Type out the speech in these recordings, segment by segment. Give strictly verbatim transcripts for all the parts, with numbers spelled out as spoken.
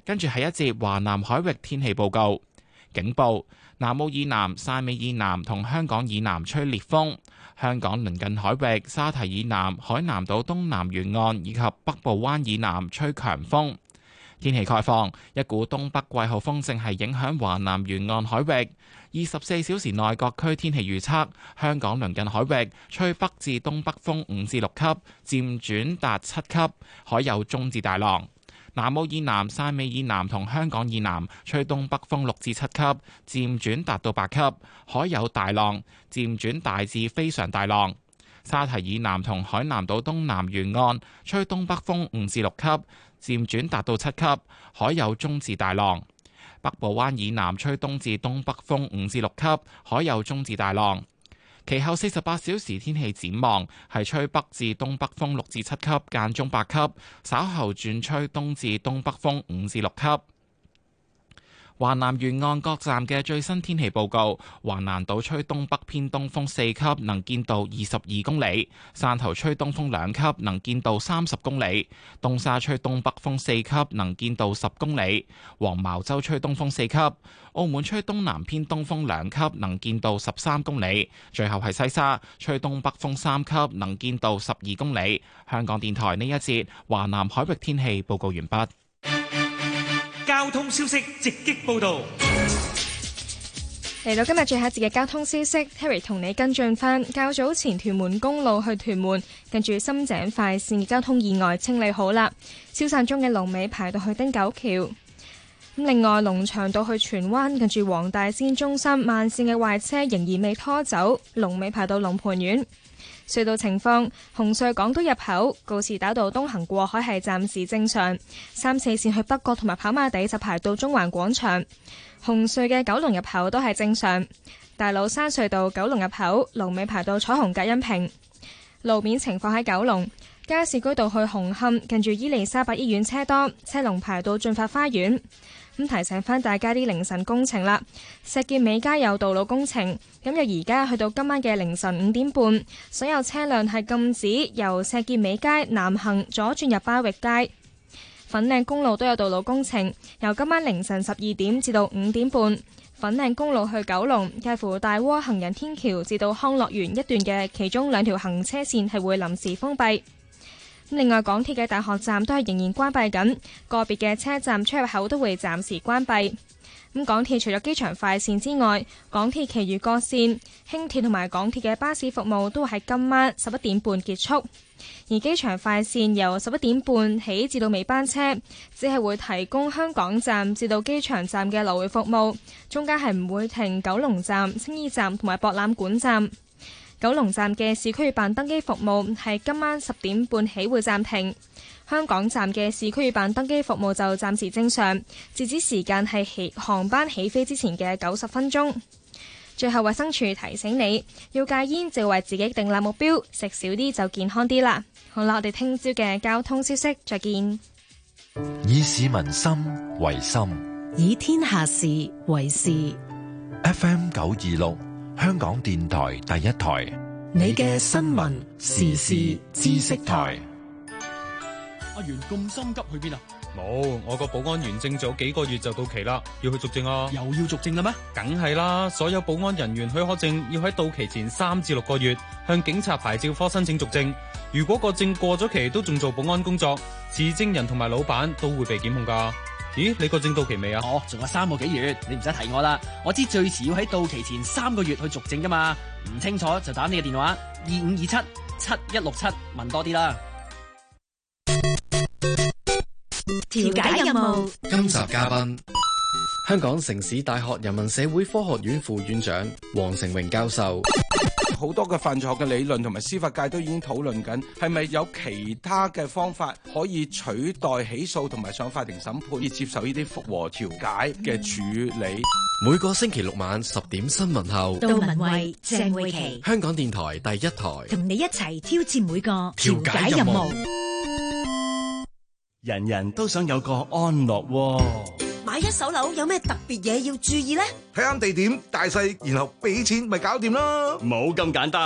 跟住係一節華南海域天氣報告。警報：南澳以南、汕尾以南同香港以南吹烈風。香港鄰近海域、沙堤以南、海南島東南沿岸以及北部灣以南吹強風。天氣概況：一股東北季候風正係影響華南沿岸海域。二十四小時內各區天氣預測：香港鄰近海域吹北至東北風五至六級，漸轉達七級，海有中至大浪。南澳以南、汕尾以南同香港以南吹東北風六至七級，漸轉達到八級，海有大浪，漸轉大至非常大浪。沙堤以南同海南島東南沿岸吹東北風五至六級，漸轉達到七級，海有中至大浪。北部灣以南吹東至東北風五至六級，海有中至大浪。其後四十八小時天氣展望係吹北至東北風六至七級，間中八級，稍後轉吹東至東北風五至六級。華南沿岸各站嘅最新天氣報告：華南島吹東北偏東風四級，能見度二十二公里；汕頭吹東風兩級，能見度三十公里；東沙吹東北風四級，能見度十公里；黃茅洲吹東風四級；澳門吹東南偏東風兩級，能見度十三公里；最後係西沙吹東北風三級，能見度十二公里。香港電台呢一節華南海域天氣報告完畢。 交通消息直擊報道。 嚟到今日最後一節嘅交通消息 ，Terry 同你跟進翻。較早前屯門公路去屯門，近住深井快線嘅交通意外清理好啦。消散中嘅龍尾排到去汀九橋。咁另外，龍翔道去荃灣，近住黃大仙中心慢線嘅壞車仍然未拖走，龍尾排到龍蟠苑。隧道情況：紅隧港島入口告士打道東行過海係暫時正常，三四線去北角同埋跑馬地就排到中環廣場。紅隧嘅九龍入口都係正常。大老山隧道九龍入口龍尾排到彩虹隔音屏。路面情況喺九龍加士居道去紅磡，近住伊利沙伯醫院車多，車龍排到駿發花園。咁提醒翻大家啲凌晨工程啦，石硤尾街有道路工程，咁由而家去到今晚嘅凌晨五點半，所有車輛係禁止由石硤尾街南行左轉入巴域街。粉嶺公路都有道路工程，由今晚凌晨十二點至到五點半，粉嶺公路去九龍介乎大窩行人天橋至到康樂園一段嘅其中兩條行車線係會臨時封閉。另外，港鐵嘅大學站都係仍然關閉緊，個別嘅車站出入口都會暫時關閉。咁港鐵除咗機場快線之外，港鐵其餘各線、輕鐵同埋港鐵嘅巴士服務都會喺今晚十一點半結束。而機場快線由十一點半起至到尾班車，只係會提供香港站至到機場站嘅來回服務，中間係唔會停九龍站、青衣站同埋博覽館站。九龍站嘅市區辦登機服務係今晚十點半起會暫停，香港站嘅市區辦登機服務就暫時正常，截止時間係起航班起飛之前嘅九十分鐘。最後衛生署提醒你，要戒煙就為自己訂立目標，食少啲就健康啲啦。好啦，我哋聽朝嘅交通消息再見。 以市民心為心， 以天下事為事。 F M 九二六。香港電台第一台， 你嘅新聞時事知識台。 阿元咁心急去邊啊？冇，我個保安員證早幾個月就到期啦，要去續證啊！又要續證啦咩？梗係啦，所有保安人員許可證要喺到期前三至六個月向警察牌照科申請續證。如果個證過咗期都仲做保安工作，持證人同埋老闆都會被檢控噶。咦，你個證到期未啊？ 哦，仲有三個幾月，你唔使提我啦。我知最遲要喺到期前三個月去續證噶嘛。唔清楚就打你嘅電話二五二七七一六七問多啲啦。 調解任務， 今集嘉賓，香港城市大學人文社會科學院副院長黃成榮教授。 好多嘅犯罪學嘅理論同埋司法界都已經討論緊，係咪有其他嘅方法可以取代起訴同埋上法庭審判，以接受呢啲復和調解嘅處理。 每個星期六晚十點新聞後， 杜文慧、鄭慧琪， 香港電台第一台， 同你一齊挑戰每個調解任務。 人人都想有個安樂窩。 買一手樓有咩特別嘢要注意呢？ 睇啱地點、大細，然後俾錢咪搞掂咯。 冇咁簡單，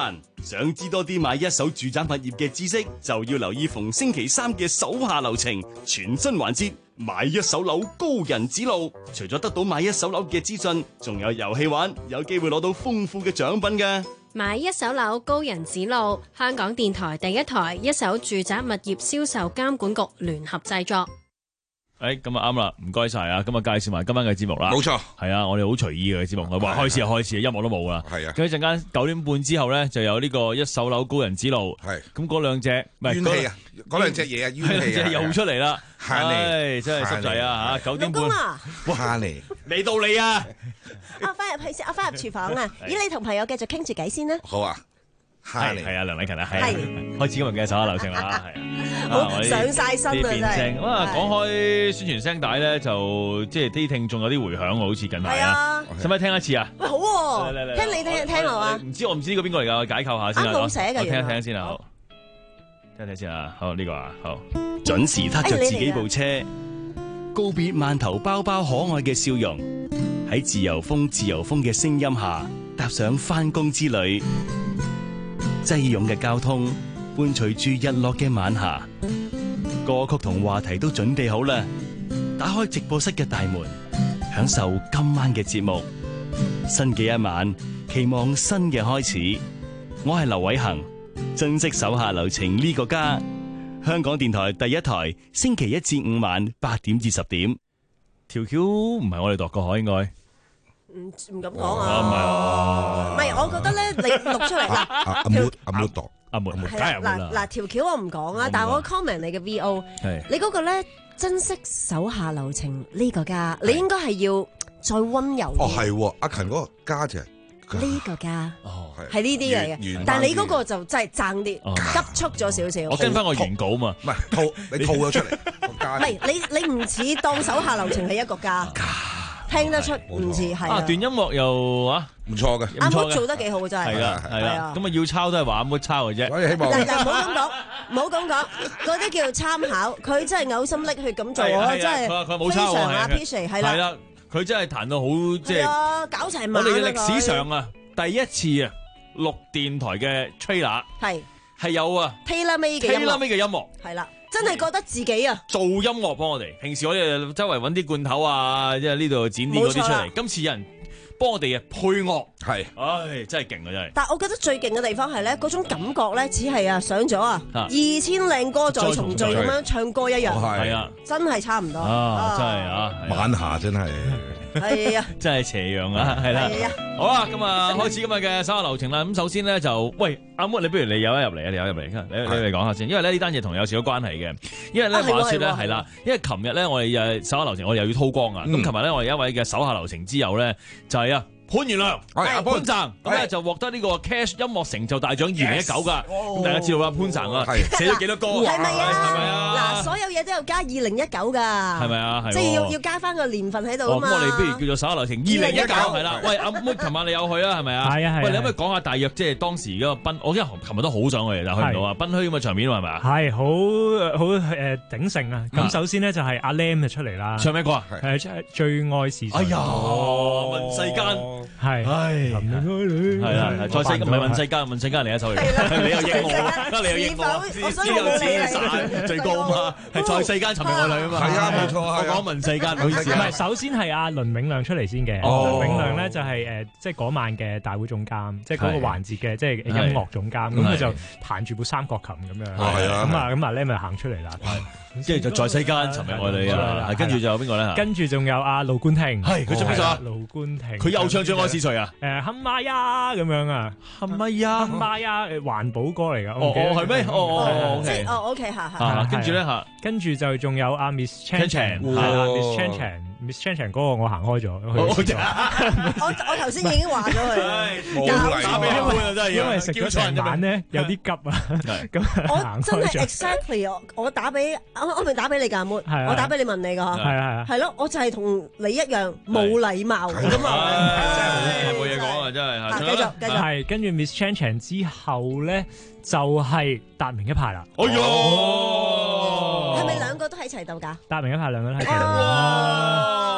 想知多啲買一手住宅物業嘅知識，就要留意逢星期三嘅手下留情全新環節，買一手樓高人指路。除咗得到買一手樓嘅資訊，仲有遊戲玩，有機會攞到豐富嘅獎品㗎。 買一手樓高人指路，香港電台第一台一手住宅物業銷售監管局聯合製作。 誒，咁啊啱啦，唔該晒啊！咁啊介紹埋今晚嘅節目啦。 冇錯， 係啊，我哋好隨意嘅節目，話開始就開始，音樂都冇啦。 係啊， 咁一陣間九點半之後咧，就有呢個一手樓高人指路。 係， 咁嗰兩隻冤氣啊，嗰兩隻嘢啊，冤氣啊， 又出嚟啦。 係， 真係濕仔啊吓！九點半， 哇你未到你啊！ 我翻入去先，我翻入廚房啊。咦，你同朋友繼續傾住偈先啦。 好啊。 係係啊，梁禮勤啊，係開始今日嘅手下留情啦，係啊， 好上晒身啊，真係。 咁啊，講開宣傳聲帶咧，就即係啲聽眾有啲回響喎，好似近排啊，使唔使聽一次啊？ 喂，好喎，聽你聽聽我啊。 唔知我唔知呢個邊個嚟㗎？我解構下先啦。 啱冇寫㗎， 我聽一聽先啊，好，聽一聽先啊，好呢個啊，好， 準時撻着自己部車，告別饅頭包包可愛嘅笑容，喺自由風自由風嘅聲音下，踏上返工之旅。擠擁嘅交通伴隨住日落嘅晚霞，歌曲同話題都準備好啦。打開直播室嘅大門，享受今晚嘅節目。新嘅一晚，期望新嘅開始。我係劉偉恒，珍惜手下留情呢個家。香港電台第一台，星期一至五晚八點至十點。 條橋唔係我哋度過，應該。 唔唔敢講啊！唔係，我覺得咧，你錄出嚟嗱， 阿妹阿妹度， 阿妹係啦，嗱嗱條橋我唔講啊，但係我 comment 你嘅 V O，你嗰個咧珍惜手下留情呢個家，你應該係要再溫柔啲。 哦係，阿勤嗰個家就係呢個家， 哦係呢啲嚟嘅，但係你嗰個就真係爭啲，急促咗少少。 我跟翻個原稿嘛， 唔係套你套咗出嚟， 唔係你你唔似當手下留情係一個家。聽得出唔似係啊！ 段音樂又啊唔錯嘅， 阿妹做得幾好真係。 係啦係啦，咁啊要抄都係話阿妹抄嘅啫。 所以希望嗱嗱，唔好咁講，唔好咁講，嗰啲叫參考。佢真係嘔心瀝血咁做啊！真係佢佢冇抄啊 appreciate 係啦。 係啦，佢真係彈到好即係搞齊晚。 我哋嘅歷史上啊，第一次啊錄電台嘅 trailer 係係有啊 tailor made 嘅音樂 tailor made 嘅音樂係啦。真係覺得自己啊， 做音樂幫我哋。平時我哋周圍揾啲罐頭啊，即係呢度剪啲嗰啲出嚟。今次有人幫我哋啊配樂，係，唉，真係勁啊真係。 但係我覺得最勁嘅地方係咧，嗰種感覺咧，只係啊上咗啊二千靚歌再重聚咁樣唱歌一樣， 係啊， 真係差唔多啊，真係啊， 晚霞真係。 係啊， 真係邪陽啊，係啦。好啦，咁啊，開始今日嘅手下留情啦。咁首先咧就，喂，阿妹，你不如你有一入嚟啊，你有入嚟，你你嚟講下先。因為咧呢單嘢同你有少少關係嘅。因為咧話說咧係啦，因為琴日咧我哋誒手下留情，我哋又要韜光啊。咁琴日咧我哋一位嘅手下留情之友咧就係啊潘元良，潘澤咁咧就獲得呢個 Cash 音樂成就大獎二零一九噶。咁大家知道啦，潘澤啊寫咗幾多歌？ 係咪啊？ 係咪啊？ 嗱，所有嘢都有加二零一九噶。 係咪啊？ 即係要要加翻個年份喺度啊嘛。 咁我哋不如叫做手下留情二零一九係啦。喂，阿妹，琴晚你有去啊？係咪啊？ 係啊係。 喂，你可唔可以講下大約即係當時嗰個賓？我因為琴日都好想去，但係去唔到啊。賓墟咁嘅場面係咪啊？ 係好好誒鼎盛啊！咁首先咧就係阿 Lam 就出嚟啦。 唱咩歌啊？ 係最愛是誰？ 哎呀，問世間係。係啦， 係再世唔係問世間，問世間嚟一首嚟，你又應我，你又應我，只有錢散最高嘛，係在世間尋覓愛侶啊嘛， 係啊，冇錯， 我講問世間，唔好意思。 唔係，首先係阿倫永亮出嚟先嘅，倫永亮咧就係誒，即係嗰晚嘅大會總監，即係嗰個環節嘅即係音樂總監，咁佢就彈住部三角琴咁樣， 係啊， 咁啊咁啊咧咪行出嚟啦。 即係就在世間尋覓愛侶啊！跟住就有邊個咧？ 跟住仲有阿盧冠廷， 係佢唱邊首啊？ 盧冠廷， 佢又唱《最愛是誰》啊？ 誒，冚媽呀咁樣啊， 冚媽呀， 冚媽呀，誒，環保歌嚟噶。 哦哦，係咩？哦哦即係哦，OK 嚇嚇。 啊，跟住咧嚇， 跟住就仲有阿 Miss Chan Chan，係啦 ，Miss Chan Chan，Miss Chan Chan 嗰個我行開咗。 我我頭先已經話咗佢， 打俾一半啊，真係因為食咗成晚咧有啲急啊。咁我真係 exactly 我我打俾我我咪打俾你㗎。我打俾你問你噶， 係啊係咯，我就係同你一樣冇禮貌咁啊， 真係冇嘢講啊，真係。 繼續繼續係跟住 Miss Chan Chan 之後咧，就係達明一派啦。 哎喲， 係咪兩個都喺齊度㗎？ 達明一派兩個都喺齊度。係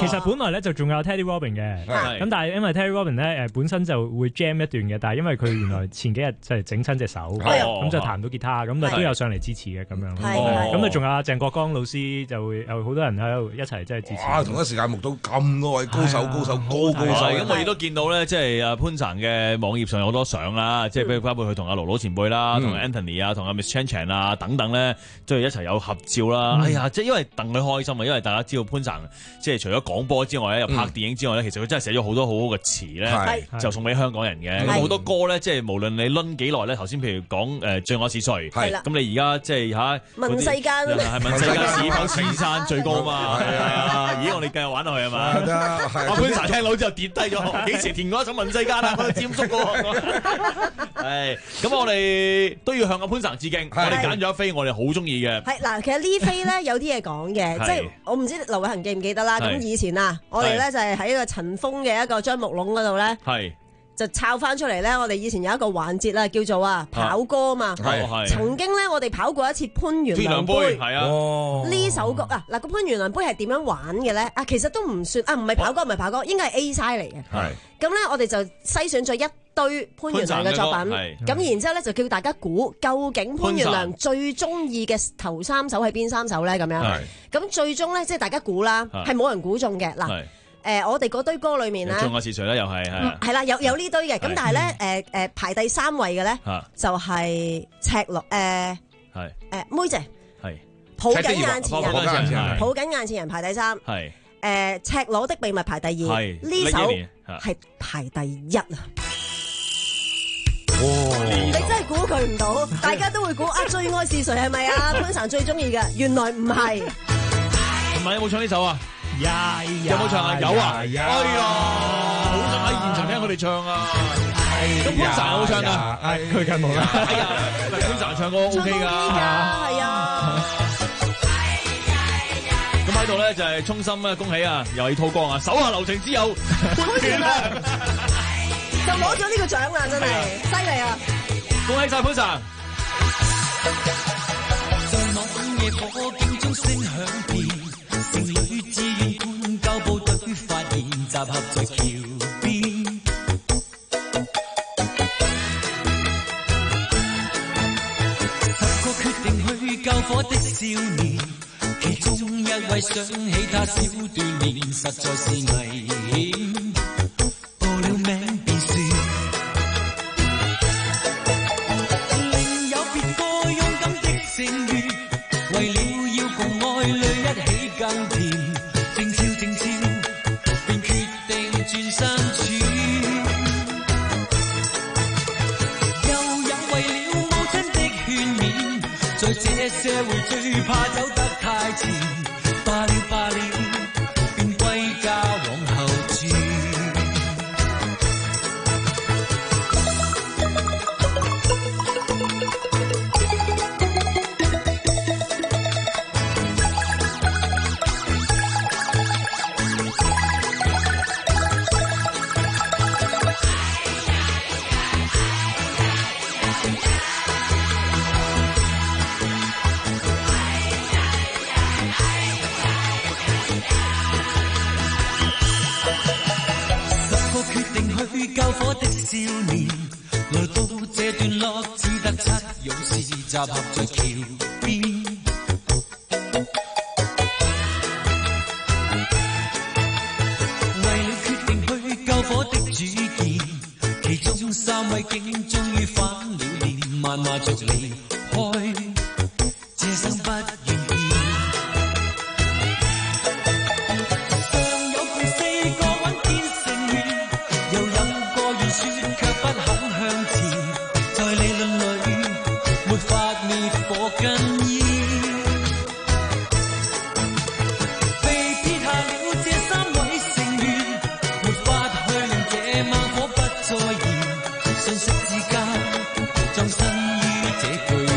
其實本來咧就仲有 Teddy Robin 嘅，咁但係因為 Teddy Robin 咧誒本身就會 jam 一段嘅，但係因為佢原來前幾日就係整親隻手，咁就彈唔到吉他，咁但都有上嚟支持嘅咁樣。咁啊仲有阿鄭國江老師就會有好多人喺度一齊即係支持。 哇！同一時間目到咁多位高手、高手、高高手。 咁我亦都見到咧，即係阿潘層嘅網頁上有好多相啦，即係譬如包括佢同阿盧盧前輩啦，同 Anthony 啊，同阿 Miss Chan Chan 啊等等咧，即係一齊有合照啦。哎呀，即係因為戥佢開心啊，因為大家知道潘層即係除咗廣播之外咧，又拍電影之外咧，其實佢真係寫咗好多好好嘅詞咧，就送俾香港人嘅。咁好多歌咧，即係無論你攆幾耐咧，頭先譬如講誒《醉我是誰》，咁你而家即係嚇問世間係問世間是否此山最高嘛？係啊！咦，我哋繼續玩落去係嘛？阿潘查聽到之後跌低咗，幾時填嗰一首問世間啊？我尖叔喎。係咁，我哋都要向阿潘查致敬。我哋揀咗一飛，我哋好中意嘅。 係嗱，其實呢飛咧有啲嘢講嘅，即係我唔知劉偉恒記唔記得啦。咁以前啊，我哋咧就係喺個塵封嘅一個樟木籠嗰度咧。係。就抄翻出嚟咧，我哋以前有一個環節啦，叫做啊跑歌啊嘛。係曾經咧，我哋跑過一次潘元良杯。係啊。呢首歌啊，嗱個潘元良杯係點樣玩嘅咧？啊，其實都唔算啊，唔係跑歌，唔係跑歌，應該係 A side 嚟嘅。係。咁咧，我哋就篩選咗一堆潘元良嘅作品。咁然之後咧，就叫大家估究竟潘元良最中意嘅頭三首係邊三首咧？咁樣。係。咁最終咧，即係大家估啦，係冇人估中嘅嗱。誒，我哋嗰堆歌裏面咧， 中我是誰咧？又係係係啦，有有呢堆嘅，咁但係咧，誒誒排第三位嘅咧，就係赤裸誒係誒妹姐係抱緊眼前人，抱緊眼前人排第三，係誒赤裸的秘密排第二，呢首係排第一啊！你真係估佢唔到，大家都會估啊！最愛是誰係咪啊？潘神最中意嘅，原來唔係。 唔係有冇唱呢首啊？ 呀有冇唱啊？有啊！哎呀，好想喺現場聽佢哋唱啊！咁潘神有冇唱啊？ 佢梗冇啦。 哎呀，潘神唱歌 O K 㗎， 係啊。 咁喺度咧就係衷心啊恭喜啊，又係韜光啊，手下留情之友潘元良就攞咗呢個獎啦，真係犀利啊！ 恭喜晒潘神。 在晚夜火警中聲響遍，城裏志願官交部隊發現集合在橋邊。十個決定去救火的少年，其中一位想起他小鍛鍊，實在是危險。報了名便算，另有別個勇敢的成員，為了要共愛侶一起耕田，靜悄靜悄便決定轉身處。又有為了母親的勸勉，在這社會最怕走得太前，罷了罷了便歸家往後轉。救火的少年，來到這段落，只得七勇士集合在橋邊。為了決定去救火的主見，其中三位警終於反了臉，謾罵着離開，這生不願見。信息之間，葬身於這句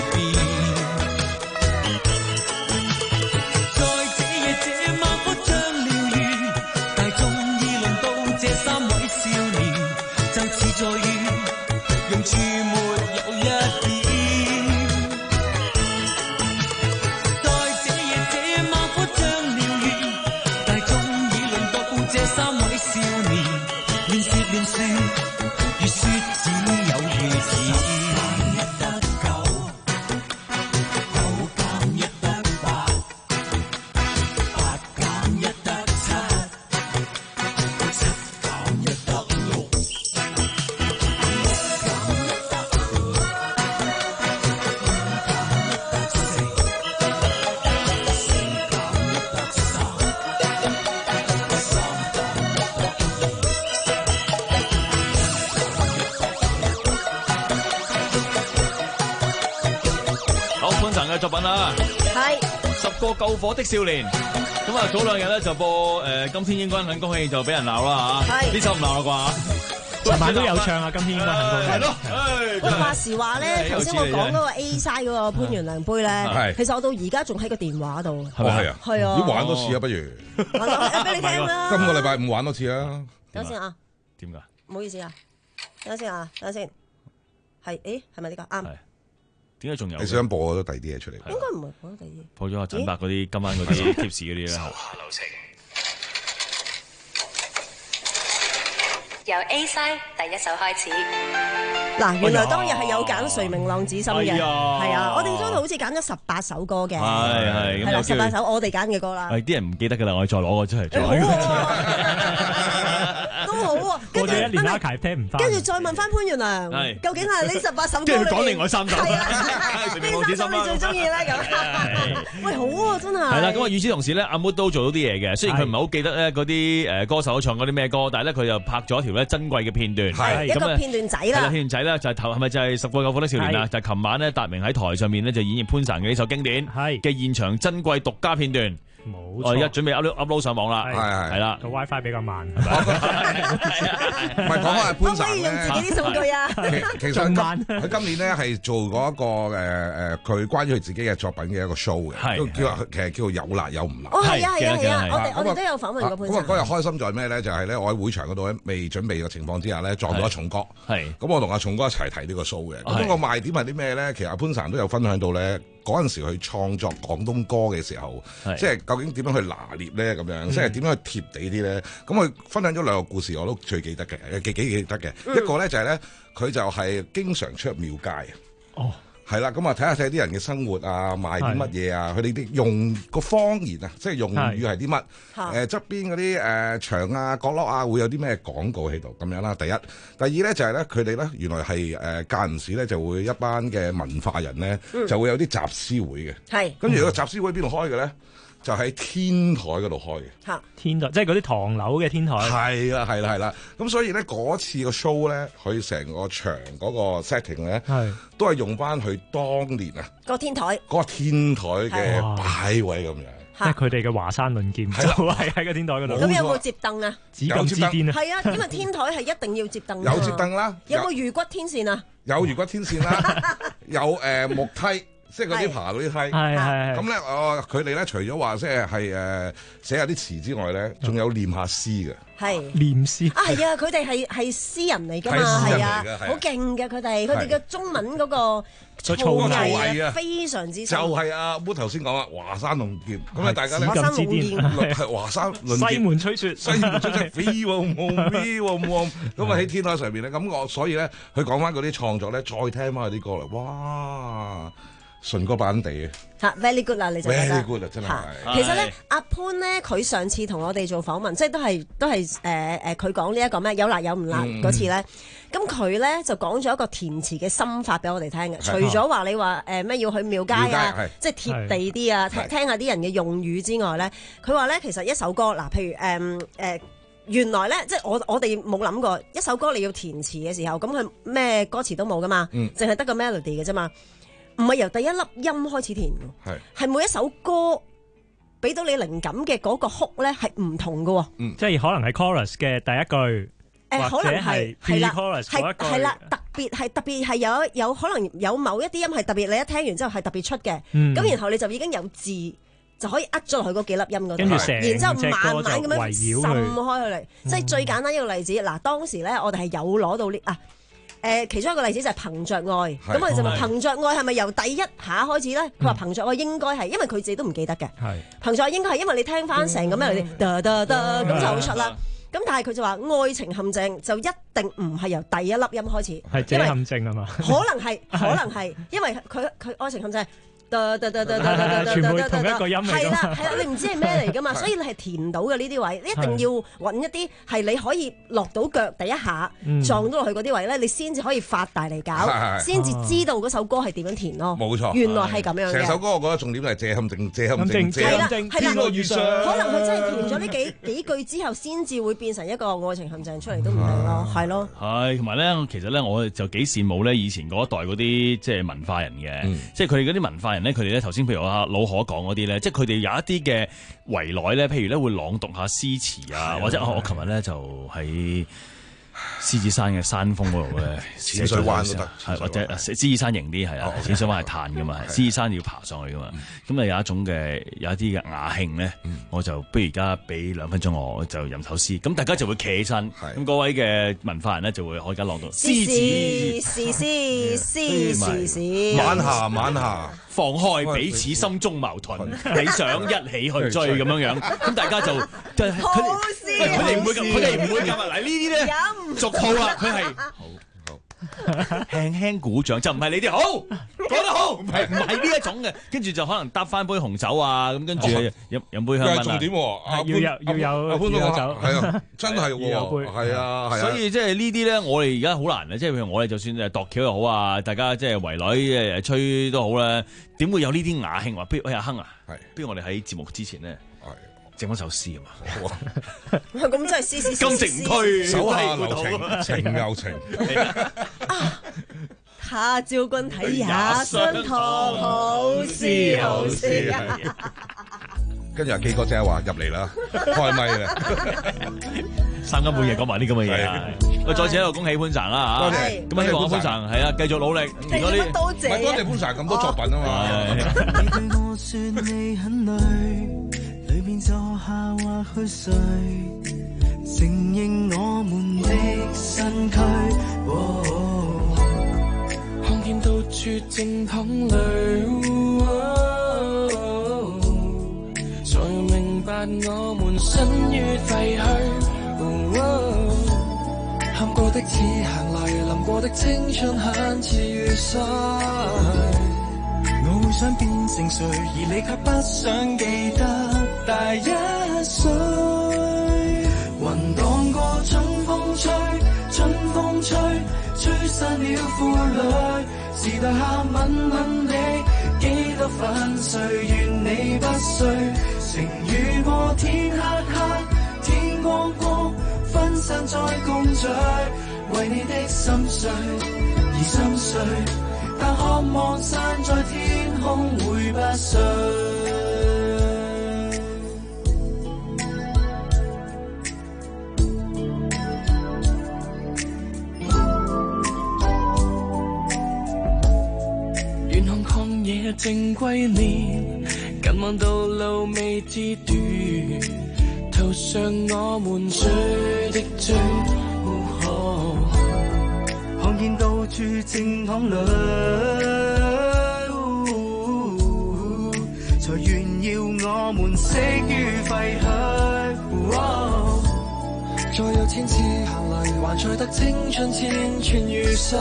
作品啦。 係十個救火的少年。咁啊，早兩日咧就播誒，今天應該很高興就俾人鬧啦嚇。呢首唔鬧啦啩？ 尋晚都有唱啊，今天應該很高興。 係咯。 喂，話時話咧，頭先我講嗰個 A side 嗰個潘元良杯咧，其實我到而家仲喺個電話度。 係咪啊？ 係啊。 你玩多次啊，不如。 玩多俾你聽啦。 今個禮拜五玩多次啊。 等先啊。 點㗎？ 唔好意思啊，等先啊，等先。係，誒，係咪呢個啱？ 點解仲有？ 你想播咗第二啲嘢出嚟？ 應該唔係播咗第二啲。 播咗阿陳伯嗰啲今晚嗰啲 tips 嗰啲咧。 由 A side 第一首開始。 嗱，原來當日係有揀誰明浪子心嘅，係哎、 啊，我哋嗰度好似揀咗十八首歌嘅， 係係， 係啦，十八首我哋揀嘅歌啦。 係啲人唔記得㗎啦，我哋再攞個出嚟再。 都好喎， 過咗一年啦，睇聽唔翻。 跟住再問翻潘元良，究竟係呢十八首歌裏面， 跟住講另外三首， 係啊，邊三首你最中意咧？咁，喂，好喎，真係。 係啦，咁啊，與此同時咧，阿 Mood 都做到啲嘢嘅，雖然佢唔係好記得咧嗰啲誒歌手唱嗰啲咩歌，但係咧佢就拍咗條咧珍貴嘅片段， 係一個片段仔啦。 片段仔咧就係頭係咪就係十個救火的少年啊？就係琴晚咧達明喺台上面咧就演繹潘神嘅呢首經典嘅現場珍貴獨家片段。 冇我而家準備 upload upload 上網啦， 係係係啦， 個 WiFi 比較慢， 唔係講開潘神咧， 可唔可以用自己啲數據啊？ 其實佢今年咧係做過一個誒誒，佢關於佢自己嘅作品嘅一個 show 嘅，都叫其實叫做有辣有唔辣。 哦，係啊係啊係啊，我哋我哋都有訪問過潘神。 咁啊嗰日開心在咩咧？就係咧，我喺會場嗰度咧未準備嘅情況之下咧，撞到阿松哥。係。咁我同阿松哥一齊睇呢個 show 嘅。咁個賣點係啲咩咧？其實阿潘神都有分享到咧。嗰陣時去創作廣東歌嘅時候，即係究竟點樣去拿捏咧？咁樣即係點樣去貼地啲咧？咁佢分享咗兩個故事，我都最記得嘅，幾幾記得嘅。嗯、一個咧就係咧，佢就係經常出入廟街。哦。係啦，咁啊睇下睇啲人嘅生活啊，賣啲乜嘢啊，佢哋啲用個方言啊，即係用語係啲乜？誒側邊嗰啲誒牆啊、角落啊，會有啲咩廣告喺度咁樣啦。第一，第二咧就係咧，佢哋咧原來係誒間唔時咧就會一班嘅文化人咧、嗯、就會有啲集思會嘅。係。跟住個集思會邊度開嘅咧？就喺天台嗰度開嘅， 嚇天台，即係嗰啲唐樓嘅天台。 係啦，係啦，係啦。咁所以咧，嗰次個 show 咧，佢成個場嗰個 setting 咧，都係用翻佢當年啊個天台， 嗰個天台嘅擺位咁樣。 即係佢哋嘅華山論劍，就係喺個天台嗰度。 咁有冇接凳啊？ 紫禁之巔啊！ 係啊，因為天台係一定要接凳。 有接凳啦。 有冇魚骨天線啊？ 有魚骨天線啦，有誒木梯。即係嗰啲爬嗰啲梯，咁咧，哦，佢哋咧除咗話即係係誒寫下啲詞之外咧，仲有念下詩嘅， 係念詩啊，係啊，佢哋係係詩人嚟㗎嘛，係啊，好勁嘅佢哋，佢哋嘅中文嗰個造詣啊，非常之就係阿烏頭先講啦，華山論劍，咁啊大家咧， 華山論劍， 華山論劍， 西門吹雪， 西門吹雪，飛喎喎飛喎喎，咁啊喺天台上邊咧，咁我所以咧，佢講翻嗰啲創作咧，再聽翻佢啲歌嚟，哇！純歌版地嘅嚇 very good 啦，你就覺得 very good 啊，真係。 其實咧，阿潘咧，佢上次同我哋做訪問，即係都係都係誒誒，佢講呢一個咩有辣有唔辣嗰次咧，咁佢咧就講咗一個填詞嘅心法俾我哋聽嘅。除咗話你話誒咩要去廟街啊，即係貼地啲啊，聽聽下啲人嘅用語之外咧，佢話咧其實一首歌嗱，譬如誒誒，原來咧即係我我哋冇諗過一首歌你要填詞嘅時候，咁佢咩歌詞都冇噶嘛，淨係得個 melody 嘅啫嘛。唔係由第一粒音開始填嘅，係每一首歌俾到你靈感嘅嗰個 hook 咧係唔同嘅喎， 嗯，即係可能係 chorus 嘅第一句， 誒可能係係啦，係係啦，特別係特別係有有可能有某一啲音係特別，你一聽完之後係特別出嘅，咁、嗯、然後你就已經有字就可以呃咗落去嗰幾粒音嗰度，然之後慢慢咁樣滲開佢嚟，即係最簡單一個例子，嗱當時咧我哋係有攞到呢啊。誒其中一個例子就係憑着愛，咁我哋就問憑着愛係咪由第一下開始咧？佢話憑着愛應該係，因為佢自己都唔記得嘅。憑着愛應該係因為你聽翻成咁樣嚟，得得得咁就好出啦。咁但係佢就話愛情陷阱就一定唔係由第一粒音開始， 係這陷阱啊嘛？ 可能係，可能係，因為佢佢愛情陷阱。 全部同一個音嚟㗎嘛， 係啦係啦，你唔知係咩嚟㗎嘛，所以你係填到嘅呢啲位，你一定要揾一啲係你可以落到腳第一下撞到落去嗰啲位咧，你先至可以發大嚟搞，先至知道嗰首歌係點樣填咯。冇錯，原來係咁樣嘅。 成首歌我覺得重點係借陷阱，借陷阱，借陷阱，天落雨上。 可能佢真係填咗呢幾幾句之後，先至會變成一個愛情陷阱出嚟都唔定咯，係咯。 係同埋咧，其實咧，我就幾羨慕咧以前嗰一代嗰啲即係文化人嘅，即係佢哋嗰啲文化。 人咧，佢哋咧頭先譬如阿老可講嗰啲咧，即係佢哋有一啲嘅圍內咧，譬如咧會朗讀下詩詞啊，或者我琴日咧就喺獅子山嘅山峰嗰度咧， 淺水灣都得， 係或者獅子山型啲係啊，淺水灣係炭噶嘛，獅子山要爬上去噶嘛，咁啊有一種嘅有一啲嘅雅興咧，我就不如而家俾兩分鐘我就吟首詩，咁大家就會企起身，咁嗰位嘅文化人咧就會可以而家朗讀詩詞詩詩詩詩詩， 晚霞晚霞。 放開彼此心中矛盾，你想一起去追咁樣樣，咁大家就即係佢哋佢哋唔會咁，佢哋唔會咁啊！嗱呢啲咧俗套啦，佢係好好輕輕鼓掌，就唔係你啲好講得好，唔係唔係呢一種嘅，跟住就可能搭翻杯紅酒啊，咁跟住飲飲杯香檳啊， 重點要有要有阿潘酒， 係啊，真係喎，係啊，係啊， 所以即係呢啲咧，我哋而家好難啊！即係譬如我哋就算誒度橋又好啊，大家即係圍內誒吹都好啦。點會有呢啲雅興話？不如喂阿亨啊，不如我哋喺節目之前咧，整翻首詩啊嘛。 咁真係詩詩金城區手下留情，情又情。 他朝君睇也相託，好詩好詩啊！ 跟住阿基哥姐話入嚟啦，開咪啦， 三更半夜講埋啲咁嘅嘢啊！喂，再次喺度恭喜潘神啦嚇， 多謝。 咁希望潘神係啊，繼續努力。 多謝多謝。 唔係多謝潘神咁多作品啊嘛。 你對我說你很累，裏面坐下或去睡，承認我們的身軀。看見到處正淌淚。才明白我們身於廢墟，喊過的似行淚，淋過的青春很似雨水。我會想變成誰，而你卻不想記得大一歲。雲蕩過春風吹，春風吹，吹散了負累。時代下吻吻你，幾多粉碎，願你不碎。情雨過天黑黑，天光光，分散再共聚，為你的心碎而心碎，但渴望散在天空會不碎。遠看曠野正歸年，近望道路未知短，途上我們追的追，哦、看見到處正淌淚，哦、才炫耀我們死於廢墟。哦、再有千次行淚，還才得青春千串雨水。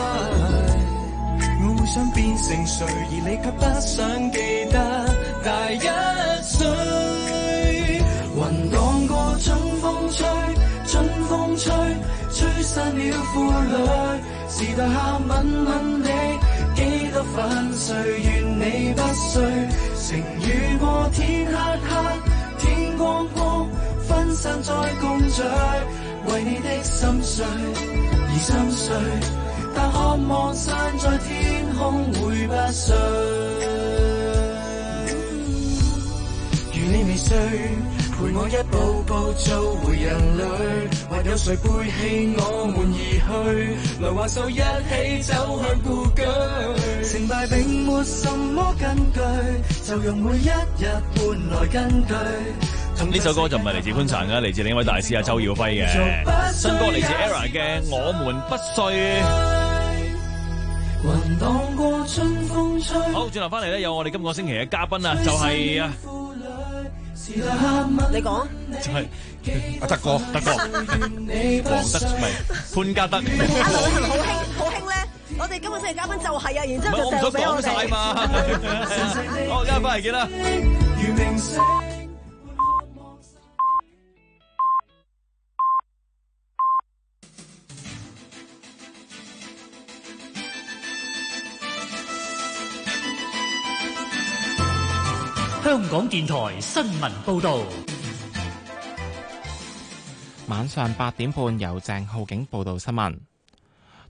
我會想變成誰，而你卻不想記得大一歲。雲蕩過春風吹，春風吹，吹散了負累。時代下吻吻你，幾多粉碎，願你不碎。情雨過天黑黑，天光光，分散再共聚，為你的心碎而心碎。但渴望散在天空會不碎，如你未睡，陪我一步步做回人類，還有誰背棄我們而去，來挽手一起走向故居。成敗並沒什麼根據，就用每一日換來根據。 呢首歌就唔係嚟自潘神嘅，嚟自另一位大師阿周耀輝嘅新歌，嚟自 Era 嘅《我們不碎》。好，轉頭翻嚟咧，有我哋今個星期嘅嘉賓啊，就係啊， 你講， 就係阿德哥，德哥，黃德唔係潘嘉德。 阿劉係咪好興好興咧？我哋今個星期嘉賓就係啊，然之後就我唔想講晒嘛。好，今日翻嚟見啦。 香港電台新聞報導， 晚上八點半由鄭浩景報道新聞。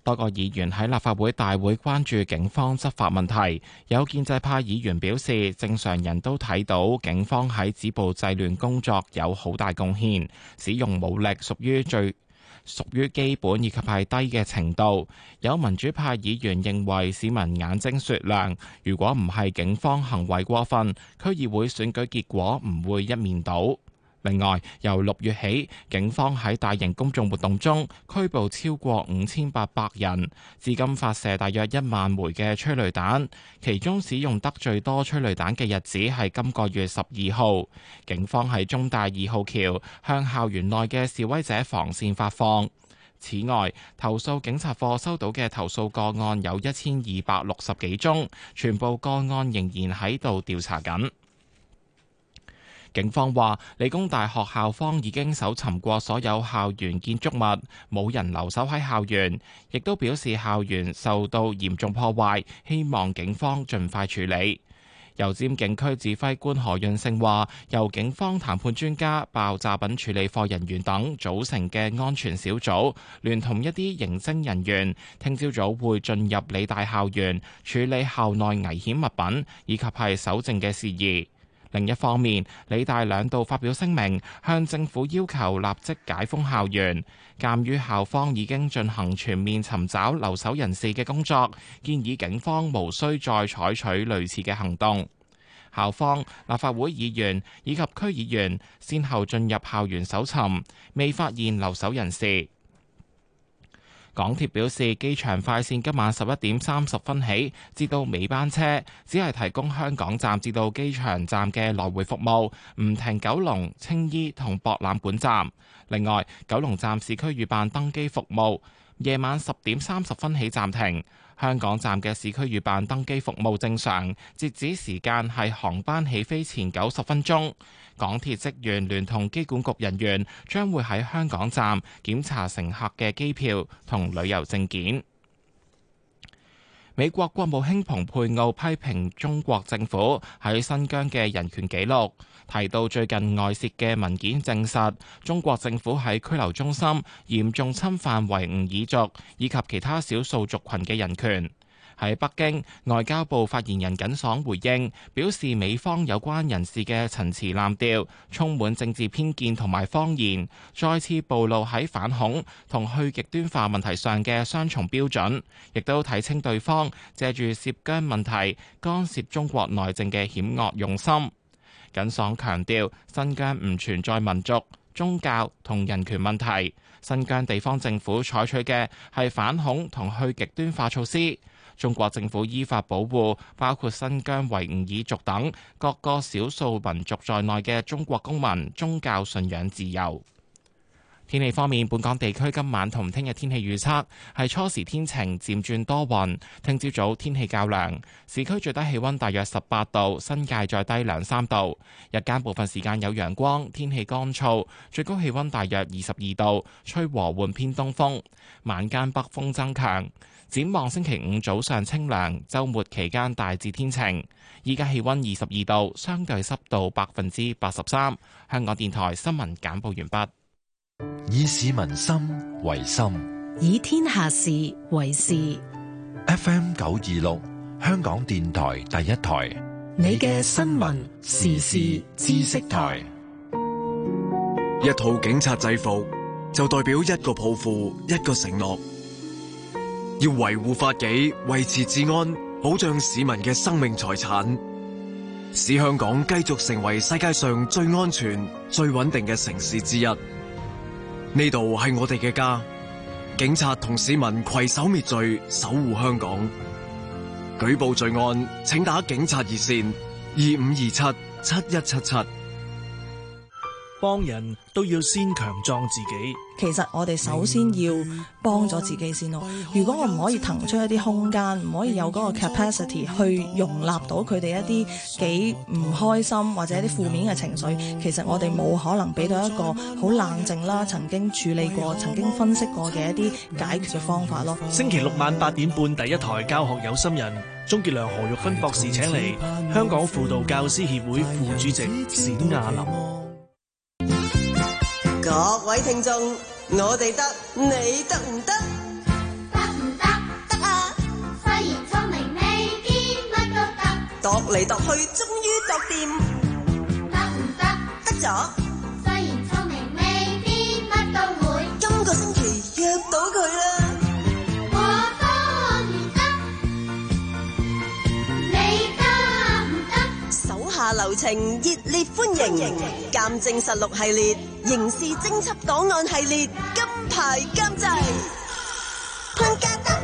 多個議員喺立法會大會關注警方執法問題，有建制派議員表示，正常人都睇到警方喺止暴制亂工作有好大貢獻，使用武力屬於最屬於基本以及係低嘅程度。有民主派議員認為市民眼睛雪亮，如果唔係警方行為過分，區議會選舉結果唔會一面倒。另外，由六月起，警方喺大型公眾活動中拘捕超過五千八百人，至今發射大約一萬枚嘅催淚彈，其中使用得最多催淚彈嘅日子係今個月十二號。警方喺中大二號橋向校園內嘅示威者防線發放。此外，投訴警察課收到嘅投訴個案有一千二百六十幾宗，全部個案仍然喺度調查緊。警方話，理工大學校方已經搜尋過所有校園建築物，冇人留守喺校園，亦都表示校園受到嚴重破壞，希望警方盡快處理。油尖警區指揮官何潤勝話，由警方談判專家、爆炸品處理課人員等組成嘅安全小組，聯同一啲刑偵人員，聽朝早會進入理大校園處理校內危險物品以及係搜證嘅事宜。另一方面，理大兩度發表聲明，向政府要求立即解封校園。鑑於校方已經進行全面尋找留守人士嘅工作，建議警方無需再採取類似嘅行動。校方、立法會議員以及區議員先後進入校園搜尋，未發現留守人士。港鐵表示，機場快線今晚十一點三十分起至到尾班車，只係提供香港站至到機場站嘅來回服務，唔停九龍、青衣同博覽館站。另外，九龍站市區預辦登機服務，夜晚十點三十分起暫停。香港站嘅市區預辦登機服務正常，截止時間係航班起飛前九十分鐘。港鐵職員聯同機管局人員將會喺香港站檢查乘客嘅機票同旅遊證件。美國國務卿蓬佩奧批評中國政府喺新疆嘅人權紀錄，提到最近外泄嘅文件證實，中國政府喺拘留中心嚴重侵犯維吾爾族以及其他少數族群嘅人權。喺北京，外交部發言人耿爽回應，表示美方有關人士嘅陳詞濫調，充滿政治偏見同埋謊言，再次暴露喺反恐同去極端化問題上嘅雙重標準，亦都睇清對方借住涉疆問題干涉中國內政嘅險惡用心。耿爽強調，新疆唔存在民族、宗教同人權問題，新疆地方政府採取嘅係反恐同去極端化措施。中國政府依法保護包括新疆維吾爾族等各個少數民族在內嘅中國公民宗教信仰自由。天氣方面，本港地區今晚同聽日天氣預測係初時天晴，漸轉多雲。聽朝早天氣較涼，市區最低氣溫大約十八度，新界再低兩三度。日間部分時間有陽光，天氣乾燥，最高氣溫大約二十二度，吹和緩偏東風。晚間北風增強。展望星期五早上清涼，週末期間大致天晴。依家氣溫二十二度，相對濕度百分之八十三。香港電台新聞簡報完畢。 以市民心為心， 以天下事為事。 F M 九二六，香港電台第一台， 你嘅新聞時事知識台。 一套警察制服就代表一個抱負，一個承諾。要維護法紀，維持治安，保障市民嘅生命財產，使香港繼續成為世界上最安全、最穩定嘅城市之一。呢度係我哋嘅家，警察同市民攜手滅罪，守護香港。舉報罪案，請打警察熱線二五二七七一七七。 幫人都要先強壯自己。 其實我哋首先要幫咗自己先咯。如果我唔可以騰出一啲空間，唔可以有嗰個 capacity 去容納到佢哋一啲幾唔開心或者一啲負面嘅情緒，其實我哋冇可能俾到一個好冷靜啦，曾經處理過、曾經分析過嘅一啲解決嘅方法咯。 星期六晚八點半，第一台教學有心人，鍾傑良、何玉芬博士請嚟香港輔導教師協會副主席冼亞林。 各位聽眾，我哋得，你得唔得？ 得唔得？ 嚟度去，終於度掂， 得唔得？ 得咗。 雖然聰明未必乜都會， 今個星期約到佢啦。 我都唔得，你得唔得？ 手下留情，熱烈歡迎，鑑證實錄系列、刑事偵緝檔案系列，金牌監製潘嘉德。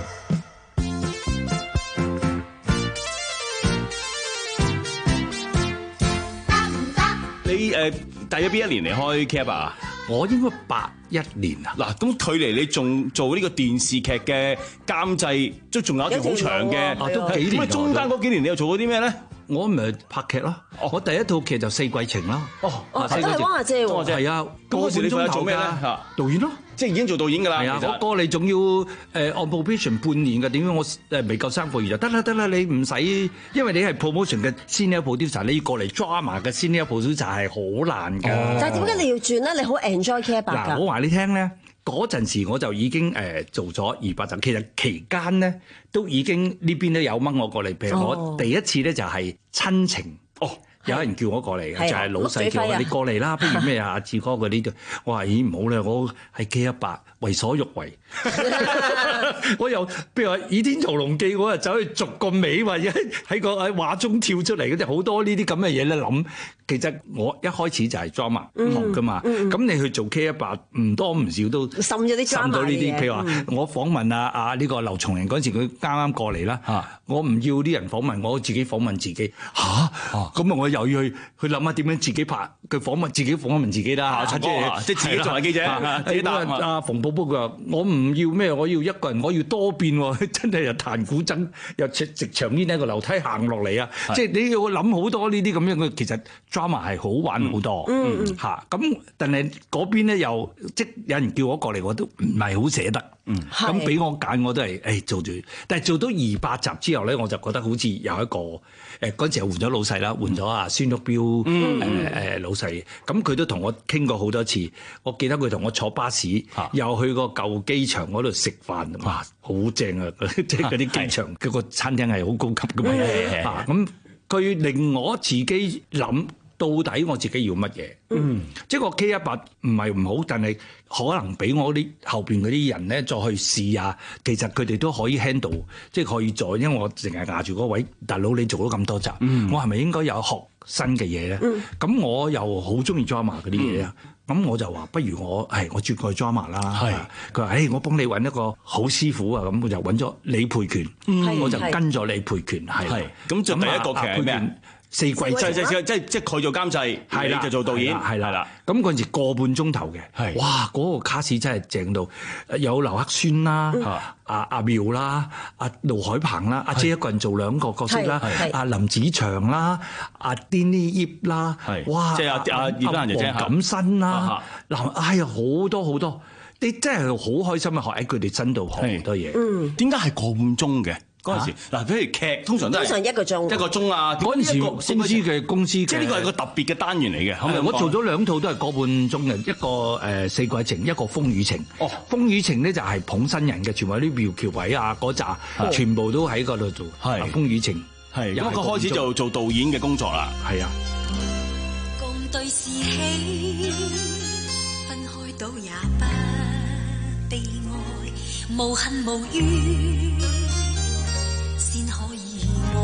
你誒大約邊一年離開 K 一百啊？ 我應該八一年啊。 嗱，咁距離你仲做呢個電視劇嘅監製，都仲有一段好長嘅， 都幾年。 咁中間嗰幾年你又做過啲咩咧？ 我唔係拍劇咯，我第一套劇就《四季情》啦。 哦，都係汪阿姐喎。 係啊， 嗰時你做做咩咧？嚇， 導演咯， 即係已經做導演㗎啦。 係啊，我過嚟仲要誒 on probation 半年嘅，點解我誒未夠三個月就得啦得啦？你唔使，因為你係 promotion 嘅 senior producer，你要過嚟 drama 嘅 senior producer 係好難㗎。 但係點解你要轉咧？你好 enjoy K 一百㗎。 嗱，我話你聽咧。嗰陣時我就已經誒做咗二百集，其實期間咧都已經呢邊都有掹我過嚟，譬如我第一次咧就係親情，哦，有人叫我過嚟嘅，就係老細叫我你過嚟啦，不如咩啊阿志哥嗰啲，我話咦唔好啦，我係 K 一百為所欲為，我又譬如話《倚天屠龍記》，我又走去逐個尾或者喺個喺畫中跳出嚟嗰啲好多呢啲咁嘅嘢咧諗。其實我一開始就係 drama 學噶嘛，咁你去做 K 一百唔多唔少都滲咗啲 drama 到呢啲，譬如話嗯我訪問啊啊呢個劉松仁嗰陣時，佢啱啱過嚟啦，我唔要啲人訪問，我自己訪問自己嚇，咁啊我又要去去諗下點樣自己拍佢訪問自己訪問自己啦，即係即係自己作為記者，自己答啊。 阿馮寶寶佢話：我唔要咩，我要一個人，我要多變喎，真係又彈古箏，又直直長煙喺個樓梯行落嚟啊！即係你要諗好多呢啲咁樣嘅，其實 drama 係好玩好多嚇。咁但係嗰邊咧又即有人叫我過嚟，我都唔係好捨得。咁俾我揀，我都係誒做住。但係做到二百集之後咧，我就覺得好似有一個誒嗰陣時換咗老細啦，換咗阿孫玉彪誒誒老細。咁佢都同我傾過好多次。我記得佢同我坐巴士，又去個舊機場嗰度食飯，哇，好正啊！即係嗰啲機場嗰個餐廳係好高級㗎嘛。啊，咁佢令我自己諗。到底我自己要乜嘢？嗯，即係個 K 一百唔係唔好，但係可能俾我啲後邊嗰啲人咧再去試下，其實佢哋都可以 handle，即係可以做。因為我淨係壓住嗰位大佬，你做咗咁多集，嗯、我係咪應該有學新嘅嘢咧？咁、嗯、我又好中意 drama 嗰啲嘢啊！咁、嗯、我就話不如我係我轉過去 drama 啦。係佢話：誒，我幫你揾一個好師傅啊！咁我就揾咗李培權，嗯、我就跟咗李培權係。係咁就第一個劇係咩啊？ 四季情， 即係即係即係即係佢做監製，係你就做導演， 係啦啦。咁嗰陣時個半鐘頭嘅，哇！嗰個卡士真係正到，有劉克宣啦，阿阿苗啦，阿盧海鵬啦，阿姐一個人做兩個角色啦，阿林子祥啦，阿 Denny Yip 啦，哇！ 即係阿阿葉丹姐姐黃錦新啦，嗱，哎呀好多好多，你真係好開心啊！學喺佢哋身度學好多嘢。 嗯，點解係個半鐘嘅？嗰陣時，嗱，譬如劇通常都係通常一個鐘， 一個鐘啊。 嗰陣時公司嘅公司，即係呢個係個特別嘅單元嚟嘅。係咪？ 我做咗兩套都係個半鐘嘅，一個誒四季情，一個風雨情。哦，風雨情咧就係捧新人嘅，全部啲苗僑偉啊嗰扎，全部都喺嗰度做。係風雨情， 係咁個開始就做導演嘅工作啦。 係啊。 共對是喜，分開到也不悲哀，無恨無怨。先可以愛，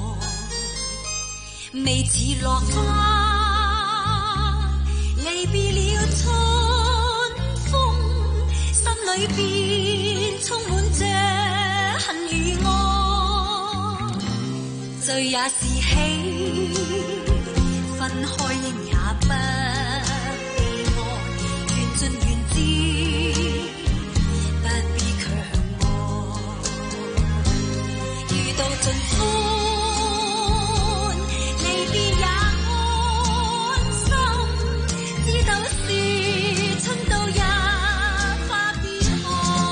未似落花，離別了春風，心裏邊充滿着恨與愛，醉也是喜，分開應也不悲哀，緣盡緣至。到盡歡，離別也安心，知道是春到也花變開。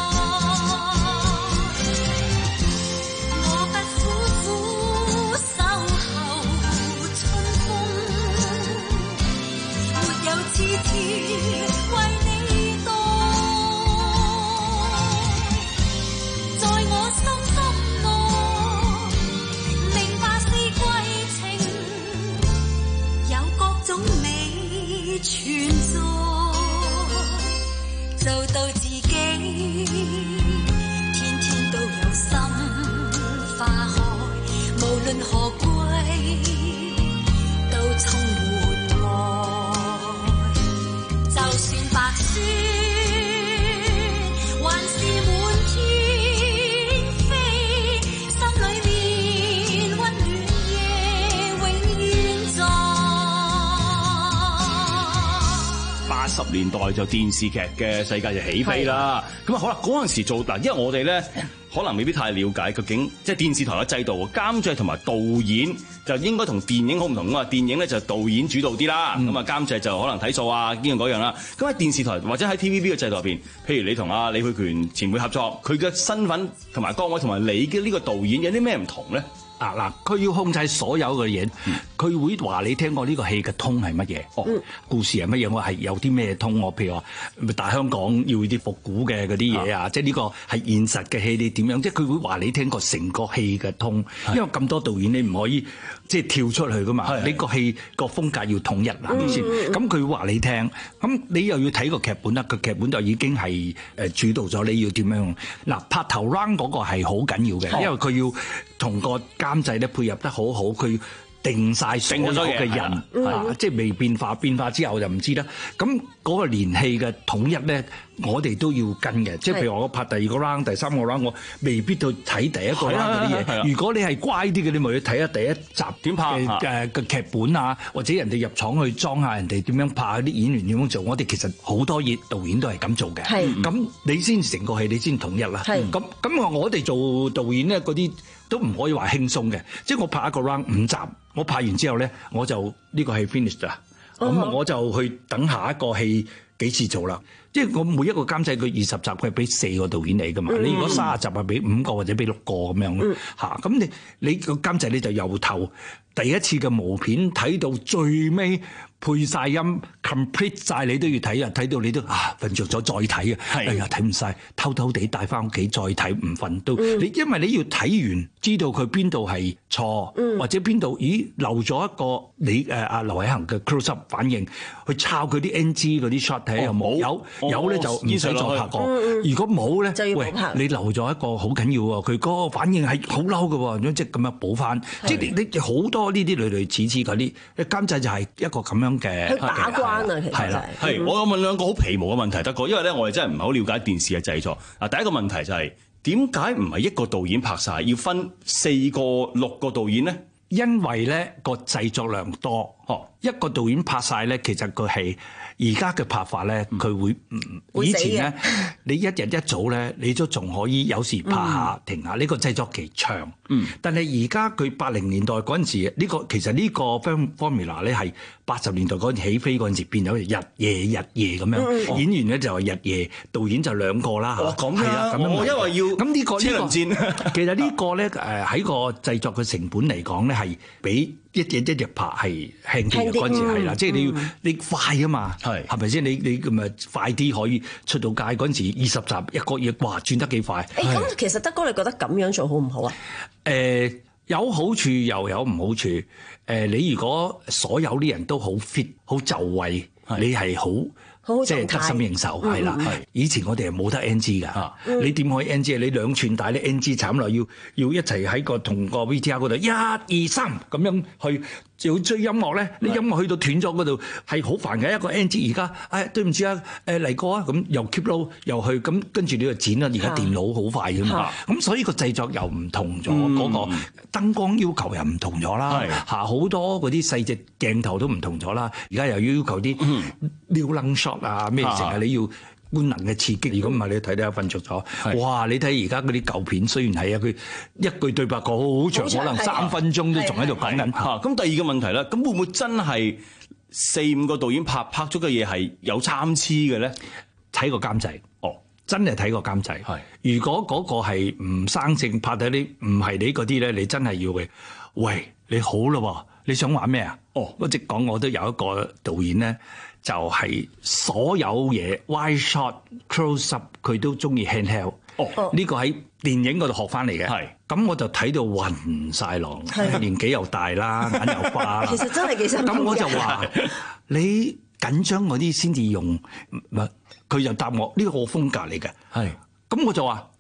我不苦苦守候春風， 論何貴，都充滿愛。就算白雪，還是滿天飛，心裏面溫暖夜永遠在。 八十年代就電視劇嘅世界就起飛啦。咁啊好啦，嗰陣時做嗱，因為我哋咧可能未必太了解究竟即係電視台嘅制度，監製同埋導演就應該同電影好唔同啊。電影咧就導演主導啲啦，咁啊監製就可能睇數啊呢樣嗰樣啦。咁喺電視台或者喺 T V B 嘅制度入邊，譬如你同阿李佩權前輩合作，佢嘅身份同埋崗位同埋你嘅呢個導演有啲咩唔同咧？ 啊嗱，佢要控制所有嘅嘢，佢、嗯、會話你聽我呢個戲嘅通係乜嘢，哦，故事係乜嘢，我係有啲咩通，我譬如話大香港要啲復古嘅嗰啲嘢啊，即係呢個係現實嘅戲，你點樣？即係佢會話你聽個成個戲嘅通，因為咁多導演你唔可以即係跳出去噶嘛，你個戲個風格要統一係咪先？咁佢會話你聽，咁你又要睇個劇本啦，個劇本就已經係誒主導咗你要點樣。嗱，拍頭 round 嗰個係好緊要嘅，因為佢要同個監製咧配合得好好，佢定晒所有嘅人，啊，即係未變化，變化之後就唔知啦。咁嗰個連戲嘅統一咧，我哋都要跟嘅。即係譬如我拍第二個 round、第三個 round，我未必到睇第一個 round 嗰啲嘢。如果你係乖啲嘅，你咪去睇下第一集點拍嘅嘅劇本啊，或者人哋入廠去裝下人哋點樣拍，啲演員點樣做。我哋其實好多嘢導演都係咁做嘅。咁你先成個戲，你先統一啦。咁咁我哋做導演咧，嗰啲都唔可以話輕鬆嘅。即係我拍一個 round 五集，我拍完之後咧，我就呢個戲 finish 啦。咁、uh-huh. 我就去等下一個戲幾時做啦。即係我每一個監製佢二十集佢係俾四個導演嚟噶嘛。Mm-hmm. 你如果三十集係俾五個或者俾六個咁樣咯嚇。咁、mm-hmm. 你你個監製你就由頭第一次嘅毛片睇到最尾配晒音 complete 晒，你都要睇啊！睇到你都啊瞓着咗再睇啊！哎呀睇唔晒，偷偷地帶翻屋企再睇，唔瞓都你，因為你要睇完知道佢邊度係錯，嗯、或者邊度咦漏咗一個你誒阿劉偉恒嘅 close up 反應，去抄佢啲 N G 嗰啲 shot 睇有冇？有有咧就唔使再拍過。嗯、如果冇咧，喂你漏咗一個好緊要喎，佢嗰個反應係好嬲嘅喎，即係咁樣補翻。即係你你好多呢啲類類似似嗰啲監製就係一個咁樣嘅去把關啊，其實係啦。 係我有問兩個好皮毛嘅問題得過，因為咧我哋真係唔係好了解電視嘅製作。嗱，第一個問題就係點解唔係一個導演拍晒，要分四個六個導演咧？ 因為咧個製作量多，哦，一個導演拍晒咧，其實佢係而家嘅拍法咧，佢會唔以前咧，你一日一早咧，你都仲可以有時拍下、嗯、停下，呢、呢個製作期長。嗯，但係而家佢八零年代嗰陣時，呢、呢個其實呢個 formula 咧係八十年代嗰陣起飛嗰陣時變咗日夜日夜咁樣、嗯，演員咧就係日夜，導演就兩個啦。 哦，咁啊，咁樣我因為要咁呢個車輪戰， 呢個、其實個呢個咧誒喺個製作嘅成本嚟講咧係比一日一日拍係輕啲嘅嗰陣時係啦，即係你要、嗯、你快啊嘛，係係咪先？你你咁咪快啲可以出到街嗰陣時，二十集一個月，哇轉得幾快！ 誒咁、欸、其實德哥你覺得咁樣做好唔好啊？ 誒、呃、有好處又有唔好處。誒、呃、你如果所有啲人都好 fit 好就位，你係好。即係得心應手，係、嗯、啦。以前我哋係冇得 N G 㗎、嗯，你點可以 N G 啊？你兩寸大咧 N G 慘落，要要一齊喺個同個 V T R 嗰度一二三咁樣去。要追音樂咧，你音樂去到斷咗嗰度係好煩嘅一個 N G。而家誒對唔住啊，誒嚟過啊，咁又 keep low 又去，咁跟住你就剪啦。而家電腦好快㗎嘛，咁所以個製作又唔同咗，嗰、嗯嗰個燈光要求又唔同咗啦，嚇好多嗰啲細隻鏡頭都唔同咗啦。而家又要求啲 new long shot 啊，咩成日你要官能嘅刺激。如果唔係你睇睇瞓着咗，哇！你睇而家嗰啲舊片，雖然係啊，佢一句對白講好長，可能三分鐘都仲喺度講緊。 咁第二個問題咧，咁會唔會真係四五個導演拍拍咗嘅嘢係有參差嘅咧？ 睇個監製，哦，真係睇個監製。係，如果嗰個係唔生性拍到啲唔係你嗰啲咧，你真係要嘅。喂，你好咯，你想玩咩啊？哦，我直講，我都有一個導演咧。就係、是、所有嘢 wide shot close up 佢都中意 handheld。哦，呢個喺電影嗰度學翻嚟嘅。係，咁我就睇到暈晒浪，年紀又大啦，眼又花啦。 其實真係幾辛苦。 咁我就話你緊張嗰啲先至用，唔係佢就答我呢、呢個我風格嚟嘅。係，咁我就話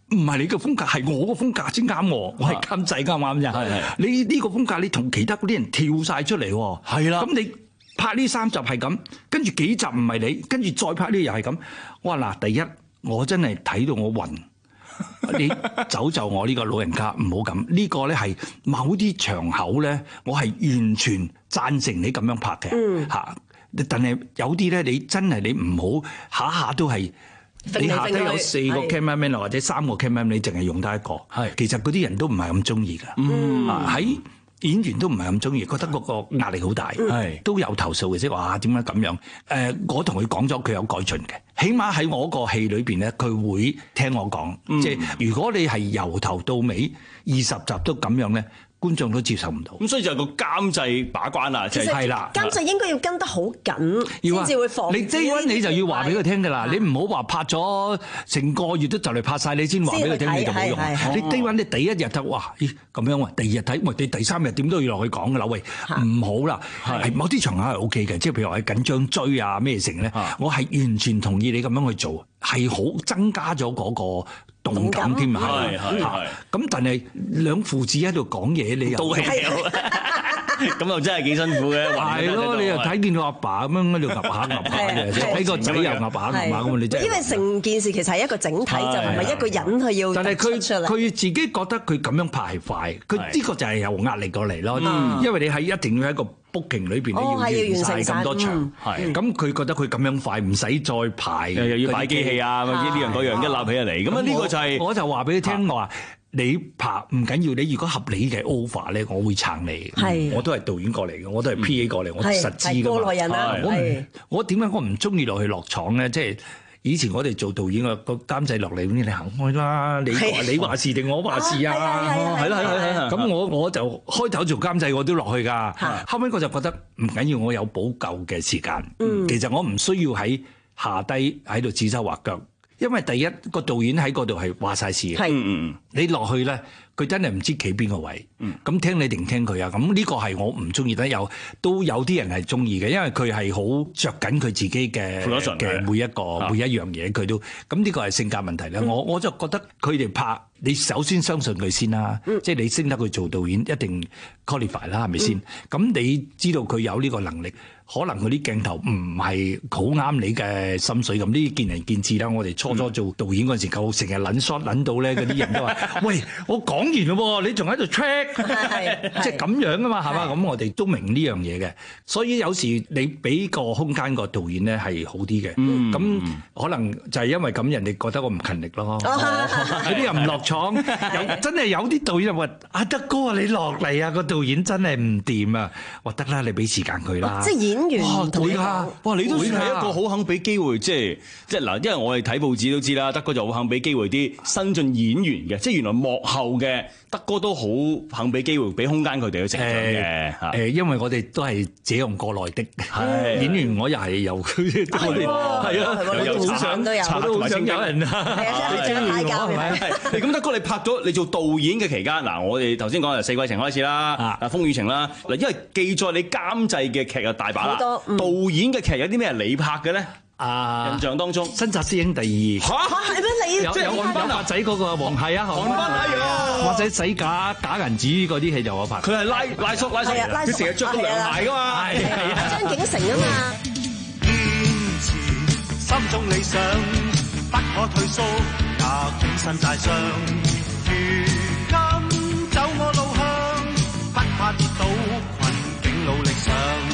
唔係你嘅風格，係我個風格先啱我，我係監製啱唔啱啫？ 係係你呢個風格，你同其他嗰啲人跳晒出嚟喎。 係啦， 咁你拍呢三集係咁，跟住幾集唔係你，跟住再拍呢又係咁。我話嗱，第一我真係睇到我暈，你走就我呢個老人家唔好咁。呢個咧係某啲場口咧，我係完全贊成你咁樣拍嘅嚇。但係有啲咧，你真係你唔好下下都係。你下低有四個 cameraman 或者三個 cameraman， 你淨係用得一個。係，其實嗰啲人都唔係咁中意㗎。嗯，喺演員都唔係咁中意，覺得嗰個壓力好大。係，都有投訴嘅，即係話點解咁樣？誒，我同佢講咗，佢有改進嘅。起碼喺我個戲裏邊咧，佢會聽我講。即係如果你係由頭到尾二十集都咁樣咧，觀眾都接受唔到。 咁所以就係個監製把關啦，就係係啦。 監製應該要跟得好緊，先至會防。 你 day one 你就要話俾佢聽㗎啦，你唔好話拍咗成個月都就嚟拍晒，你先話俾佢聽，你就冇用。你 day one 你第一日睇，哇，咦咁樣喎，第二日睇，喂，你第三日點都要落去講㗎啦，喂，唔好啦。係某啲場合係 O K 嘅，即係譬如話緊張追啊咩成咧，我係完全同意你咁樣去做，係好增加咗嗰個動感添啊！係係係。咁但係兩父子喺度講嘢，你又都係咁又真係幾辛苦嘅。 係咯，你又睇見到阿爸咁樣喺度揼下揼下嘅，睇個仔又揼下揼下咁，你真係。 因為成件事其實係一個整體，就唔係一個人去要。 但係佢佢自己覺得佢咁樣拍係快，佢呢個就係由壓力過嚟咯。因為你係一定要喺一個 booking 裏邊你要完晒咁多場，係咁佢覺得佢咁樣快，唔使再排， 又要擺機器啊，呢樣嗰樣一立起嚟。咁啊呢個就係我就話俾你聽，我話你拍唔緊要，你如果合理嘅 offer 咧，我會撐你。係，我都係導演過嚟嘅，我都係 P A 過嚟，我實知㗎嘛。過來人啦，我唔我點解我唔中意落去落廠咧？即係以前我哋做導演個個監製落嚟，咁你行開啦，你話你話事定我話事啊？係啦係啦係啦。咁我我就開頭做監製我都落去㗎，後尾我就覺得唔緊要，我有補救嘅時間。其實我唔需要喺下低喺度指手畫腳。因為第一個導演喺嗰度係話晒事嘅，係你落去咧，佢真係唔知企邊個位，咁聽你定聽佢啊？咁呢個係我唔中意得，有都有啲人係中意嘅，因為佢係好着緊佢自己嘅嘅每一個每一樣嘢，佢都咁呢個係性格問題咧。我我就覺得佢哋拍，你首先相信佢先啦，即係你升得佢做導演，一定 qualify 啦，係咪先？咁你知道佢有呢個能力。可能佢啲鏡頭唔係好啱你嘅心水咁，呢啲見仁見智啦。我哋初初做導演嗰陣時，夠成日撚 shot 撚到咧，嗰啲人都話：喂，我講完咯喎，你仲喺度 check，即係咁樣噶嘛，係嘛？咁我哋都明呢樣嘢嘅，所以有時你俾個空間個導演咧係好啲嘅。咁可能就係因為咁，人哋覺得我唔勤力咯。有啲人唔落廠，有真係有啲導演話：阿德哥啊，你落嚟啊，個導演真係唔掂啊！話得啦，你俾時間佢啦。 演員哇，會㗎！哇，你都算係一個好肯俾機會，即係即係嗱，因為我哋睇報紙都知啦，德哥就好肯俾機會啲新進演員嘅，即係原來幕後嘅德哥都好肯俾機會，俾空間佢哋去成長嘅。 誒，因為我哋都係這樣過來的。係演員，我又係由佢，我哋係啊，我好想，我都好想有人啊！ 你將太教係咪？ 你咁德哥，你拍咗你做導演嘅期間，嗱，我哋頭先講由四季情開始啦，啊，風雨情啦，嗱，因為記載你監製嘅劇有大把。好多、嗯、導演嘅劇有啲咩係你拍嘅咧？啊，印象當中《新紮師兄》第二嚇係咩？你有有有發仔嗰個黃係啊，韓賓係啊，或者洗假假銀紙嗰啲戲就我拍。 佢係拉拉叔拉叔，佢成日着個涼鞋噶嘛。係啊， 張景成啊嘛。 堅持心中理想，不可退縮，也孤身帶傷。如今走我路向，不怕跌倒。努力上，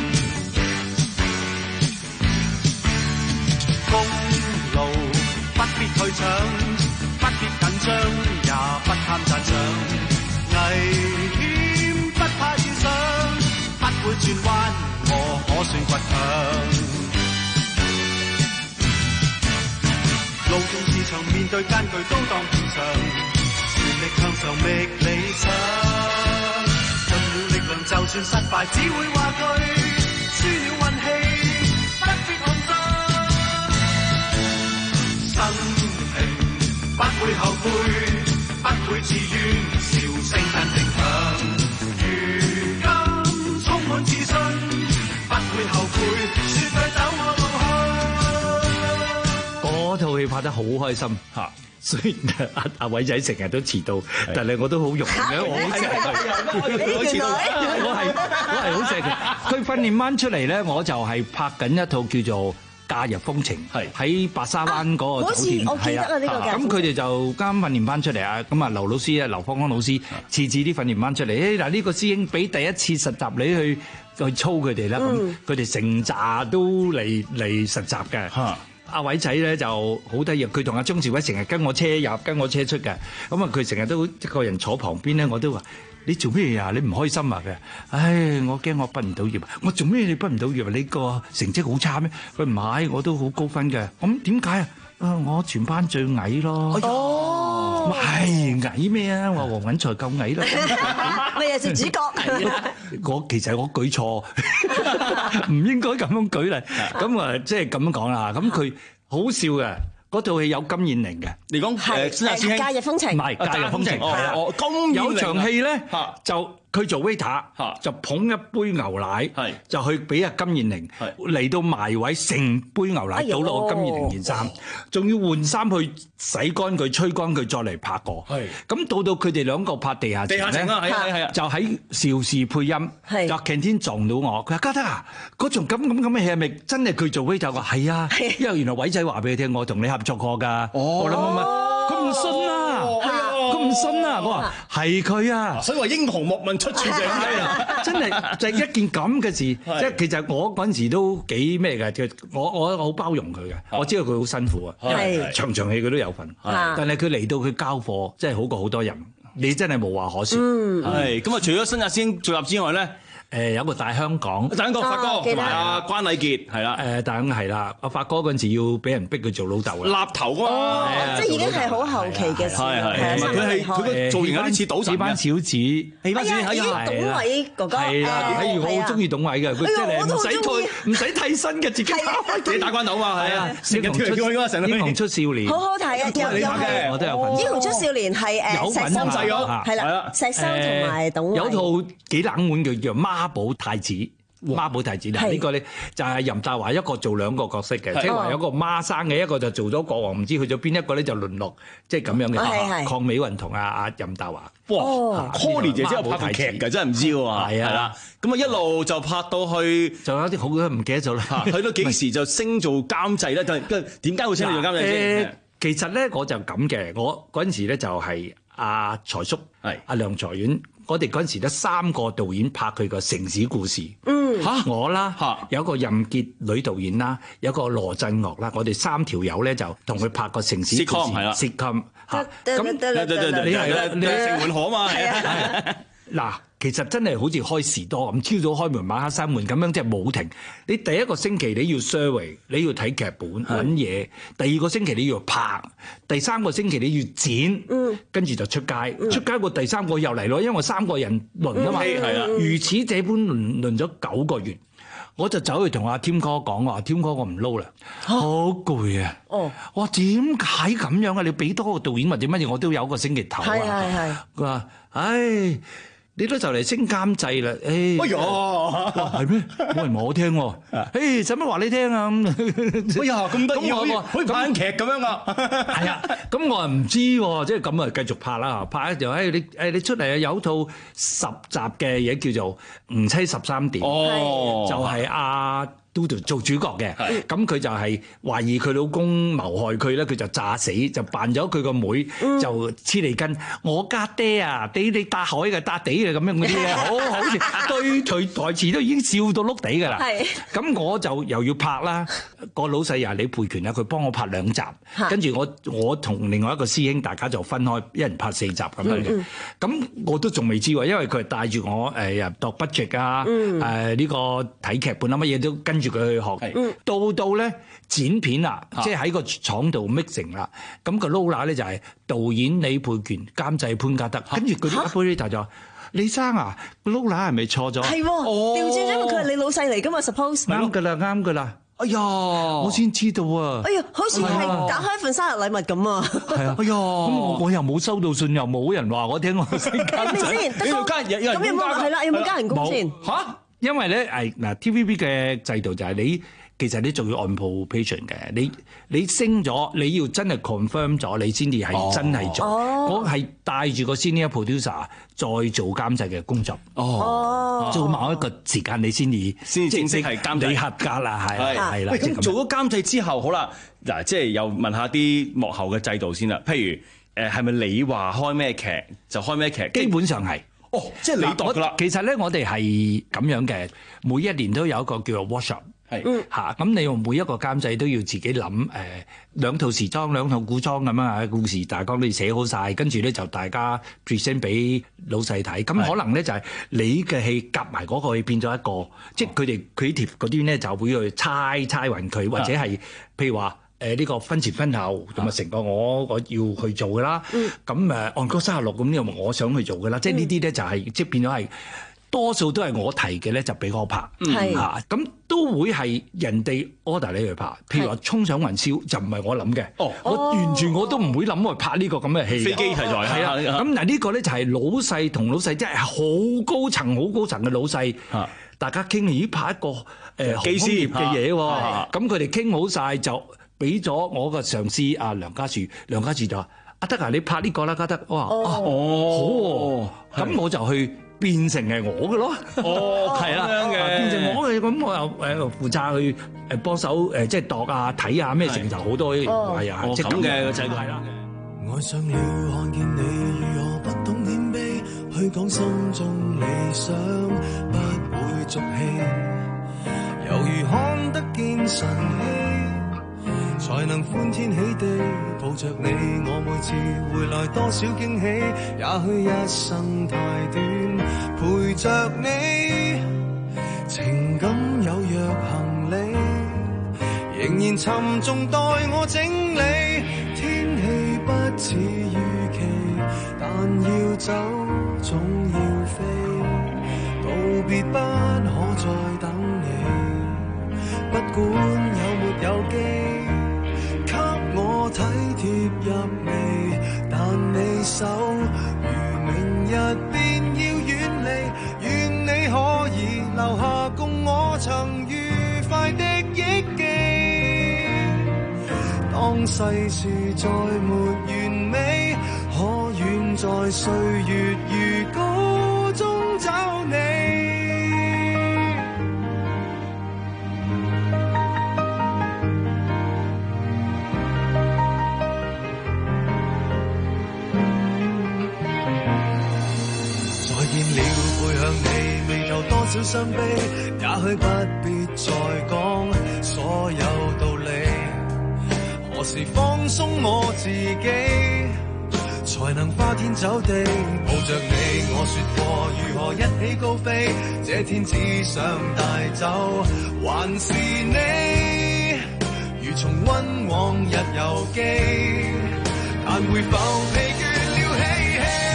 公路不必退搶，不必緊張，也不貪讚賞。危險不怕遇上，不會轉彎，我可算倔強。路縱是長，面對艱巨都當平常，全力向上覓理想。就算失敗，只會話佢輸了運氣，不必抗爭。生平不會後悔，不會自怨，笑聲跟定響。如今充滿自信，不會後悔，絕對走我路向。 嗰套戲拍得好開心嚇。 雖然阿阿偉仔成日都遲到，但係我都好容易嘅，我好錫佢。我遲到，我係我係好錫佢。佢訓練班出嚟咧，我就係拍緊一套叫做《假日風情》，喺白沙灣嗰個酒店。 我記得啊，呢個嘅。 咁佢哋就啱訓練班出嚟啊，咁啊劉老師啊，劉芳芳老師設置啲訓練班出嚟。誒嗱，呢個師兄俾第一次實習你去去操佢哋啦，咁佢哋成紮都嚟嚟實習嘅。阿偉仔咧就好得意，佢同阿張志偉成日跟我車入，跟我車出嘅。咁啊，佢成日都一個人坐旁邊咧，我都話：你做咩啊？你唔開心啊？佢，唉，我驚我畢唔到業。我做咩你畢唔到業？你個成績好差咩？佢唔係，我都好高分嘅。咁點解啊？啊，我全班最矮咯。哦，係矮咩啊？我黃允財夠矮啦。 咪又做主角。 我其實我舉錯，唔應該咁樣舉啦。咁啊，即係咁樣講啦。咁佢好笑嘅，嗰套戲有金燕玲嘅。 你講誒孫亞師兄， 假日風情， 唔係假日風情，係啦。有場戲咧就。佢做 waiter 就捧一杯牛奶，就去俾阿金燕玲嚟到埋位，成杯牛奶倒落個金燕玲件衫，仲要換衫去洗乾佢、吹乾佢，再嚟拍過。咁到到佢哋兩個拍地下情咧，就喺邵氏配音，就 canteen 撞到我，佢話嘉德啊，嗰場咁咁咁嘅戲係咪真係佢做 waiter？我話係啊，因為原來偉仔話俾佢聽，我同你合作過㗎。我諗乜乜，佢唔信啊！佢唔信啊！我話係佢啊， 所以話英雄莫問出處就係咁啦， 真係就係一件咁嘅事。即係其實我嗰陣時都幾咩嘅，我我好包容佢嘅。我知道佢好辛苦啊，場場戲佢都有份，但係佢嚟到佢交貨，真係好過好多人。你真係無話可説。 係咁啊！除咗新亞師兄做入之外咧。 誒有個大香港， 大香港發哥同埋阿關禮傑係啦， 誒大香係啦，阿發哥嗰陣時要俾人逼佢做老豆啦， 立頭啊嘛， 即係已經係好後期嘅事， 係係，佢係佢個造型有啲似賭神嘅， 班小子， 係啊，咦，董偉哥哥， 係啦，譬如我好中意董偉嘅，佢即係唔使退唔使替身嘅，自己自己打關鬥嘛，係啊，英雄出英雄出少年， 好好睇啊，又又係， 我都有份， 英雄出少年係誒石生係啦，石生同埋董偉， 有套幾冷門嘅叫孖寶太子。孖寶太子嗱，呢個咧就係任達華一個做兩個角色嘅，即係話有個孖生嘅，一個就做咗國王，唔知去咗邊，一個咧就淪落，即係咁樣嘅。鄺美雲同阿阿任達華， 哇，Connie 姐姐有拍過劇㗎，真係唔知喎。係啊，咁啊一路就拍到去， 就有啲好嘅唔記得咗啦。 去到幾時就升做監製咧？就點解會升你做監製先？ 其實咧我就咁嘅，我嗰陣時咧就係阿財叔，係阿梁財遠。我哋嗰陣時得三個導演拍佢個城市故事，嗯嚇我啦，有個任潔女導演啦，有個羅振岳啦，我哋三條友咧就同佢拍個城市故事，係啦 sitcom 嚇，咁你係你城門河嘛，係啊， 嗱。其實真係好似開士多咁，朝早開門晚黑閂門咁樣，即係冇停。你第一個星期你要 survey，你要睇劇本揾嘢；第二個星期你要拍，第三個星期你要剪，跟住就出街。出街個第三個又嚟咯，因為我三個人輪啊嘛。係啊，如此這般輪輪咗九個月，我就走去同阿添哥講話：添哥，我唔撈啦，好攰啊！哦，我話點解咁樣啊？你俾多個導演或者乜嘢，我都有個星期頭啊。係係係。佢話：唉。你都就嚟升監製啦，誒！哎呀，哇，係咩？冇人話我聽喎，誒，使乜話你聽啊？ 哎呀，咁得意喎，好似拍緊劇咁樣啊！ 係啊，咁我又唔知喎，即係咁啊，繼續拍啦，拍就誒你誒你出嚟啊，有套十集嘅嘢叫做《吳妻十三殿》，哦，就係阿嘟嘟做主角嘅，咁佢就係懷疑佢老公謀害佢咧，佢就詐死，就扮咗佢個妹，就黐脷根。我家爹啊，地地搭海嘅搭地嘅咁樣嗰啲咧，好好似對台台詞都已經笑到碌地㗎啦。咁我就又要拍啦，個老細又李培權啊，佢幫我拍兩集，跟住我我同另外一個師兄大家就分開，一人拍四集咁樣嘅。咁我都仲未知喎，因為佢係帶住我誒入度 budget 啊，誒呢個睇劇本啊，乜嘢都跟住佢去學，到到咧剪片啦，即係喺個廠度 mixing 啦。咁個 Lola 咧就係導演李培權，監製潘家德，跟住佢啲 operator 就話：李生啊，個 Lola 係咪錯咗？係喎， 調轉咗，因為佢係你老細嚟噶嘛 ，suppose 啱㗎啦，啱㗎啦。哎呀，我先知道啊！ 哎呀，好似係打開份生日禮物咁啊！ 係啊，哎呀，咁我我又冇收到信，又冇人話我聽我升監製。 咁有冇係啦？有冇加人工先？ 嚇！因為咧，誒嗱 T V B 嘅制度就係你其實你仲要按 probation 嘅，你你升咗，你要真係 confirm 咗，你先至係真係做。 哦、 我係帶住個 senior producer 再做監製嘅工作。 哦， 做某一個時間你先至先正式係監製， 你合格啦，係係啦。 喂，咁做咗監製之後，好啦，嗱，即係又問下啲幕後嘅制度先啦。譬如誒，係咪你話開咩劇就開咩劇？ 基本上係。 哦，即係你度㗎啦。 其實咧，我哋係咁樣嘅，每一年都有一個叫做 workshop。係嚇，咁你用每一個監製都要自己諗誒、呃、兩套時裝、兩套古裝咁樣啊，故事大綱都要寫好晒，跟住咧就大家 present 俾老細睇。咁可能咧就係你嘅戲夾埋嗰個，變咗一個，即係佢哋 creative 嗰啲咧就會去猜猜勻佢，或者係譬如話誒呢個分前分後，咁啊成個我我要去做㗎啦。咁誒按個三十六咁呢個我想去做㗎啦。即係呢啲咧就係、是、即係變咗係。多數都係我提嘅咧，就俾我拍嚇，咁都會係人哋 order 你去拍。譬如話《衝上雲霄》就唔係我諗嘅，我完全我都唔會諗去拍呢個咁嘅戲。飛機題材係啊，咁嗱呢個咧就係老細同老細，即係好高層、好高層嘅老細，大家傾咦拍一個誒機師嘅嘢喎，咁佢哋傾好晒就俾咗我個上司阿梁家樹，梁家樹就話：阿德啊，你拍呢個啦，家德。我話：哦，好喎，咁我就去。變成係我嘅咯， 哦，係啦， 變成我嘅，咁我又誒負責去誒幫手誒，即係度啊、睇啊咩成就好多，係啊，即係咁嘅個制度係啦。 愛上了看見你如何不懂謙卑，去講心中理想，不會俗氣，猶如看得見神氣，才能歡天喜地抱着你。我每次回來多少驚喜，也許一生太短，陪着你，情感有若行李，仍然沉重待我整理。天氣不似預期，但要走總要飛，道別不可再等你，不管有沒有機，給我體貼入微，但你手如明日便要遠離，願你可以留下共我曾愉快的憶記。當世事再沒完美，可遠在歲月如歌中找你。再見了，背向你，眉頭多少傷悲，也許不必再講所有道理。何時放鬆我自己，才能花天酒地抱着你？我說過如何一起高飛，這天只想帶走還是你，如重溫往日遊記，但會否疲倦了嬉戲？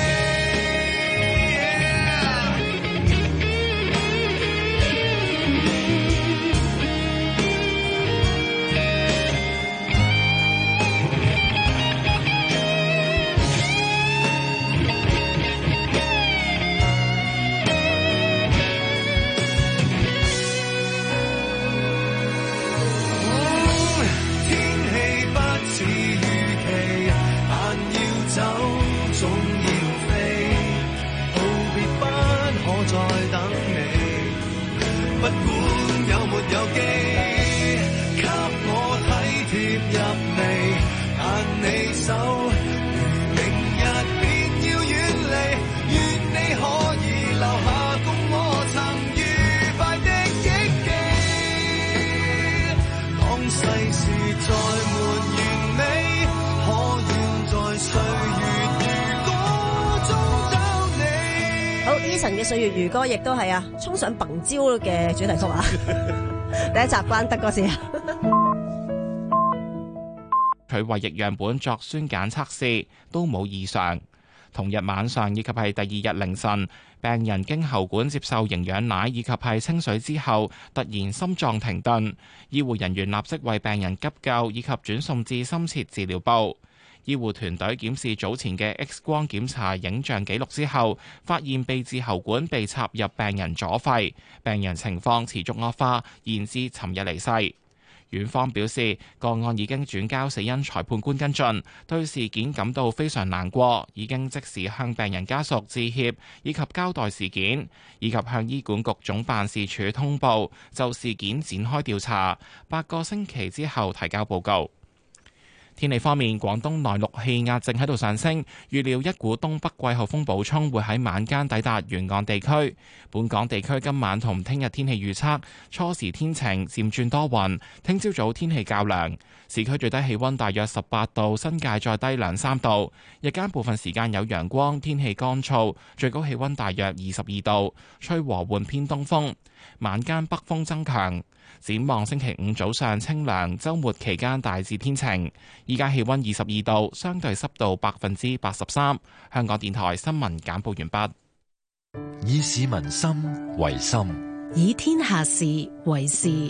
不管有沒有機，給我體貼入微，但你手如明日便要遠離，願你可以留下共我曾愉快的憶記。當世事再沒完美，可遠在歲月如歌中找你。 好，Eason嘅歲月如歌亦都係啊，衝上蹦蕉嘅主題曲啊！第一集關德嗰時， 佢胃液樣本作酸鹼測試都冇異常。同日晚上以及係第二日凌晨，病人經喉管接受營養奶以及係清水之後，突然心臟停頓，醫護人員立即為病人急救以及轉送至深切治療部。醫護團隊檢視早前嘅 X 光檢查影像記錄之後，發現鼻置喉管被插入病人左肺，病人情況持續惡化，延至尋日離世。 院方表示，個案已經轉交死因裁判官跟進，對事件感到非常難過，已經即時向病人家屬致歉，以及交代事件，以及向醫管局總辦事處通報，就事件展開調查，八個星期之後提交報告。天氣方面，廣東內陸氣壓正喺度上升，預料一股東北季候風補充會喺晚間抵達沿岸地區。本港地區今晚同聽日天氣預測，初時天晴，漸轉多雲，聽朝早天氣較涼，市區最低氣溫大約十八度，新界再低兩三度。日間部分時間有陽光，天氣乾燥，最高氣溫大約二十二度，吹和緩偏東風，晚間北風增強。展望星期五早上清涼，週末期間大致天晴。依家氣溫二十二度，相對濕度百分之八十三。香港電台新聞簡報完畢。 以市民心為心， 以天下事為事。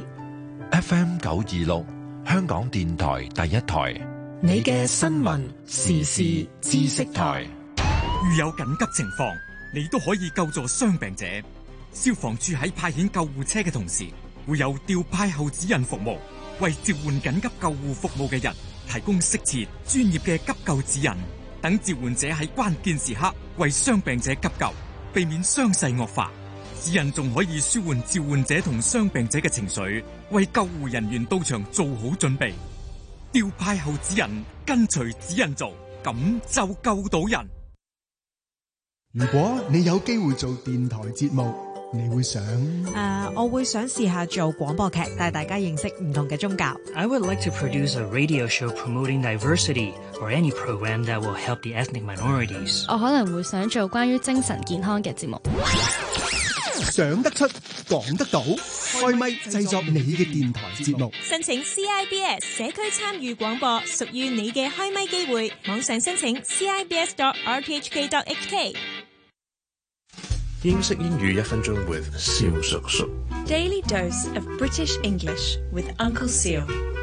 F M 九二六，香港電台第一台， 你嘅新聞時事知識台。 遇有緊急情況，你都可以救助傷病者。消防處喺派遣救護車嘅同時，會有調派後指引服務，為召喚緊急救護服務嘅人提供適切專業嘅急救指引，等召喚者喺關鍵時刻為傷病者急救，避免傷勢惡化。指引仲可以舒緩召喚者同傷病者嘅情緒，為救護人員到場做好準備。調派後指引，跟隨指引做，咁就救到人。 如果你有機會做電台節目，你會想？ 誒，uh, 我會想試下做廣播劇，帶大家認識唔同嘅宗教。 I would like to produce a radio show promoting diversity or any program that will help the ethnic minorities. 我可能會想做關於精神健康嘅節目。 想得出，講得到，開咪製作你嘅電台節目。 申請 C I B S 社區參與廣播，屬於你嘅開咪機會。網上申請 c i b s dot r t h k dot h k。 英式英語一分鐘 with 蕭叔叔。 Daily dose of British English with Uncle Seal。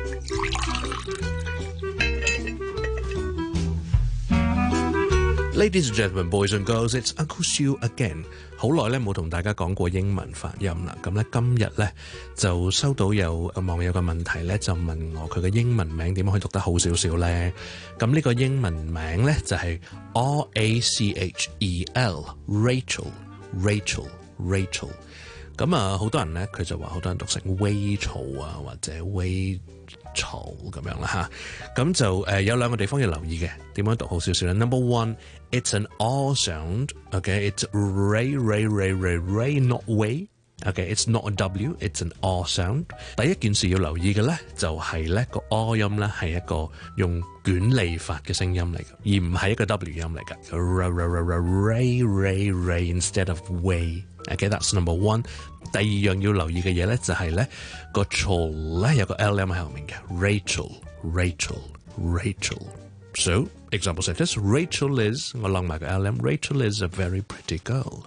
Ladies and gentlemen, boys and girls, it's Uncle Seal again。好耐咧冇同大家講過英文發音啦，咁咧今日咧就收到有網友嘅問題咧，就問我佢嘅英文名點樣可以讀得好少少咧？咁呢個英文名咧就係 R A C H E L，Rachel。Rachel Rachel 咁啊，好多人咧佢就話好多人讀成 Rachel 啊或者 Rachel 咁樣啦吓，咁就誒、呃、有兩個地方要留意嘅，點樣讀好少少咧 ？Number one, it's an R sound，OK， it's Ray Ray Ray Ray Ray not way，OK， it's not a W， it's an R sound。第一件事要留意嘅咧就係咧個 R 音咧係一個用捲脷發嘅聲音嚟嘅，而唔係一個 W 音嚟嘅。Ray Ray Ray Ray instead of way。OK, that's number one。第二樣要留意嘅嘢咧就係咧個嘈咧有個 L 音喺後面嘅 Rachel Rachel Rachel。So example sentence Rachel is 我諗埋個 L 音 Rachel is a very pretty girl。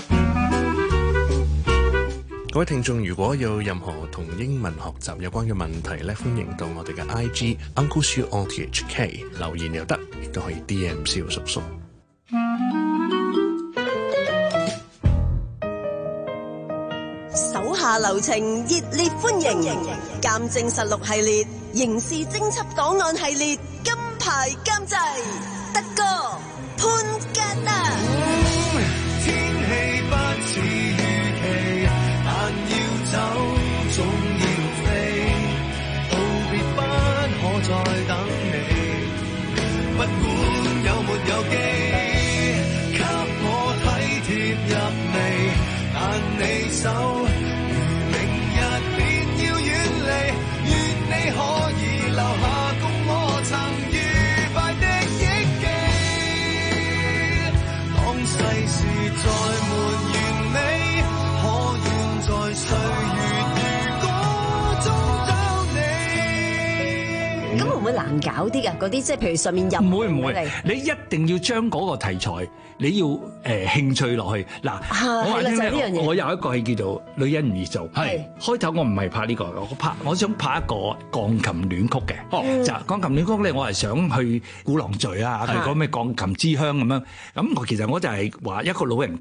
各位聽眾，如果有任何同英文學習有關嘅問題咧，歡迎到我哋嘅 I G Uncle Siu R T H K 留言又得，亦都可以 D M 蕭叔叔。 手下留情，熱烈歡迎！鑑證實錄系列、刑事偵緝檔案系列金牌監製德哥潘嘉德。 天氣不似預期，但要走總要飛，道別不可再等你，不管有沒有機，給我體貼入微，但你手咁會唔會難搞啲㗎？嗰啲即係譬如上面入唔會唔會，你一定要將嗰個題材你要誒、呃、興趣落去嗱。我話聽咧，我有一個係叫做女人唔易做，係開頭我唔係拍呢、這個，我拍我想拍一個鋼琴戀曲嘅。哦，就鋼琴戀曲咧，我係想去鼓浪嶼啊，佢講咩鋼琴之鄉咁樣。咁我其實我就係話一個老人家。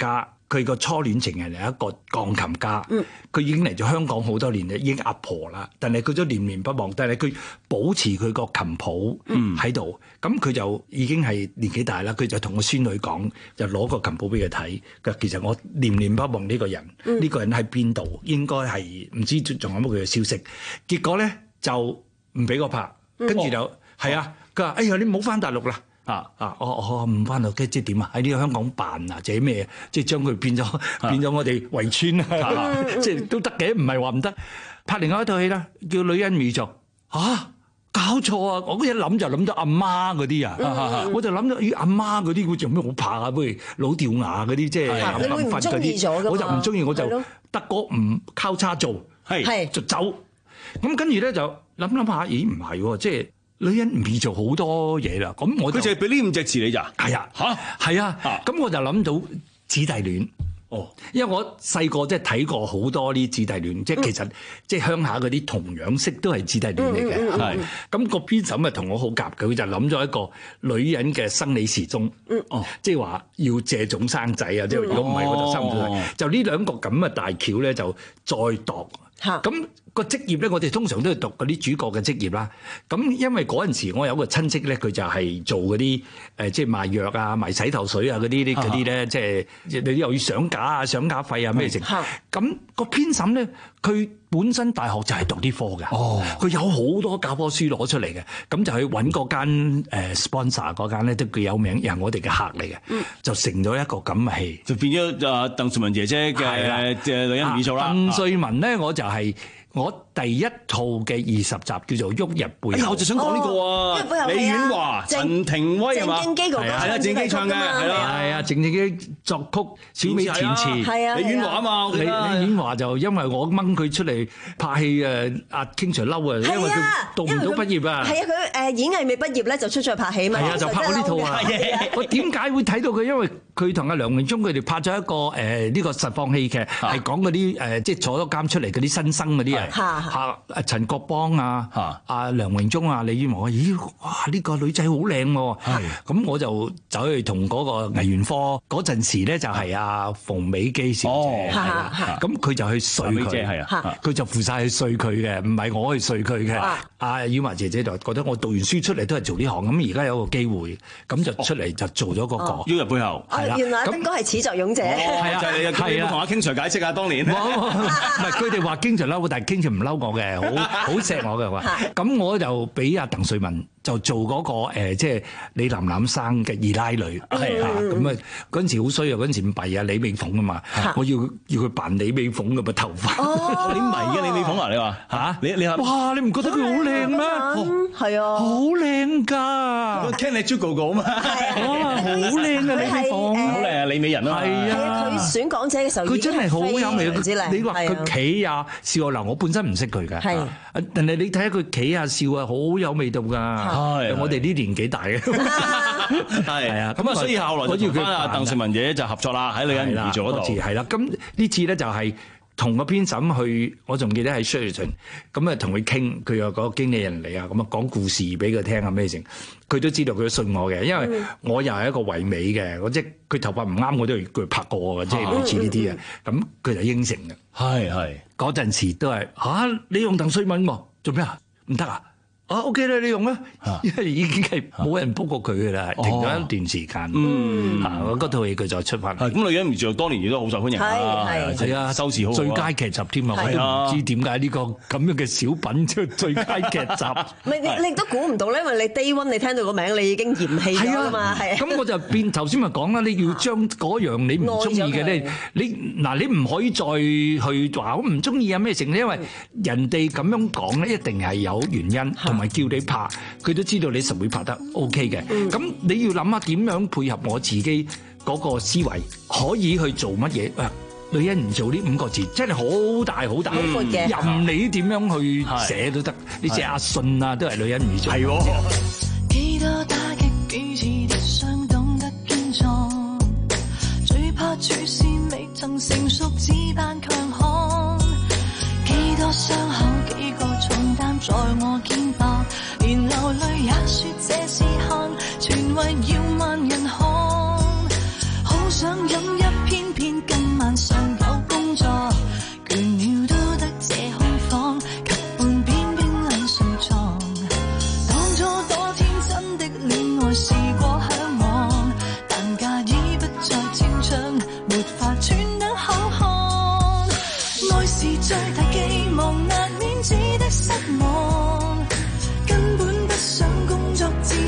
佢個初戀情人係一個鋼琴家，佢、嗯、已經嚟咗香港好多年啦，已經阿婆啦，但係佢都念念不忘，但係佢保持佢個琴譜喺度，咁佢、嗯、就已經係年紀大啦，佢就同個孫女講，就攞個琴譜俾佢睇，佢其實我念念不忘呢個人，呢、嗯、個人喺邊度，應該係唔知仲有冇佢嘅消息，結果咧就唔俾我拍，跟住就係、嗯、啊，佢話：哎呀，你唔好翻大陸啦！啊啊！我我唔翻到，即係點啊？喺呢個香港辦啊，或者咩？即係將佢變咗變咗我哋圍村啊！即係都得嘅，唔係話唔得。拍另外一套戲啦，叫《女人迷族》嚇，搞錯啊！我嗰一諗就諗到阿媽嗰啲啊，我就諗到咦阿媽嗰啲會做咩好拍啊？不如老掉牙嗰啲，即係暗暗瞓嗰啲，我就唔中意，我就得個唔交叉做，係就走。咁跟住咧就諗諗下，咦唔係喎，即係。女人唔易做好多嘢啦，咁我佢就係俾呢五隻字你咋？ 係啊，嚇係啊，咁我就諗到姊弟戀。哦，因為我細個即係睇過好多啲姊弟戀，即係其實即係鄉下嗰啲童養媳都係姊弟戀嚟嘅。係咁個編審咪同我好夾嘅，佢就諗咗一個女人嘅生理時鐘。哦，即係話要借種生仔啊，即係如果唔係我就生唔到仔。就呢兩個咁嘅大橋咧，就再度。咁個職業咧，我哋通常都係讀嗰啲主角嘅職業啦。咁因為嗰陣時我有個親戚咧，佢就係做嗰啲誒，即係賣藥啊、賣洗頭水啊嗰啲啲嗰啲咧，即係你又要上架啊、上架費啊咩成。咁個編審咧，佢本身大學就係讀啲科嘅。哦，佢有好多教科書攞出嚟嘅，咁就去揾嗰間誒 sponsor 嗰間咧都幾有名，又係我哋嘅客嚟嘅。嗯，就成咗一個咁嘅戲， 就變咗啊鄧萃雯姐姐嘅嘅女人迷族啦。 鄧萃雯咧，我就係我第一套嘅二十集叫做《旭日背後》。哎呀， 我就想講呢個啊，李婉華、陳庭威係嘛？ 鄭敬基哥哥係啦，鄭敬唱嘅係啦， 係啊，鄭敬基作曲，小美填詞， 係啊， 李婉華啊嘛， 李李婉華就因為我掹佢出嚟拍戲誒，阿 King Sir嬲啊，因為佢讀唔到畢業啊。係啊，佢誒演藝未畢業咧，就出咗去拍戲嘛。 係啊，就拍過呢套啊。我點解會睇到佢？因為佢同阿梁榮忠佢哋拍咗一個誒呢個實況戲劇，係講嗰啲誒即係坐咗監出嚟嗰啲新生嗰啲啊。嚇！阿陳國邦啊，阿梁榮忠啊，李婉華，咦！哇！呢個女仔好靚喎。係。咁我就走去同嗰個藝員科嗰陣時咧，就係阿馮美基小姐。係啦。咁佢就去睡佢。係啊。佢就負曬去睡佢嘅，唔係我去睡佢嘅。阿婉華姐姐就覺得我讀完書出嚟都係做呢行，咁而家有個機會，咁就出嚟就做咗嗰個。 旭日背後。 係啦。 原來應該係始作俑者。 係啊。 就係你啊！同阿 King Sir 解釋下當年。 唔係佢哋話 King Sir嬲，但係 King Sir 唔嬲我嘅，好好錫我嘅話。咁我就俾阿鄧萃雯就做嗰個誒，即係李琳琳生嘅二奶女。係啊，咁啊嗰陣時好衰啊，嗰陣時唔弊啊，李美鳳啊嘛，我要要佢扮李美鳳咁嘅頭髮。 你迷嘅李美鳳啊？你話嚇？你你話哇！你唔覺得佢好靚咩？ 係啊， 好靚㗎。 聽你 Jugo 啊嘛。 哇！好靚啊，李美鳳。 好靚啊，李美人啊。 係啊。 佢選港姐嘅時候， 佢真係好有味。你話佢佢企啊笑啊嗱，我本身唔識佢嘅。係。但係你睇下佢企下笑啊，好有味道㗎。係。我哋呢年紀大嘅。 係啊。咁啊，所以後來就同翻阿鄧萃雯姐就合作啦，喺女人迷族嗰度。 係啦。咁呢次咧就係同個編審去，我仲記得喺 Sheraton，咁啊同佢傾，佢有個經理人嚟啊，咁啊講故事俾佢聽啊咩成，佢都知道佢都信我嘅，因為我又係一個唯美嘅，我即係佢頭髮唔啱我都佢拍過嘅，即係類似呢啲啊，咁佢就應承嘅。係係嗰陣時都係嚇，你用鄧萃雯喎，做咩啊？唔得啊！啊 OK 啦，你用啦，因為已經係冇人 book 過佢嘅啦，停咗一段時間。嗯，嚇，嗰套戲佢再出翻。 係咁，女人迷族當年亦都好受歡迎啦，係係啊，收視好，最佳劇集添啊！我都唔知點解呢個咁樣嘅小品即係最佳劇集。 唔係你你都估唔到咧，因為你 Day One 你聽到個名，你已經嫌棄咗啊嘛，係。 咁我就變頭先咪講啦，你要將嗰樣你唔中意嘅咧，你嗱你唔可以再去話我唔中意啊咩成，因為人哋咁樣講咧，一定係有原因同。咪叫你拍，佢都知道你實會拍得 OK 嘅。咁、嗯、你要諗下點樣配合我自己嗰個思維，可以去做乜嘢？啊，女人唔做呢五個字，真係好大好大， 嗯、 任你點樣去寫都得。你寫阿信啊，都係女人唔做。係喎。幾多打擊幾次跌傷，懂得堅壯，最怕處事未曾成熟，只扮強悍。幾多傷口，幾個重擔在我肩膊，連流淚也說這是汗，全為要萬人看。好想飲一片片更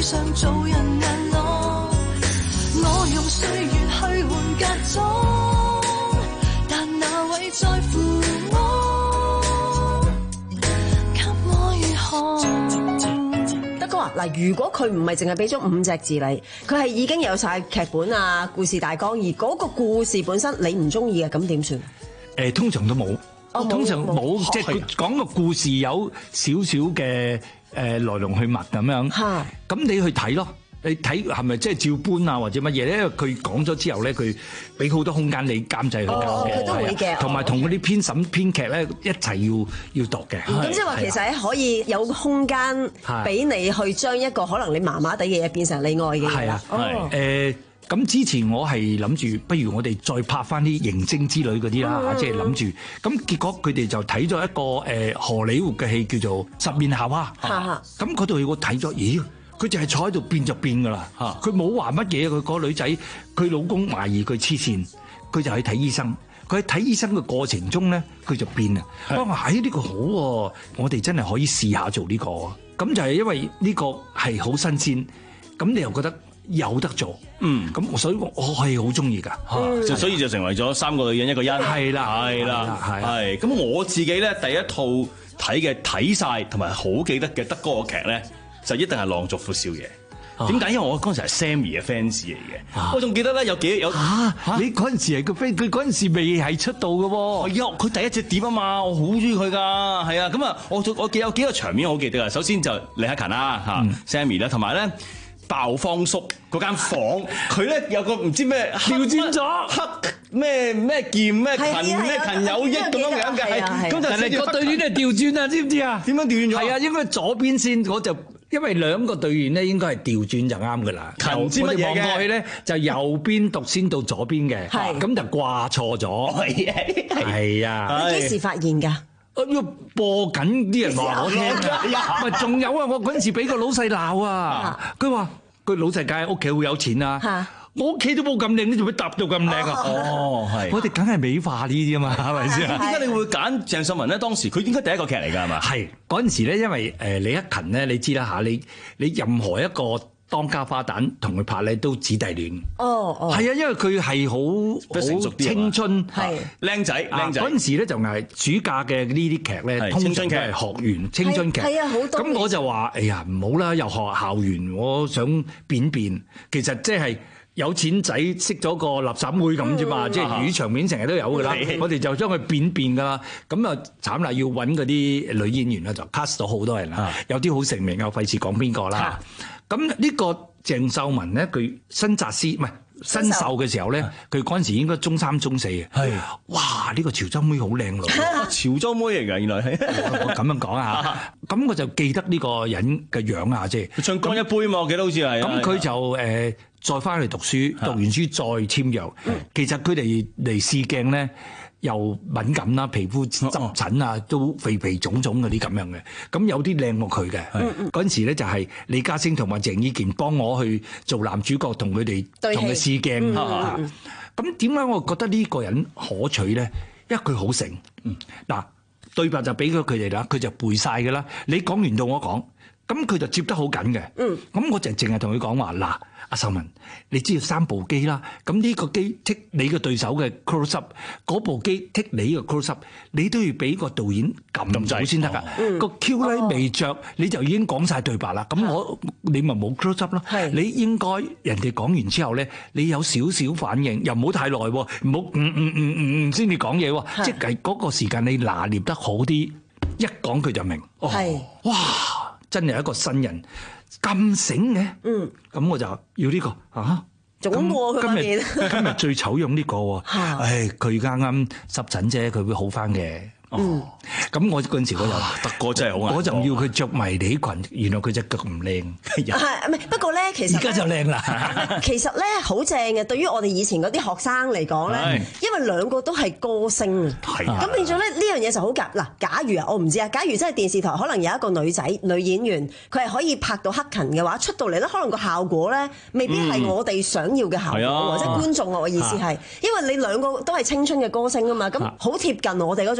上做人難落，我用歲月去換隔裝，但哪位在乎我？給我如何？ 德哥啊，嗱，如果佢唔係淨係俾咗五隻字你，佢係已經有晒劇本啊、故事大綱，而嗰個故事本身你唔中意嘅，咁點算？ 誒，通常都冇。 哦、 通常冇，即係佢講個故事有少少嘅誒來龍去脈咁樣。嚇，咁你去睇咯，你睇係咪即係照搬啊或者乜嘢咧？因為佢講咗之後咧，佢俾好多空間你監製去搞嘅， 佢都會嘅， 同埋同嗰啲編審編劇咧一齊要要讀嘅。 咁即係話其實可以有空間俾你去將一個可能你麻麻地嘅嘢變成你愛嘅嘢。係啊，係誒。咁之前我係諗住，不如我哋再拍翻啲刑偵之類嗰啲啦，即係諗住。咁結果佢哋就睇咗一個誒荷里活嘅戲，叫做《十面夏娃》。咁嗰度我睇咗，咦？佢就係坐喺度變就變噶啦。佢冇話乜嘢，佢嗰個女仔，佢老公懷疑佢黐線，佢就去睇醫生。佢喺睇醫生嘅過程中咧，佢就變啦。我話：哎，呢個好喎，我哋真係可以試下做呢個。咁就係因為呢個係好新鮮，咁你又覺得有得做，嗯，咁所以我我係好中意㗎， 就所以就成為咗三個女人一個因，係啦，係啦，係。咁我自己咧第一套睇嘅睇晒同埋好記得嘅德哥嘅劇咧，就一定係《浪族闊少爺》。點解？因為我嗰陣時係 Sammy 嘅 fans 嚟嘅，我仲記得咧有幾有嚇，你嗰陣時係個 fans，佢嗰陣時未係出道嘅喎。 係啊，佢第一隻碟啊嘛，我好中意佢㗎，係啊，咁啊，我我記有幾個場面我好記得啊。首先就李克勤啦嚇 ，Sammy 啦，同埋咧。爆方叔嗰間房，佢咧有個唔知咩調轉咗黑咩咩劍咩勤咩勤有益咁樣樣嘅，係咁但係個對聯係調轉啊，知唔知啊？ 點樣調轉咗？ 係啊，應該左邊先，我就因為兩個對聯咧應該係調轉就啱噶啦。 勤知乜嘢嘅？ 我哋望過去咧就右邊讀先到左邊嘅，咁就掛錯咗。係啊， 你幾時發現㗎？ 要播緊啲人話我聽㗎，唔係仲有啊！我嗰陣時俾個老細鬧啊，佢話。佢老細梗係屋企好有錢啊！我屋企都冇咁靚，你做咩搭到咁靚啊？ 哦，係， 我哋梗係美化呢啲啊嘛，係咪先？ 點解你會揀鄭秀文咧？當時佢應該第一個劇嚟㗎係嘛？ 係嗰陣時咧，因為誒李克勤咧，你知啦嚇，你你任何一個當家花旦同佢拍咧都姊弟戀。哦哦，係啊，因為佢係好好青春，係靚仔靚仔。 嗰陣時咧就係暑假嘅呢啲劇咧，通常都係學園青春劇。係啊，好多。咁我就話：哎呀，唔好啦，又學校園，我想變變。其實即係有錢仔識咗個垃圾妹咁啫嘛，即係粵語場面成日都有㗎啦。我哋就將佢變變㗎啦。咁啊慘啦，要揾嗰啲女演員咧，就 cast 咗好多人啦。有啲好成名，我費事講邊個啦。咁呢個鄭秀文咧，佢新紮師唔係新秀嘅時候咧，佢嗰陣時應該中三中四嘅。係，哇！呢個潮州妹好靚女， 潮州妹嚟㗎，原來係。 我咁樣講啊，咁我就記得呢個人嘅樣啊，即係唱乾一杯嘛，我記得好似係。 咁佢就誒再翻去讀書，讀完書再簽約。其實佢哋嚟試鏡咧。又敏感啦，皮膚濕疹啊，都肥肥腫腫嗰啲咁樣嘅。咁有啲靚過佢嘅。嗰陣時咧就係李嘉誠同埋鄭伊健幫我去做男主角，同佢哋同佢試鏡。咁點解我覺得呢個人可取咧？因為佢好醒。嗱，對白就俾咗佢哋啦，佢就背晒㗎啦。你講完到我講，咁佢就接得好緊嘅。咁我就淨係同佢講話嗱。阿秀文，你知道三部機啦，咁呢個機剔你個對手嘅 close up，嗰部機剔你個 close up，你都要俾個導演撳掣先得㗎。個 Q 咧未着，你就已經講晒對白啦。咁我你咪冇 close up 咯。你應該人哋講完之後咧，你有少少反應，又唔好太耐喎，唔好嗯嗯嗯嗯嗯先至講嘢喎。即係嗰個時間你拿捏得好啲，一講佢就明。係，哇！真係一個新人。咁醒嘅，嗯，咁我就要呢個啊， 總過佢今日今日最醜樣呢個喎，唉，佢啱啱濕疹啫，佢會好翻嘅。嗯，咁我嗰陣時我又德哥真係好啊， 我就要佢着迷你裙，原來佢隻腳唔靚。 係唔係？不過咧，其實而家就靚啦。 其實咧好正嘅，對於我哋以前嗰啲學生嚟講咧，因為兩個都係歌星啊，咁變咗咧呢樣嘢就好夾嗱。假如啊，我唔知啊，假如真係電視台可能有一個女仔女演員，佢係可以拍到克勤嘅話，出到嚟咧，可能個效果咧未必係我哋想要嘅效果，或者觀眾啊，我意思係，因為你兩個都係青春嘅歌星啊嘛，咁好貼近我哋嗰種口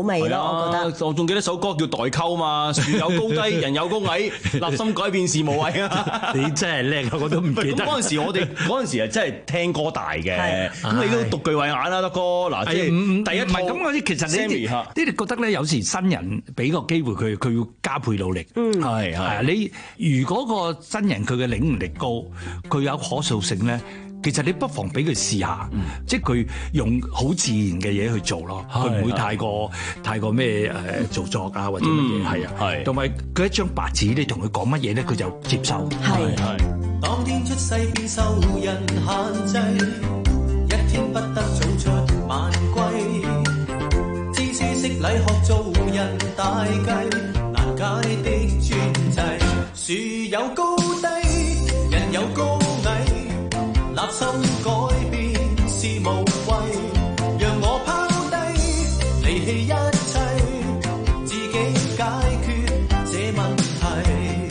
味咯，我覺得。 我仲記得首歌叫代溝嘛，樹有高低，人有高矮，立心改變是無謂啊！ 你真係叻啊！我都唔記得。 咁嗰陣時我哋嗰陣時係真係聽歌大嘅，咁你都獨具慧眼啦，德哥。嗱，即係第一唔係咁嗰啲，其實你哋你哋覺得咧，有時新人俾個機會佢，佢要加倍努力。 嗯， 係係。你如果個新人佢嘅領悟力高，佢有可塑性咧。其實你不妨俾佢試下，嗯、即係佢用好自然嘅嘢去做咯，佢唔會太過太過咩誒做作啊或者乜嘢係啊，係同埋佢一張白紙，你同佢講乜嘢咧，佢就接受。 係係。當天出世便受人限制，一天不得早出晚歸，知書識禮學做人大計，難解的專制。樹有高低，人有高矮。立心改變是無謂，讓我拋低離棄一切，自己解決這問題。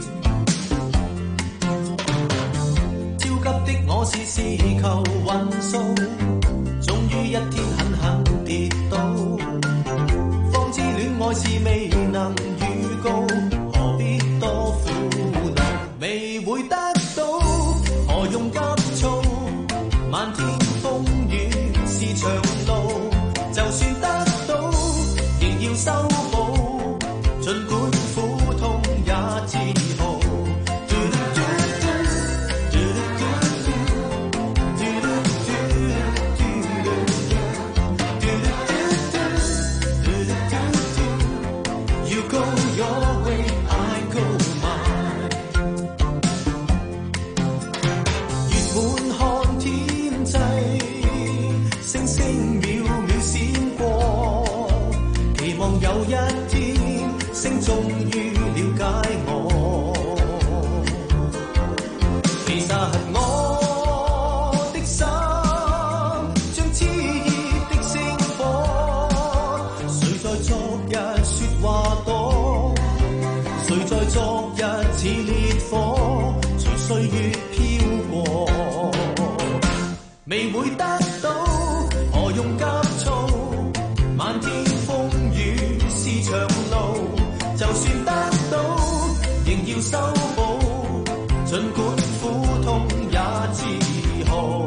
焦急的我是事求運數，終於一天狠狠跌倒，方知戀愛是未能預告，何必多苦惱，未會得到，何用急漫天風雨是長路，就算得到，亦要修補，儘管苦痛也自豪。You go your way, I go mine。月滿看天際，星星秒秒閃過，期望有一天，星終於了解我。其實我的心像熾熱的星火，誰在昨日說話多？誰在昨日似烈火，隨歲月飄過？未會得到，何用急躁？漫天風雨是長路，就算得到，仍要修補，儘管苦痛也自豪。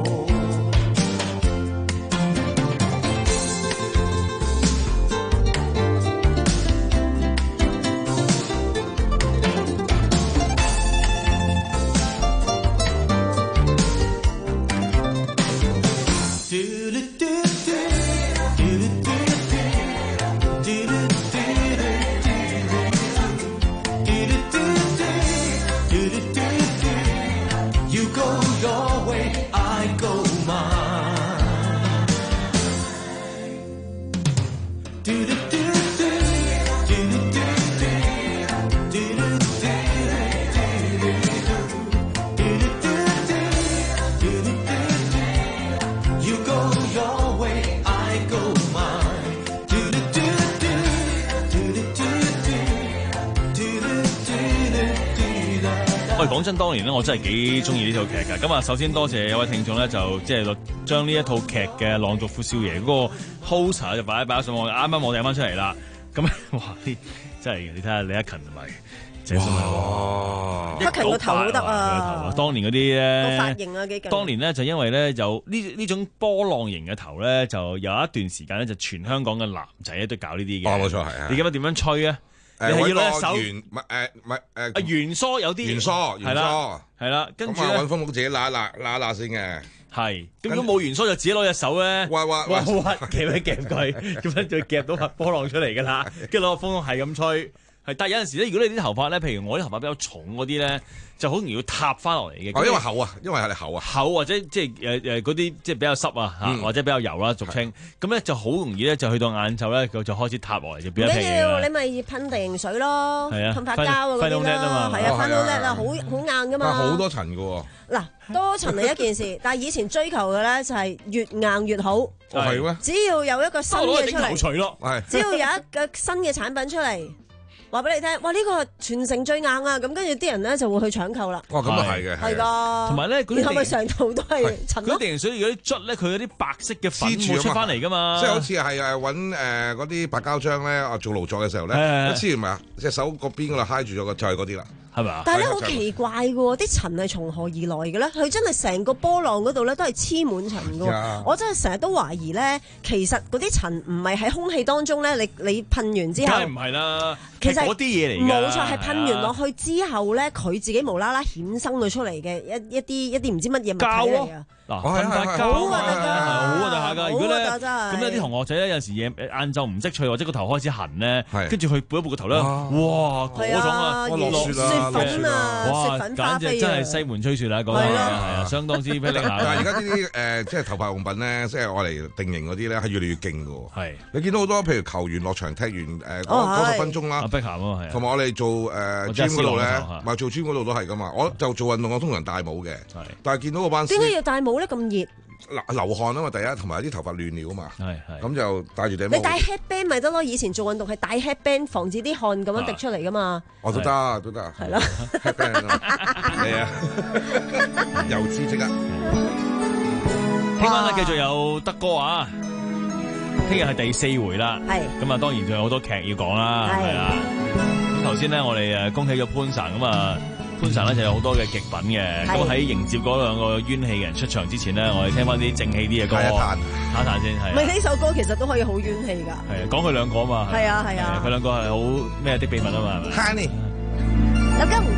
喂，講真，當年咧，我真係幾中意呢套劇㗎。咁啊，首先多謝有位聽眾咧，就即係將呢一套劇嘅《浪族闊少爺》嗰個 poster 就擺一擺上網，啱啱我掟翻出嚟啦。咁哇，啲真係你睇下李克勤同埋謝松麗， 克勤個頭好得啊！ 當年嗰啲咧， 個髮型啊幾勁。 當年咧就因為咧有呢呢種波浪形嘅頭咧，就有一段時間咧就全香港嘅男仔咧都搞呢啲嘅。 哦，冇錯係啊。 你記得點樣吹啊？你係要攞一手圓，唔係誒唔係誒啊圓梳有啲圓梳圓梳係啦，跟住咧揾風佬自己揦揦揦揦先嘅。 係，咁如果冇圓梳就自己攞隻手咧， 哇哇哇哇夾一夾佢，咁樣就夾到塊波浪出嚟㗎啦。跟住攞個風係咁吹。係，但係有陣時咧，如果你啲頭髮咧，譬如我啲頭髮比較重嗰啲咧，就好容易要塌翻落嚟嘅。 哦，因為厚啊，因為係你厚啊， 厚或者即係誒誒嗰啲即係比較濕啊嚇， 嗯、 或者比較油啦，俗稱。咁咧就好容易咧，就去到晏晝咧，佢就開始塌落嚟，就變咗皮嘢啦。 你咪噴定型水咯， 係啊， 噴髮膠啊嗰啲啦，係啊，噴到叻啦，好好硬噶嘛。 好多層嘅喎。 嗱，多層係一件事，但係以前追求嘅咧就係越硬越好。 係咩？ 只要有一個新嘅出嚟， 咯， 只要有一個新嘅產品出嚟。 話俾你聽，哇呢個全城最硬啊！咁跟住啲人咧就會去搶購啦。 哇，咁啊係嘅， 係㗎。 同埋咧， 然後咪成套都係塵咯。 嗰啲定水嗰啲捽咧，佢有啲白色嘅粉冇出翻嚟㗎嘛。 即係好似係誒揾誒嗰啲白膠漿咧，啊做勞作嘅時候咧，一黐完咪隻手嗰邊嗰度揩住咗個就係嗰啲啦。 係咪啊？ 但係咧好奇怪嘅喎，啲塵係從何而來嘅咧？佢真係成個波浪嗰度咧都係黐滿塵嘅喎。我真係成日都懷疑咧，其實嗰啲塵唔係喺空氣當中咧，你你噴完之後， 梗係唔係啦？ 其實嗰啲嘢嚟㗎。 冇錯，係噴完落去之後咧，佢自己無啦啦衍生咗出嚟嘅一一啲一啲唔知乜嘢物體嚟㗎。 嗱，噴發膠好核突㗎， 好核突下㗎。如果咧咁咧，啲同學仔咧有時夜晏晝唔識趣，或者個頭開始痕咧，跟住佢撥一撥個頭咧，哇嗰種啊， 落雪雪粉啊， 哇，簡直真係西門吹雪啦！講緊係啊，相當之霹靂下。 但係而家呢啲誒，即係頭髮用品咧，即係我嚟定型嗰啲咧，係越嚟越勁㗎喎。 係你見到好多，譬如球員落場踢完誒九十分鐘啦， 碧咸啊，係。 同埋我哋做誒 gym 嗰度咧，咪做 gym 嗰度都係㗎嘛。我就做運動，我通常戴帽嘅。但係見到嗰班點解要戴帽咧？咁熱？ 流流汗啊嘛，第一同埋啲頭髮亂了啊嘛， 係係咁就戴住頂帽。 你戴 headband 咪得咯？以前做運動係戴 headband 防止啲汗咁樣滴出嚟噶嘛。 我都得都得。 係咯 ，headband 係啊，又知即刻。 聽晚咧繼續有德哥啊，聽日係第四回啦。 係。 咁啊，當然仲有好多劇要講啦，係啊。咁頭先咧，我哋誒恭喜咗潘神咁啊。潘神咧就有好多嘅極品嘅，咁喺迎接嗰兩個冤氣嘅人出場之前呢，我哋聽翻啲正氣啲嘅歌，彈一彈，彈一彈先係。 唔係呢首歌其實都可以好冤氣㗎。 係啊，講佢兩個啊嘛。 係啊係啊。 佢兩個係好咩的秘密啊嘛，係咪 ？Honey， 有金。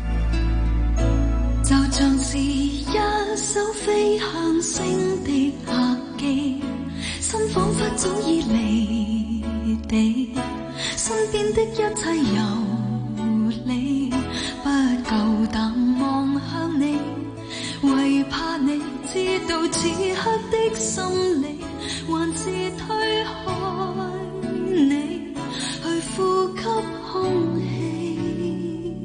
就像是一首飛向星的客機，心彷彿早已離地，身邊的一切由你。不夠膽望向你，為怕你知道此刻的心理，還是推開你去呼吸空氣，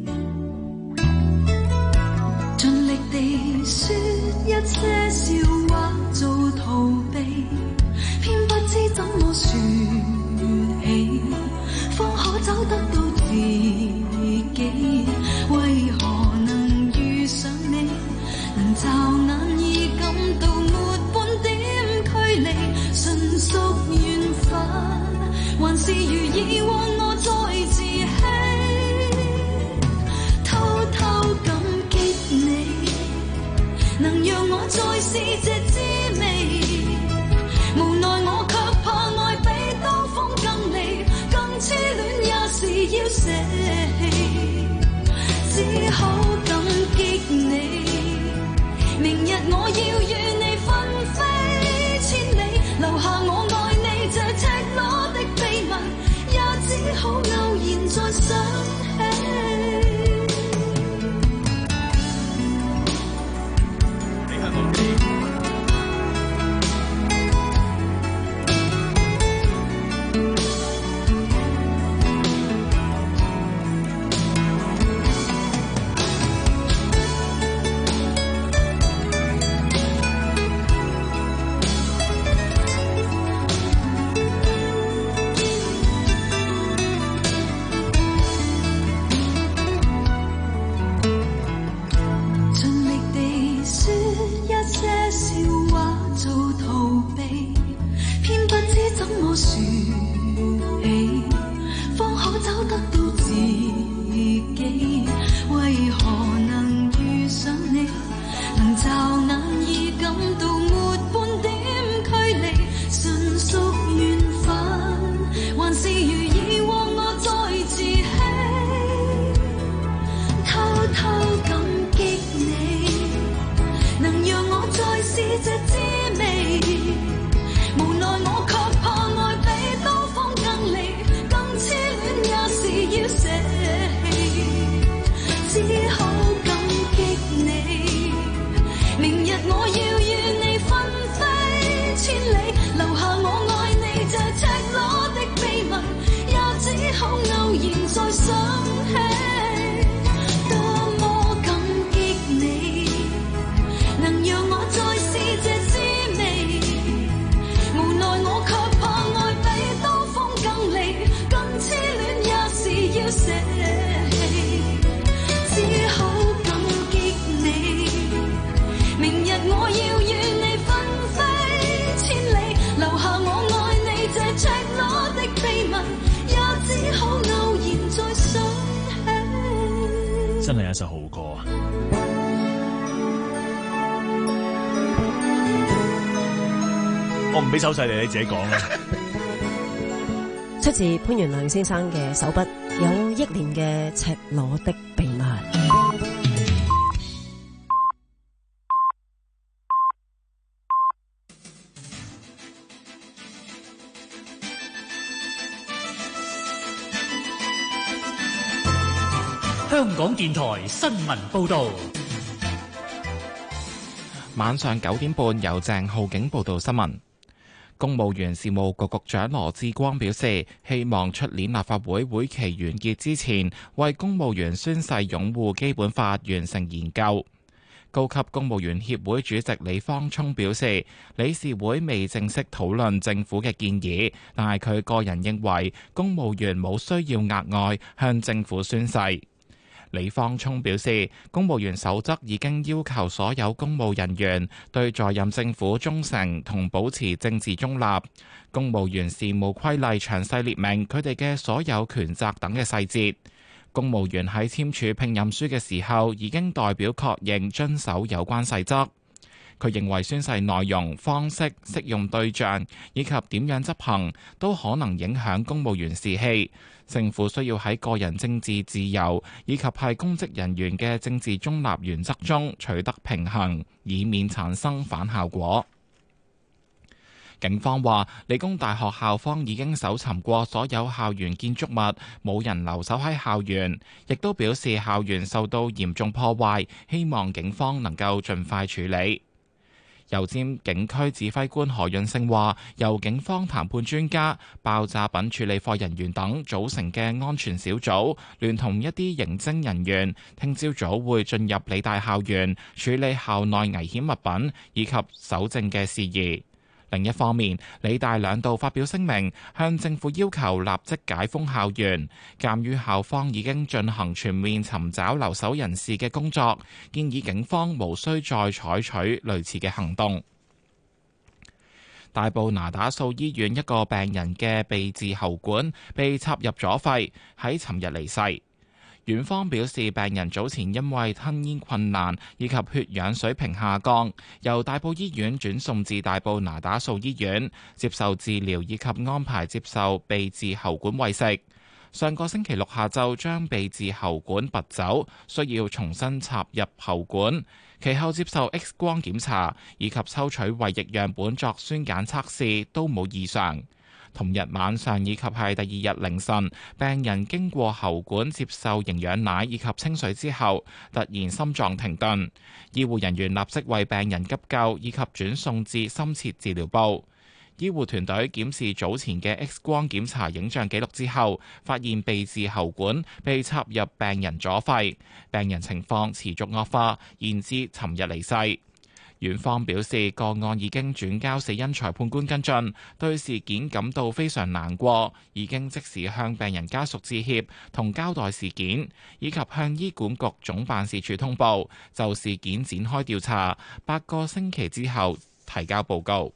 盡力地說一些笑話做逃避，偏不知怎麼說起，方可找得到自己。為何能遇上你，能驟眼已感到沒半點距離，純屬緣分，還是如以往我在自欺，偷偷感激你，能讓我再試這滋味，無奈我卻怕愛比刀鋒更利，更痴戀也是要捨棄，只好感激你，明日我要與你分飛千里，留下我愛你這赤裸的秘密，也只好偶然再想起。要我唔俾手勢你，你自己講啦。 出自潘元良先生嘅手筆，有憶蓮嘅《赤裸的秘密》。 香港電台新聞報導。 晚上九點半由鄭浩景報道新聞。公務員事務局局長羅致光表示，希望出年立法會會期完結之前，為公務員宣誓擁護基本法完成研究。高級公務員協會主席李方聰表示，理事會未正式討論政府嘅建議，但係佢個人認為公務員冇需要額外向政府宣誓。李方聰表示，公務員守則已經要求所有公務人員對在任政府忠誠同保持政治中立。公務員事務規例詳細列明佢哋嘅所有權責等嘅細節。公務員喺簽署聘任書嘅時候已經代表確認遵守有關細則。佢認為宣誓內容、方式、適用對象以及點樣執行都可能影響公務員士氣。政府需要喺個人政治自由以及係公職人員嘅政治中立原則中取得平衡，以免產生反效果。警方話，理工大學校方已經搜尋過所有校園建築物，冇人留守喺校園，亦都表示校園受到嚴重破壞，希望警方能夠盡快處理。油尖警區指揮官何潤勝話，由警方談判專家、爆炸品處理課人員等組成嘅安全小組，聯同一啲刑偵人員，聽朝早會進入理大校園處理校內危險物品以及搜證嘅事宜。另一方面，理大兩度發表聲明，向政府要求立即解封校園。鑑於校方已經進行全面尋找留守人士嘅工作，建議警方無需再採取類似嘅行動。大埔那打素醫院一個病人嘅鼻治喉管被插入咗肺，喺尋日離世。院方表示，病人早前因為吞咽困難以及血氧水平下降，由大埔醫院轉送至大埔那打素醫院接受治療以及安排接受鼻治喉管餵食。上個星期六下晝將鼻治喉管拔走，需要重新插入喉管，其後接受 X 光檢查以及抽取胃液樣本作酸鹼測試，都冇異常。同日晚上以及係第二日凌晨，病人經過喉管接受營養奶以及清水之後，突然心臟停頓，醫護人員立即為病人急救以及轉送至深切治療部。醫護團隊檢視早前嘅 X 光檢查影像記錄之後，發現鼻治喉管被插入病人左肺，病人情況持續惡化，延至尋日離世。院方表示，個案已經轉交死因裁判官跟進，對事件感到非常難過，已經即時向病人家屬致歉同交代事件，以及向醫管局總辦事處通報，就事件展開調查，八個星期之後提交報告。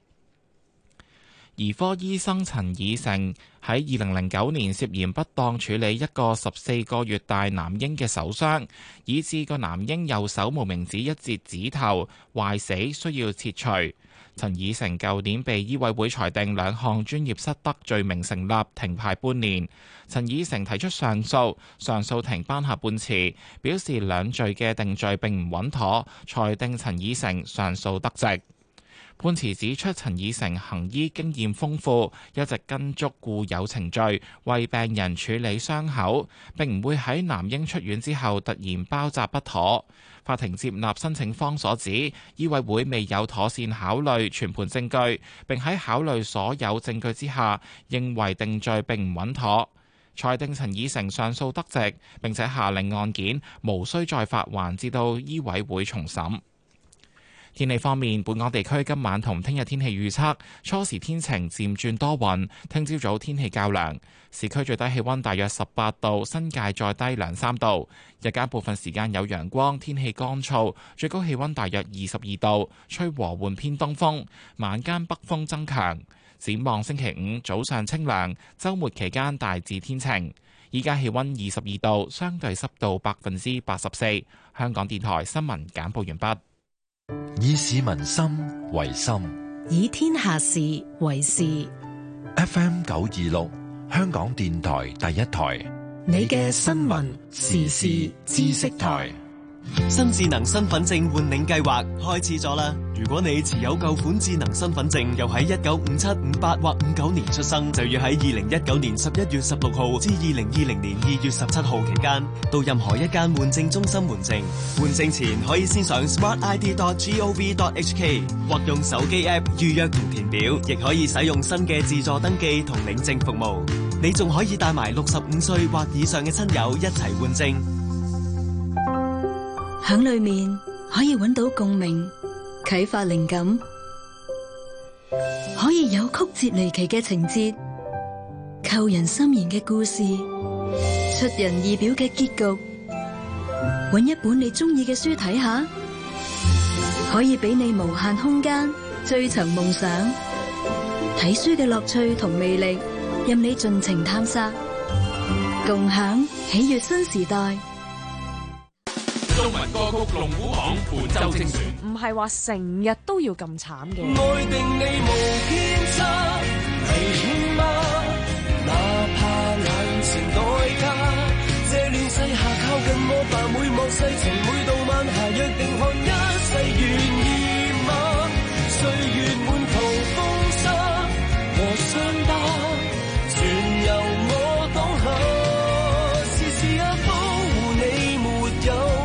兒科醫生陳以誠喺二零零九年涉嫌不當處理一個十四個月大男嬰嘅手傷，以致個男嬰右手無名指一節指頭壞死，需要切除。陳以誠舊年被醫委會裁定兩項專業失德罪名成立，停牌半年。陳以誠提出上訴，上訴庭頒下判詞，表示兩罪嘅定罪並唔穩妥，裁定陳以誠上訴得直。判詞指出，陳以誠行醫經驗豐富，一直跟足固有程序為病人處理傷口，並唔會喺男嬰出院之後突然包紮不妥。法庭接納申請方所指，醫委會未有妥善考慮全盤證據，並喺考慮所有證據之下，認為定罪並唔穩妥，裁定陳以誠上訴得直，並且下令案件無需再發還至到醫委會重審。天氣方面，本港地區今晚同聽日天氣預測，初時天晴，漸轉多雲，聽朝早天氣較涼，市區最低氣溫大約十八度，新界再低兩三度。日間部分時間有陽光，天氣乾燥，最高氣溫大約二十二度，吹和緩偏東風，晚間北風增強。展望星期五早上清涼，週末期間大致天晴。依家氣溫二十二度，相對濕度百分之八十四。香港電台新聞簡報完畢。 以市民心為心， 以天下事為事。 F M 九二六，香港電台第一台， 你嘅新聞時事知識台。 新智能身份證換領計劃開始咗啦！如果你持有舊款智能身份證，又喺一九五七、五八或五九年出生，就要喺二零一九年十一月十六號至二零二零年二月十七號期間，到任何一間換證中心換證。換證前可以先上 smart I D dot gov dot h k 或用手機 app 預約同填表，亦可以使用新嘅自助登記同領證服務。你仲可以帶埋六十五歲或以上嘅親友一齊換證。 響裏面可以揾到共鳴，啟發靈感，可以有曲折離奇嘅情節，扣人心弦嘅故事，出人意表嘅結局。揾一本你中意嘅書睇下，可以俾你無限空間追尋夢想。睇書嘅樂趣同魅力，任你盡情探索，共享喜悅新時代。 中文歌曲龍虎榜本周精選， 唔係話成日都要咁慘嘅。 愛定你無偏差，危險嗎？哪怕眼前代價，這亂世下靠近我吧，每幕世情每到晚霞，約定看一世願意嗎？歲月滿途風沙和傷疤，全由我擋下，時時刻保護你沒有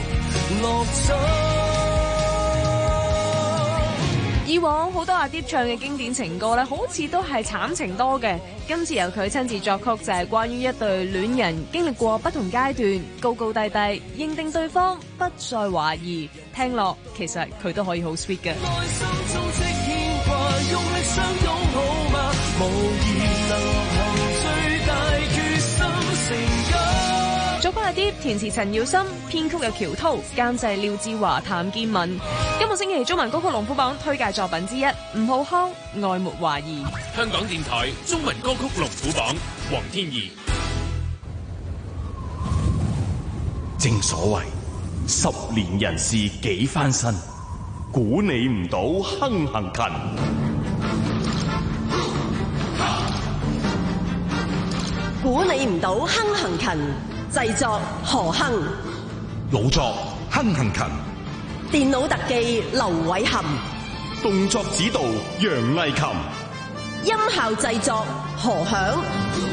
以往好多阿 Deep 唱嘅經典情歌咧，好似都係慘情多嘅。今次由佢親自作曲，就係關於一對戀人經歷過不同階段，高高低低，認定對方，不再懷疑。聽落其實佢都可以好 sweet 嘅。 內心充斥牽掛，用力相擁好嗎？無疑能憑最大決心成家。 作曲阿 Deep，填詞陳耀森，編曲有喬濤，監製廖志華、譚建文。今個星期中文歌曲龍虎榜推介作品之一，吳浩康《愛沒懷疑》。 香港電台中文歌曲龍虎榜，黃天怡。 正所謂十年人事幾番新，估你唔到亨行勤。 估你唔到亨行勤。製作何亨， 老作亨行勤， 電腦特技劉偉涵， 動作指導楊藝琴， 音效製作何響，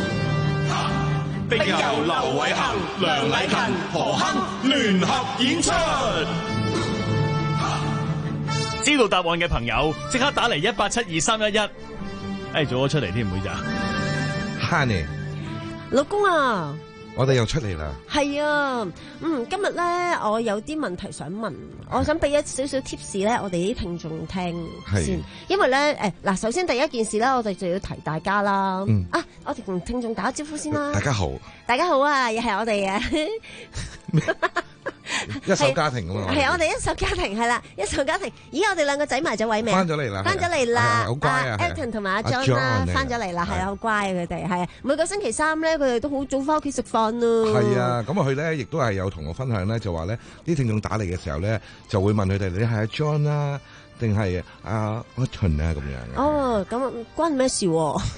並由劉偉涵、梁禮勤、何亨聯合演出。 知道答案嘅朋友，即刻打嚟一八七二三一一。誒，早咗出嚟添，妹仔。 Honey， 老公啊！ 我哋又出嚟啦！ 係啊，嗯，今日咧我有啲問題想問，我想俾一少少 tips 咧，我哋啲聽眾聽先，因為咧誒嗱，首先第一件事咧，我哋就要提大家啦。嗯、啊，我哋同聽眾打個招呼先啦。 大家好， 大家好啊，又係我哋啊。 一手家庭咁啊！ 係啊，我哋一手家庭係啦，一手家庭。咦，我哋兩個仔埋咗位未？ 翻咗嚟啦， 翻咗嚟啦， 好乖啊 ！Elton 同埋阿 John 啦，翻咗嚟啦，係啊，好乖啊，佢哋係啊，每個星期三咧，佢哋都好早翻屋企食飯咯。 係啊，咁啊，佢咧亦都係有同我分享咧，就話咧啲聽眾打嚟嘅時候咧，就會問佢哋：你係阿 John 啦，定係阿 Elton 啊？咁樣。哦， 咁關咩事？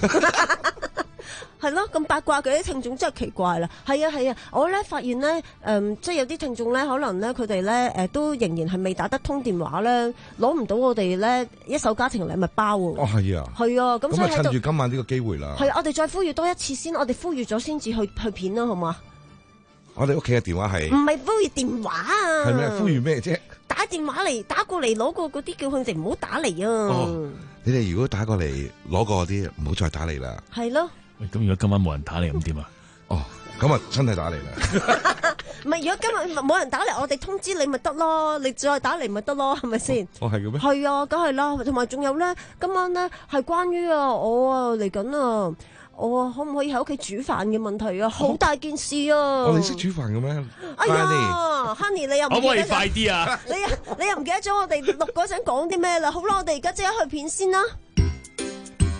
係咯，咁八卦嘅啲聽眾真係奇怪啦。係啊係啊，我咧發現咧，誒、嗯，即係有啲聽眾咧，可能咧佢哋咧，誒，都仍然係未打得通電話咧，攞唔到我哋咧一手家庭禮物包喎。 哦，係啊。係啊，咁所以趁住今晚呢個機會啦。 係，我哋再呼籲多一次先，我哋呼籲咗先至去去片啦，好嘛？ 我哋屋企嘅電話係唔係呼籲電話啊？ 係咩？呼籲咩啫？ 打電話嚟，打過嚟攞過嗰啲，叫佢哋唔好打嚟啊！ 哦，你哋如果打過嚟攞過嗰啲，唔好再打嚟啦。 係咯。 咁如果今晚冇人打嚟咁點啊？ 哦，咁啊真係打嚟啦！ 唔係，如果今日冇人打嚟，我哋通知你咪得咯，你再打嚟咪得咯，係咪先？ 哦，係嘅咩？ 係啊，梗係啦，同埋仲有咧，今晚咧係關於啊，我啊嚟緊啊，我啊可唔可以喺屋企煮飯嘅問題啊，好大件事啊！ 我哋識煮飯嘅咩？ 哎呀 ，Honey 你又唔可唔可以快啲啊？ 你你又唔記得咗我哋錄嗰陣講啲咩啦？好啦，我哋而家即刻去片先啦。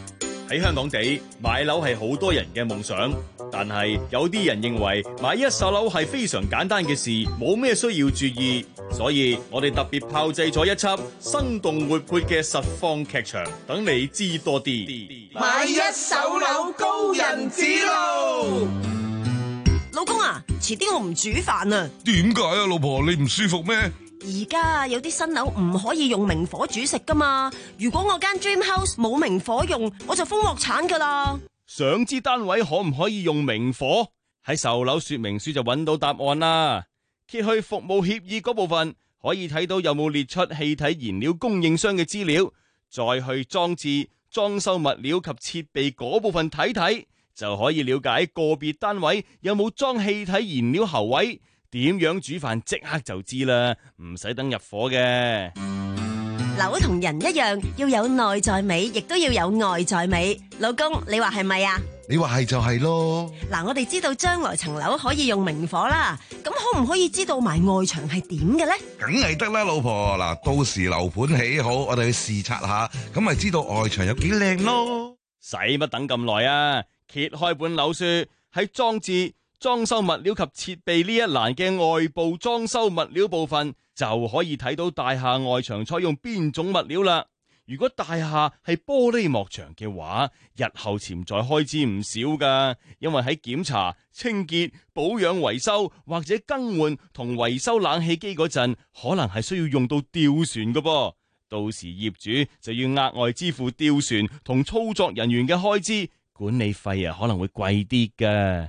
喺香港地買樓係好多人嘅夢想，但係有啲人認為買一手樓係非常簡單嘅事，冇咩需要注意，所以我哋特別炮製咗一輯生動活潑嘅實況劇場，等你知多啲。 買一手樓高人指路。 老公啊，遲啲我唔煮飯啊。 點解啊，老婆你唔舒服咩？ 而家有啲新樓唔可以用明火煮食噶嘛，如果我間 dream house 冇明火用，我就封鑊鏟噶啦。 想知單位可唔可以用明火？喺售樓說明書就揾到答案啦。揭去服務協議嗰部分，可以睇到有冇列出氣體燃料供應商嘅資料，再去裝置、裝修物料及設備嗰部分睇睇，就可以了解個別單位有冇裝氣體燃料喉位。點樣煮飯即刻就知啦，唔使等入伙嘅。 樓同人一樣，要有內在美，亦都要有外在美。老公，你話係咪啊？ 你話係就係咯。 嗱，我哋知道將來層樓可以用明火啦，咁可唔可以知道埋外牆係點嘅呢？ 梗係得啦，老婆。嗱，到時樓盤起好，我哋去視察下，咁咪知道外牆有幾靚咯。 使乜等咁耐啊？揭開本樓書，喺裝置、裝修物料及設備呢一欄嘅外部裝修物料部分，就可以睇到大廈外牆採用邊種物料啦。如果大廈係玻璃幕牆嘅話，日後潛在開支唔少噶，因為喺檢查、清潔、保養、維修或者更換同維修冷氣機嗰陣，可能係需要用到吊船噶噃。到時業主就要額外支付吊船同操作人員嘅開支，管理費啊可能會貴啲噶。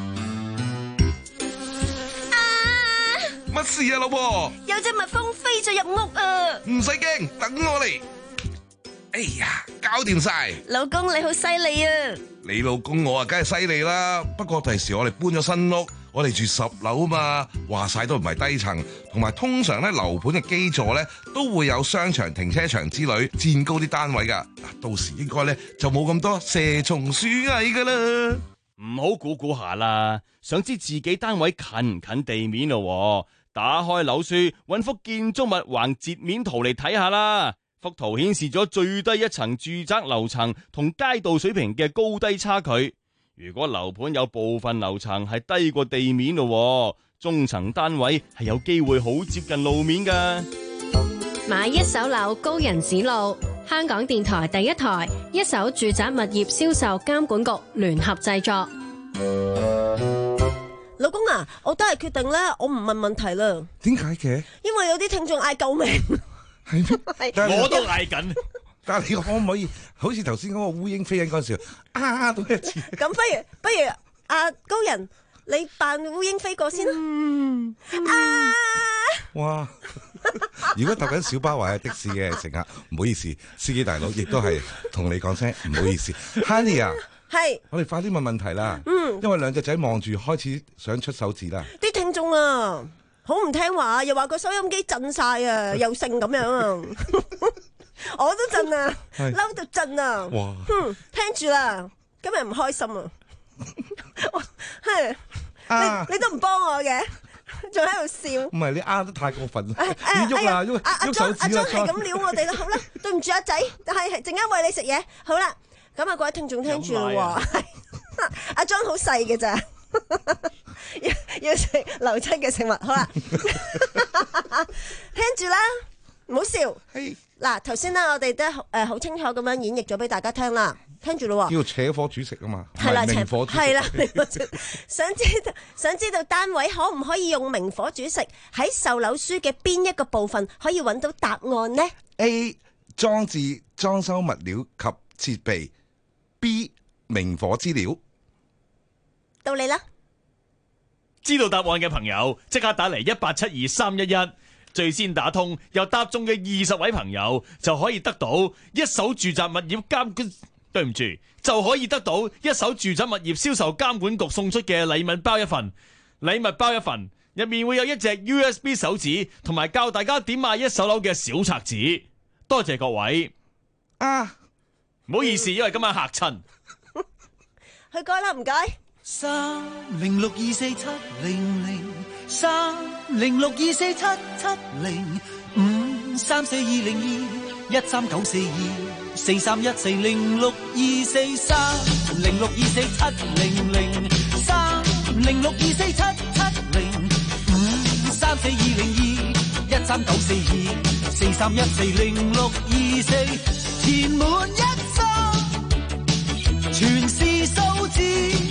乜事啊，老婆？ 有隻蜜蜂飛咗入屋啊！ 唔使驚，等我嚟。哎呀，搞掂晒！ 老公你好犀利啊！ 你老公我啊，梗係犀利啦。不過第時我哋搬咗新屋，我哋住十樓啊嘛，話晒都唔係低層，同埋通常咧樓盤嘅基座咧都會有商場、停車場之類墊高啲單位噶。嗱，到時應該咧就冇咁多蛇蟲鼠蟻噶啦。 唔好估估下啦，想知自己單位近唔近地面咯？打開樓書，揾幅建築物橫截面圖嚟睇下啦。幅圖顯示咗最低一層住宅樓層同街道水平嘅高低差距。如果樓盤有部分樓層係低過地面咯，中層單位係有機會好接近路面噶。 買一手樓高人指路，香港電台第一台一手住宅物業銷售監管局聯合製作。 老公啊，我都係決定咧，我唔問問題啦。 點解嘅？ 因為有啲聽眾嗌救命。 係咩？ 我都嗌緊。 但係你可唔可以好似頭先嗰個烏蠅飛緊嗰陣時，啊到一次？ 咁不如不如阿高人，你扮烏蠅飛過先啦。嗯、啊！ 哇！如果搭緊小巴或者的士嘅乘客，唔好意思，司機大佬亦都係同你講聲唔好意思。Honey 啊！ 係， 我哋快啲問問題啦。 嗯， 因為兩隻仔望住，開始想出手指啦。 啲聽眾啊，好唔聽話，又話個收音機震晒啊，又剩咁樣啊，我都震啊，嬲到震啊。哇！嗯，聽住啦，今日唔開心啊。你你都唔幫我嘅，仲喺度笑。 唔係你啱得太過分啦！你喐啊喐喐手指啦！ 阿張係咁撩我哋啦，好啦，對唔住阿仔，但係係陣間餵你食嘢，好啦。咁啊，各位聽眾聽住咯喎，阿莊好細嘅咋，要要食流質嘅食物，好啦，聽住啦，唔好笑。嗱，頭先咧，我哋都誒好清楚咁樣演繹咗俾大家聽啦，聽住咯喎。 叫扯火煮食啊嘛， 係啦， 明火煮食。 係啦，想知道想知道單位可唔可以用明火煮食？喺售樓書嘅邊一個部分可以揾到答案呢？ A 裝置、裝修物料及設備。B 明火資料， 到你啦！ 知道答案嘅朋友，即刻打嚟一八七二三一一，最先打通又答中嘅二十位朋友，就可以得到一手住宅物業監管，對唔住，就可以得到一手住宅物業銷售監管局送出嘅禮物包一份。禮物包一份，入面會有一隻 U S B 手指，同埋教大家點買一手樓嘅小冊子。多謝各位啊！ 唔好意思，因為今晚嚇親。 去改啦，唔該。 三零六二四七零零，三零六二四七七零五。 三四二零二一三九四二四三一四零六二四三零六二四七零零三零六二四七七零五三四二零二一三九四二四三一四零六二四填滿一生全是數字，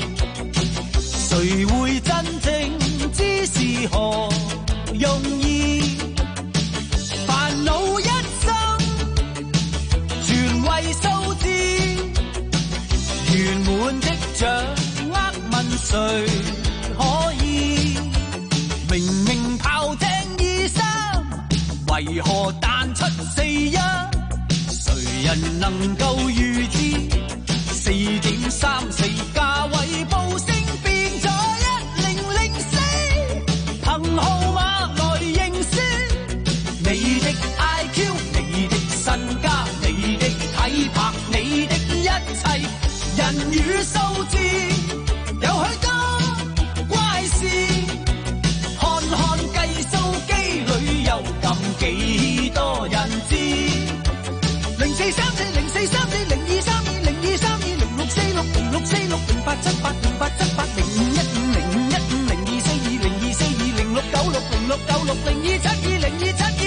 誰會真正知是何用意？煩惱一生全為數字，圓滿的掌握問誰可以？明明炮艇二三，為何彈出四一？誰人能夠預知？四點三四價位報升變咗一零零四，憑號碼來認輸。你的 I Q， 你的身家，你的體魄，你的一切，人與數字有許多怪事。看看計數機裏有咁幾多人知？零四三四零四三四零二三二零二三二零六四六零六四六零八七八零八七八零五一五零五一五零二四二零二四二零六九六零六九六零二七二零二七二。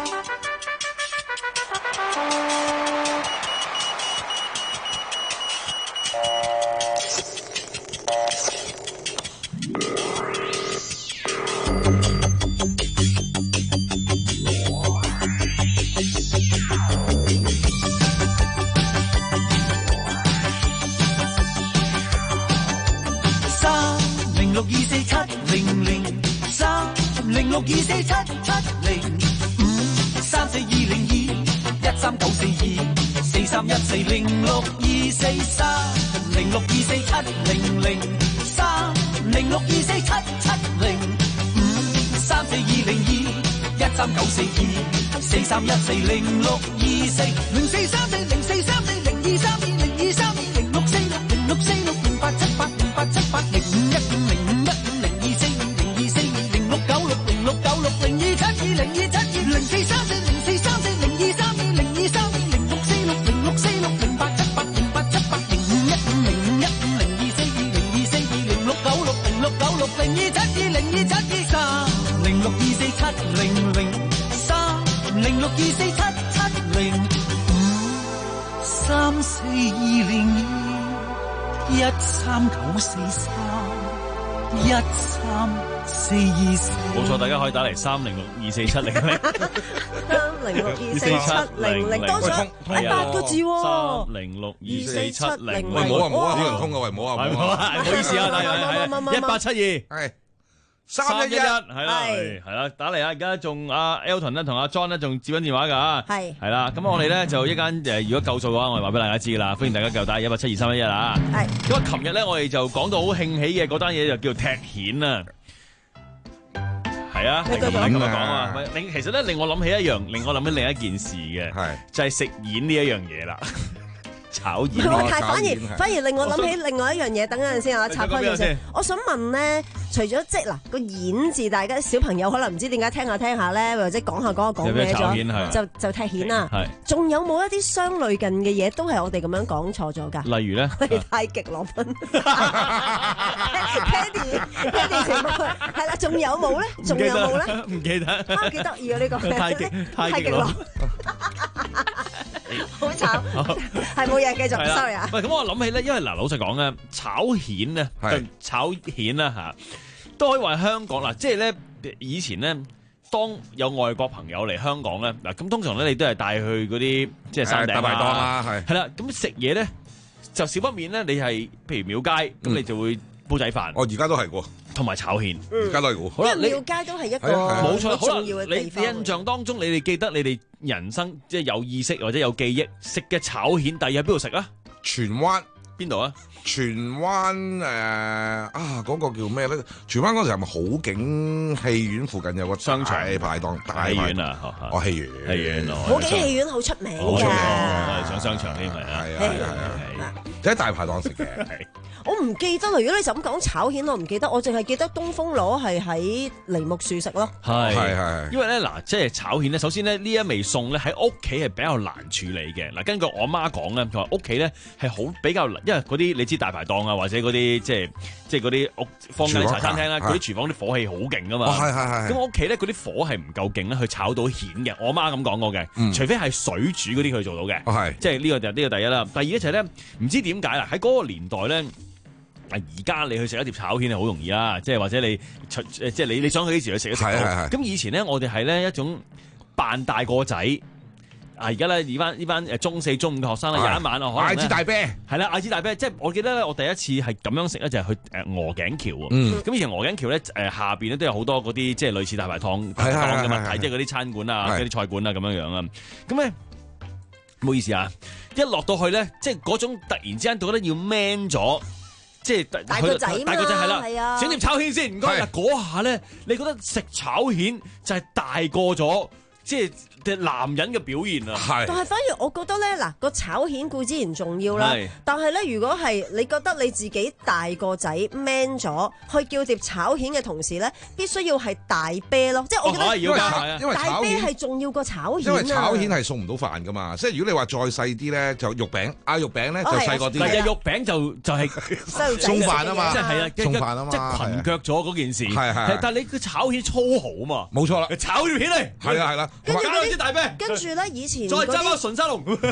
六二四七零零三零六二四七七零五三四二零二一三九四二四三一四零六二四三零六二四七零零三零六二四七七零五三四二零二一三九四二四三一四零六二四零四三四零四三四零二三二零二三二零六四六零六四六零八七八零八七八零五一五零五一五零二四二零二四二零六九六零六九六零二七二零二七二零四三四零四三四零二三二零二三二零六四六零六四六零八七八零八七八零五一五零五一五零二四二零二四二零六九六零六九六零二七二零二七二三零六二四七零零三零六二四七七零五三四二零二一三九四三一三四二四。 冇錯，大家可以打嚟三零六二四七零零， 三零六二四七零零，多咗八個字喎。 三零六二四七零零， 喂，冇啊冇啊，冇人通啊，喂，冇啊冇啊， 唔好意思啊，大家一八七二係。三一一係啦，係啦，打嚟啊！而家仲阿 Elton 咧同阿 John 咧仲接緊電話㗎，係係啦。咁我哋咧就一間誒，如果夠數嘅話，我哋話俾大家知㗎啦。歡迎大家繼續打一八七二三一一啊！係。咁啊，琴日咧我哋就講到好興起嘅嗰單嘢就叫踢毽啊，係啊，係咁樣講啊。令其實咧令我諗起一樣，令我諗起另一件事嘅，係就係食毽呢一樣嘢啦。炒鹽， 但係反而反而令我諗起另外一樣嘢。等陣先啊，插開嘢先。我想問咧，除咗即係嗱個演字，大家小朋友可能唔知點解聽下聽下咧，或者講下講下講咩咗，就就踢毽啦。係，仲有冇一啲相類近嘅嘢，都係我哋咁樣講錯咗㗎？例如咧，太極羅賓，Paddy，Paddy 情況係啦，仲有冇咧？仲有冇咧？ 唔記得。 啊，幾得意啊！呢個太極太極羅。 好慘，係冇嘢繼續 ，sorry 啊。 喂，咁我諗起咧，因為嗱，老實講咧，炒蜆咧，炒蜆啦嚇，都可以話香港嗱，即係咧以前咧，當有外國朋友嚟香港咧，嗱咁通常咧你都係帶去嗰啲即係山頂大排檔啦，係係啦，咁食嘢咧就少不免咧，你係譬如廟街，咁你就會煲仔飯。 我而家都係喎。 同埋炒蜆， 而家都係喎。 好啦， 廟街都係一個冇錯，好啦， 重要嘅地方。 你印象當中，你哋記得你哋人生即係有意識或者有記憶食嘅炒蜆，第二喺邊度食啊？ 荃灣邊度啊？ 荃灣誒啊嗰個叫咩咧？荃灣嗰時係咪好景戲院附近有個商場排檔大戲院啊？ 哦，戲院戲院好景戲院好出名㗎， 好出名，上商場添係啊， 係啊係啊。 就喺大排檔食嘅。 我唔記得啦，如果你就咁講炒蜆，我唔記得，我淨係記得東風螺係喺梨木樹食咯。 係係係， 因為咧嗱，即係炒蜆咧，首先咧呢一味餸咧喺屋企係比較難處理嘅。嗱，根據我媽講咧，佢話屋企咧係好比較難，因為嗰啲你知大排檔啊，或者嗰啲即係即係嗰啲屋坊間茶餐廳啦，嗰啲廚房啲火氣好勁噶嘛。 係係係。 咁我屋企咧嗰啲火係唔夠勁咧，去炒到蜆嘅。我媽咁講過嘅， 嗯、 除非係水煮嗰啲佢做到嘅。 係、哦， 即係呢個就呢、呢個第一啦。第二咧就係咧，唔知點解啦，喺嗰個年代咧。而家你去食一碟炒蜆係好容易啦，即係或者你即係你你想去幾時去食都食到。咁以前咧，我哋係咧一種扮大個仔。啊！而家咧，呢班呢班誒中四、中五嘅學生咧，有一晚啊，可能嗌支大啤， 係啦，嗌支大啤。即係我記得咧，我第一次係咁樣食咧，就係去誒鵝頸橋喎。咁、 嗯、 以前鵝頸橋咧誒下邊咧都有好多嗰啲即係類似大排檔檔嘅物體，即係嗰啲餐館啊、嗰啲菜館啊咁樣樣啊。咁咧唔好意思啊，一落到去咧，即係嗰種突然之間覺得要 man 咗。即係大個仔嘛， 大個仔係啦， 係啊， 整碟炒蜆先，唔該。嗱嗰下咧，你覺得食炒蜆就係大個咗，即係男人嘅表現啊。係。 但係反而我覺得咧，嗱個炒蜆固之然重要啦，但係咧如果係你覺得你自己大個仔 man 咗，去叫碟炒蜆嘅同時咧，必須要係大啤咯，即係我覺得。 因為炒因為大啤係重要過炒蜆啊。 因為炒蜆係送唔到飯噶嘛，即係如果你話再細啲咧，就肉餅嗌肉餅咧就細個啲。 但係肉餅就就係送飯啊嘛， 即係係啊， 送飯啊嘛， 即係裙腳咗嗰件事。 係係。 但係你個炒蜆粗豪啊嘛， 冇錯啦， 炒條蜆嚟。 係啦係啦， 跟住加兩支大啤。 跟住咧以前再揸包純沙龍。唔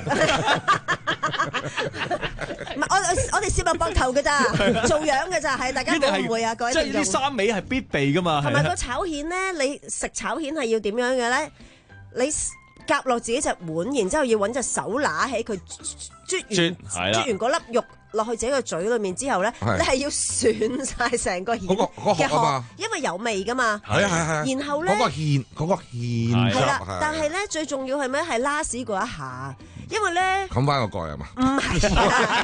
係我我哋攝入膊頭㗎咋，做樣㗎咋，係大家誤會啊，各位聽眾。 即係啲三味係必備㗎嘛。 同埋個炒蜆咧，你食炒蜆係要點樣嘅咧？你夾落自己隻碗，然之後要揾隻手拿起佢，啜完啜完嗰粒肉落去自己個嘴裏面之後咧，你係要吮晒成個蜆嘅殼，因為有味㗎嘛。 係啊係啊。 然後咧， 嗰個蜆嗰個蜆係啦，但係咧最重要係咩？係拉屎嗰一下。因為咧， 冚翻個蓋係嘛？ 唔係，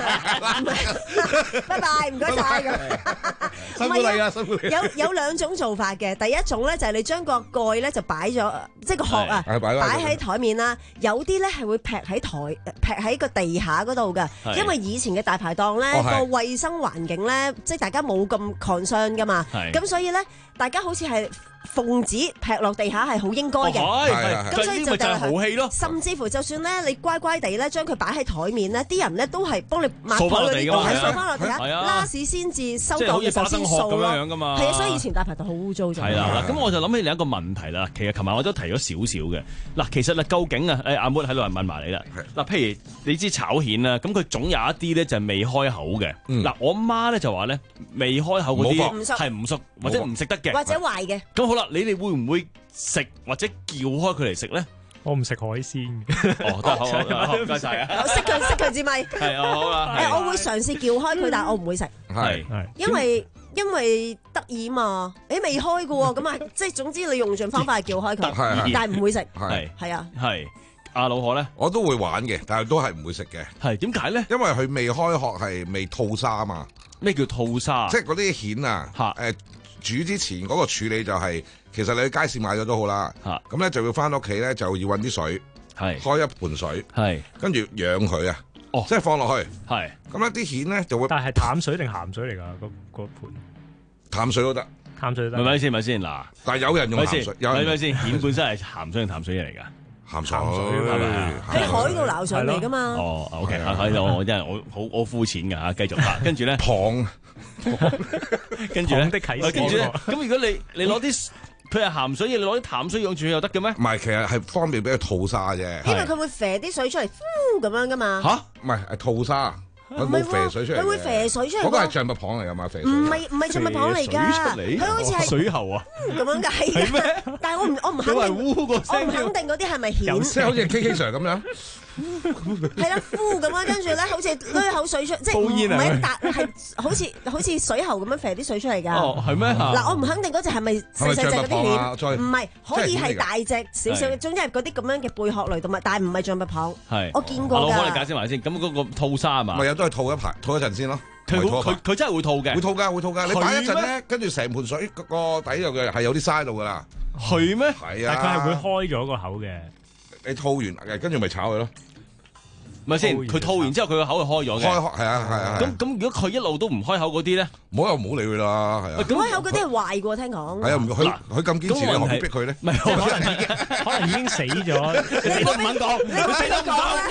拜拜，唔該晒咁。 辛苦你啦，辛苦你。 有有兩種做法嘅，第一種咧就係你將個蓋咧就擺咗，即係個殼啊，擺喺台面啦。有啲咧係會劈喺台，劈喺個地下嗰度㗎。因為以前嘅大排檔咧個衞生環境咧，即係大家冇咁 concern 㗎嘛。咁所以咧，大家好似係。奉旨劈落地下係好應該嘅，咁所以就係豪氣咯。甚至乎就算咧，你乖乖地咧將佢擺喺台面咧，啲人咧都係幫你抹台嗰啲，係掃翻落地下，拉屎先至收檔嘅時候先掃咯。係啊，所以以前大排檔好污糟咗。 係啦，咁我就諗起另一個問題啦。其實琴日我都提咗少少嘅。嗱，其實啊，究竟啊，誒阿妹喺度問埋你啦。嗱，譬如你知炒蜆啦，咁佢總有一啲咧就係未開口嘅。嗱，我媽咧就話咧，未開口嗰啲係唔熟或者唔食得嘅， 或者壞嘅。 咁好啦，你哋會唔會食或者撬開佢嚟食咧？ 我唔食海鮮嘅。 哦，得好，好，唔該晒啊！ 識佢，識佢至咪。 係啊，好啦。 誒，我會嘗試撬開佢，但係我唔會食。 係係。因為因為得意嘛，誒未開嘅喎，咁啊，即係總之你用盡方法係撬開佢，但係唔會食。 係係啊。 係。阿老何咧， 我都會玩嘅，但係都係唔會食嘅。 係點解咧？ 因為佢未開殼係未吐沙啊嘛。 咩叫吐沙？ 即係嗰啲蜆啊，誒煮之前嗰個處理就係。其實你去街市買咗都好啦，咁咧就要翻屋企咧就要揾啲水，開一盆水，跟住養佢啊，即係放落去，咁咧啲蜆咧就會。 但係淡水定鹹水嚟㗎？嗰嗰盆淡水都得， 淡水都得。 咪咪先，咪先嗱， 但係有人用鹹水， 咪咪先，蜆本身係鹹水定淡水嚟㗎？ 鹹水係咪？ 喺海度撈上嚟㗎嘛？ 哦 ，OK，喺度我真係我好我膚淺㗎嚇，繼續嚇，跟住咧， 蚌， 跟住咧， 跟住咧，咁如果你你攞啲。譬如鹹水嘢，你攞啲淡水養住佢又得嘅咩？ 唔係，其實係方便俾佢吐沙啫。 因為佢會射啲水出嚟，呼咁樣噶嘛。 吓？唔係，係吐沙，佢冇射水出嚟。 佢會射水出嚟。 嗰個係象拔蚌嚟㗎嘛？射水。 唔係唔係象拔蚌嚟㗎，佢好似係水喉啊。 咁樣㗎，係咩？但係我唔我唔肯定，我唔肯定嗰啲係咪蜆？ 即係好似 K K Sir 咁樣。 係啦，呼咁樣，跟住咧，好似攞口水出，即係唔係一笪，係好似好似水喉咁樣射啲水出嚟㗎。 哦，係咩？ 嗱，我唔肯定嗰隻係咪細細隻嗰啲蜆，唔係可以係大隻少少，總之係嗰啲咁樣嘅貝殼類動物，但係唔係象拔蚌。 係， 我見過㗎。 我幫你解釋埋先，咁嗰個吐沙係嘛？ 咪有都係吐一排，吐一陣先咯。 佢佢佢真係會吐嘅， 會吐㗎，會吐㗎。你擺一陣咧，跟住成盆水個底度嘅係有啲沙喺度㗎啦。 係咩？ 係啊。 但係佢係會開咗個口嘅。 你吐完，跟住咪炒佢咯。 唔係先，佢吐完之後佢個口係開咗嘅。 開係啊係啊。 咁咁如果佢一路都唔開口嗰啲咧， 唔好又唔好理佢啦，係啊。 開口嗰啲係壞嘅，聽講。 係啊，佢佢咁堅持，你何必逼佢咧？ 唔係，可能已經可能已經死咗， 你都唔肯講，佢死都唔講。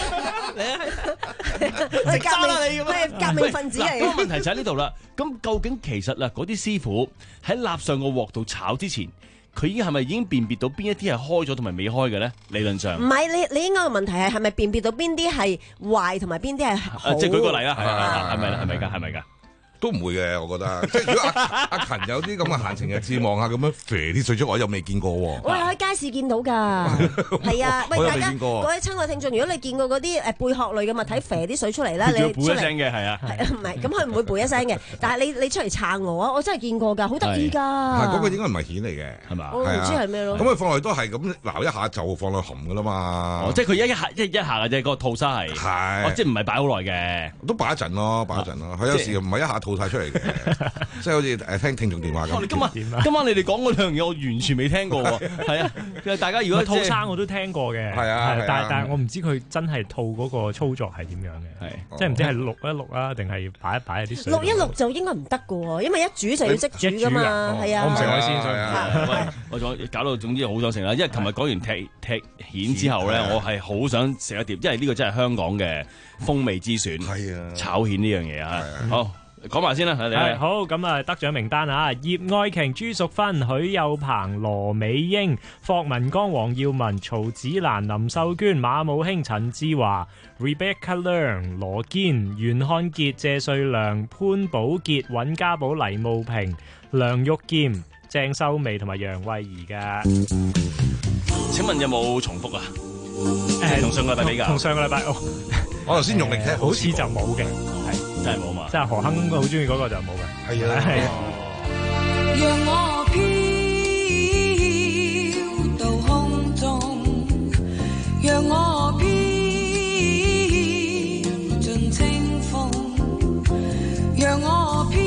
你係革命，你革命分子嚟嘅。 個問題就喺呢度啦。咁究竟其實啊，嗰啲師傅喺立上個鑊度炒之前，佢已經係咪已經辨別到邊一啲係開咗同埋未開嘅咧？理論上唔係，你你應該個問題係係咪辨別到邊啲係壞同埋邊啲係好？ 即係舉個例啦，係係係咪啦？係咪㗎？係咪㗎？ 都唔會嘅，我覺得。即係如果阿阿勤有啲咁嘅閒情逸致望下咁樣肥啲水竹，我又未見過喎。 我係喺街市見到㗎，係啊。喂，大家各位親愛聽眾，如果你見過嗰啲誒貝殼類嘅物體肥啲水出嚟咧，你出嚟一聲嘅係啊。 唔係，咁佢唔會背一聲嘅。但係你你出嚟撐我啊！我真係見過㗎，好得意㗎。 係嗰個應該唔係蜆嚟嘅，係嘛？ 我唔知係咩咯。 咁佢放落去都係咁撈一下就放落含㗎啦嘛。 哦，即係佢一下一一下嘅啫，個吐沙係。 係。 哦，即係唔係擺好耐嘅？ 都擺一陣咯，擺一陣咯。佢有時唔係一下吐晒出嚟嘅。即係好似誒聽聽眾電話咁。 今晚今晚你哋講嗰兩樣嘢，我完全未聽過喎。係啊，大家如果套餐我都聽過嘅。 係啊， 但係但係我唔知佢真係套嗰個操作係點樣嘅。係，即係唔知係錄一錄啊，定係擺一擺啲水。 錄一錄就應該唔得㗎喎，因為一煮就要即煮㗎嘛。係啊。 我唔食海鮮，所以我仲搞到總之好想食啦。因為琴日講完踢踢蜆之後咧，我係好想食一碟，因為呢個真係香港嘅風味之選。係啊，炒蜆呢樣嘢啊，好。講埋先啦， 係好咁啊！得獎名單啊，葉愛瓊、朱淑芬、許幼鵬、羅美英、霍文剛、黃耀文、曹子蘭、林秀娟、馬武興、陳志華、Rebecca Leung、羅堅、袁漢傑、謝瑞良、潘寶傑、尹家寶、黎慕平、梁玉劍、鄭秀薇同埋楊慧儀噶。 請問有冇重複啊？誒，同上個禮拜比較， 同上個禮拜哦， 我頭先用力聽， 好似就冇嘅，係。真係冇嘛？即係何鏗好中意嗰個就冇嘅。係啊，係啊。 讓我飄到空中，讓我飄進清風，讓我飄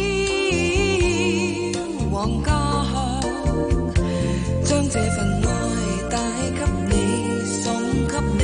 往家鄉，將這份愛帶給你，送給你。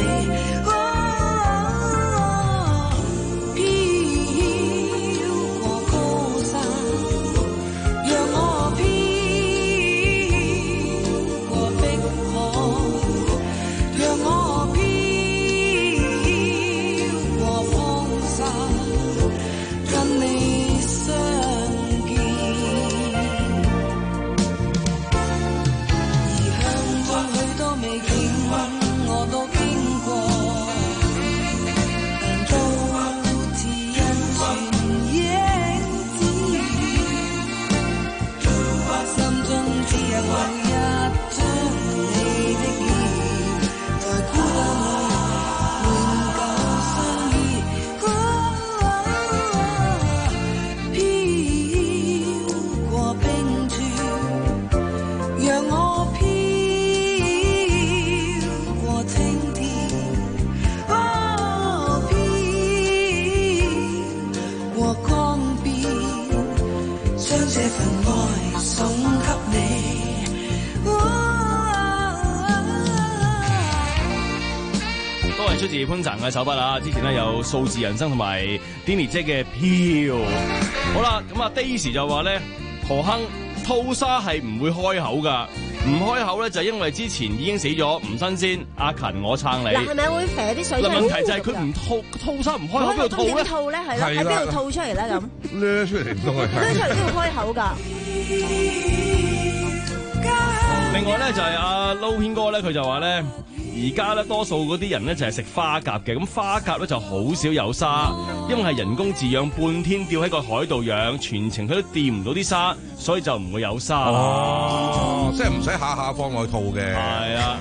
出自潘神嘅手筆啊！之前咧有數字人生同埋 Denny 姐嘅飄。好啦，咁啊 Daisy 就話咧何鏗吐沙係唔會開口噶，唔開口咧就因為之前已經死咗，唔新鮮。阿勤我撐你。 嗱，係咪會肥啲水出嚟？ 問題就係佢唔吐吐沙唔開口，邊度吐咧？ 點吐咧？係啦，喺邊度吐出嚟咧？咁掠出嚟唔通係？ 掠出嚟都要開口㗎。 另外咧就係阿撈軒哥咧，佢就話咧。而家咧多數嗰啲人咧就係食花甲嘅，咁花甲咧就好少有沙，因為係人工飼養，半天吊喺個海度養，全程佢都掂唔到啲沙，所以就唔會有沙啦。 哦，即係唔使下下放落去吐嘅。 係啊。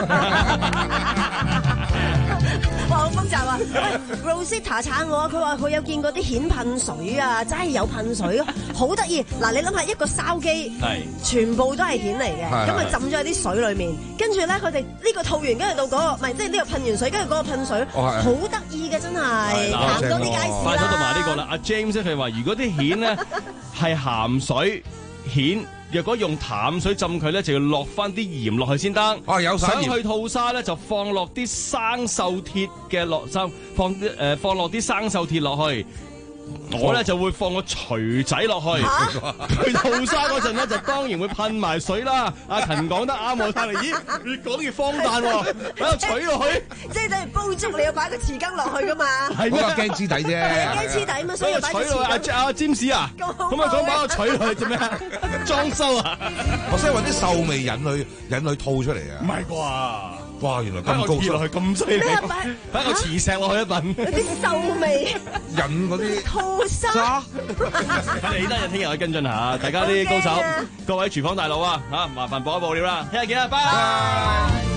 哇，好複雜啊！喂 ，Rosita 撐我，佢話佢有見過啲蜆噴水啊，真係有噴水，好得意。嗱，你諗下一個筲箕，全部都係蜆嚟嘅，咁咪浸咗喺啲水裡面，跟住咧佢哋呢個吐完，跟住到嗰個，唔係即係呢個噴完水，跟住嗰個噴水，好得意嘅真係。行多啲街市啦。 快手到埋呢個啦，阿 James 佢話：如果啲蜆咧係鹹水蜆。 若果用淡水浸佢咧，就要落翻啲鹽落去先得。 哦，有散鹽。 想去套沙咧，就放落啲生鏽鐵嘅落生，放啲誒、呃、放落啲生鏽鐵落去。我咧就會放個錘仔落去，佢套沙嗰陣咧就當然會噴埋水啦。阿勤講得啱喎，睇嚟咦越講越荒誕喎，喺度錘落去， 即係等於煲粥，你要擺個匙羹落去噶嘛？ 係咩？驚黐底啫， 驚黐底嘛，所以要擺個匙羹。 阿阿詹士啊，咁啊講擺個錘落去做咩啊？裝修啊！ 我想揾啲鏽味引佢引佢吐出嚟啊！ 唔係啩？ 哇！原來咁高落去咁犀利，擺個磁石落去一品， 有啲鏽味， 引嗰啲吐沙。 你得日聽日去跟進下，大家啲高手，各位廚房大佬啊，嚇麻煩報一報料啦，聽日見啦，拜。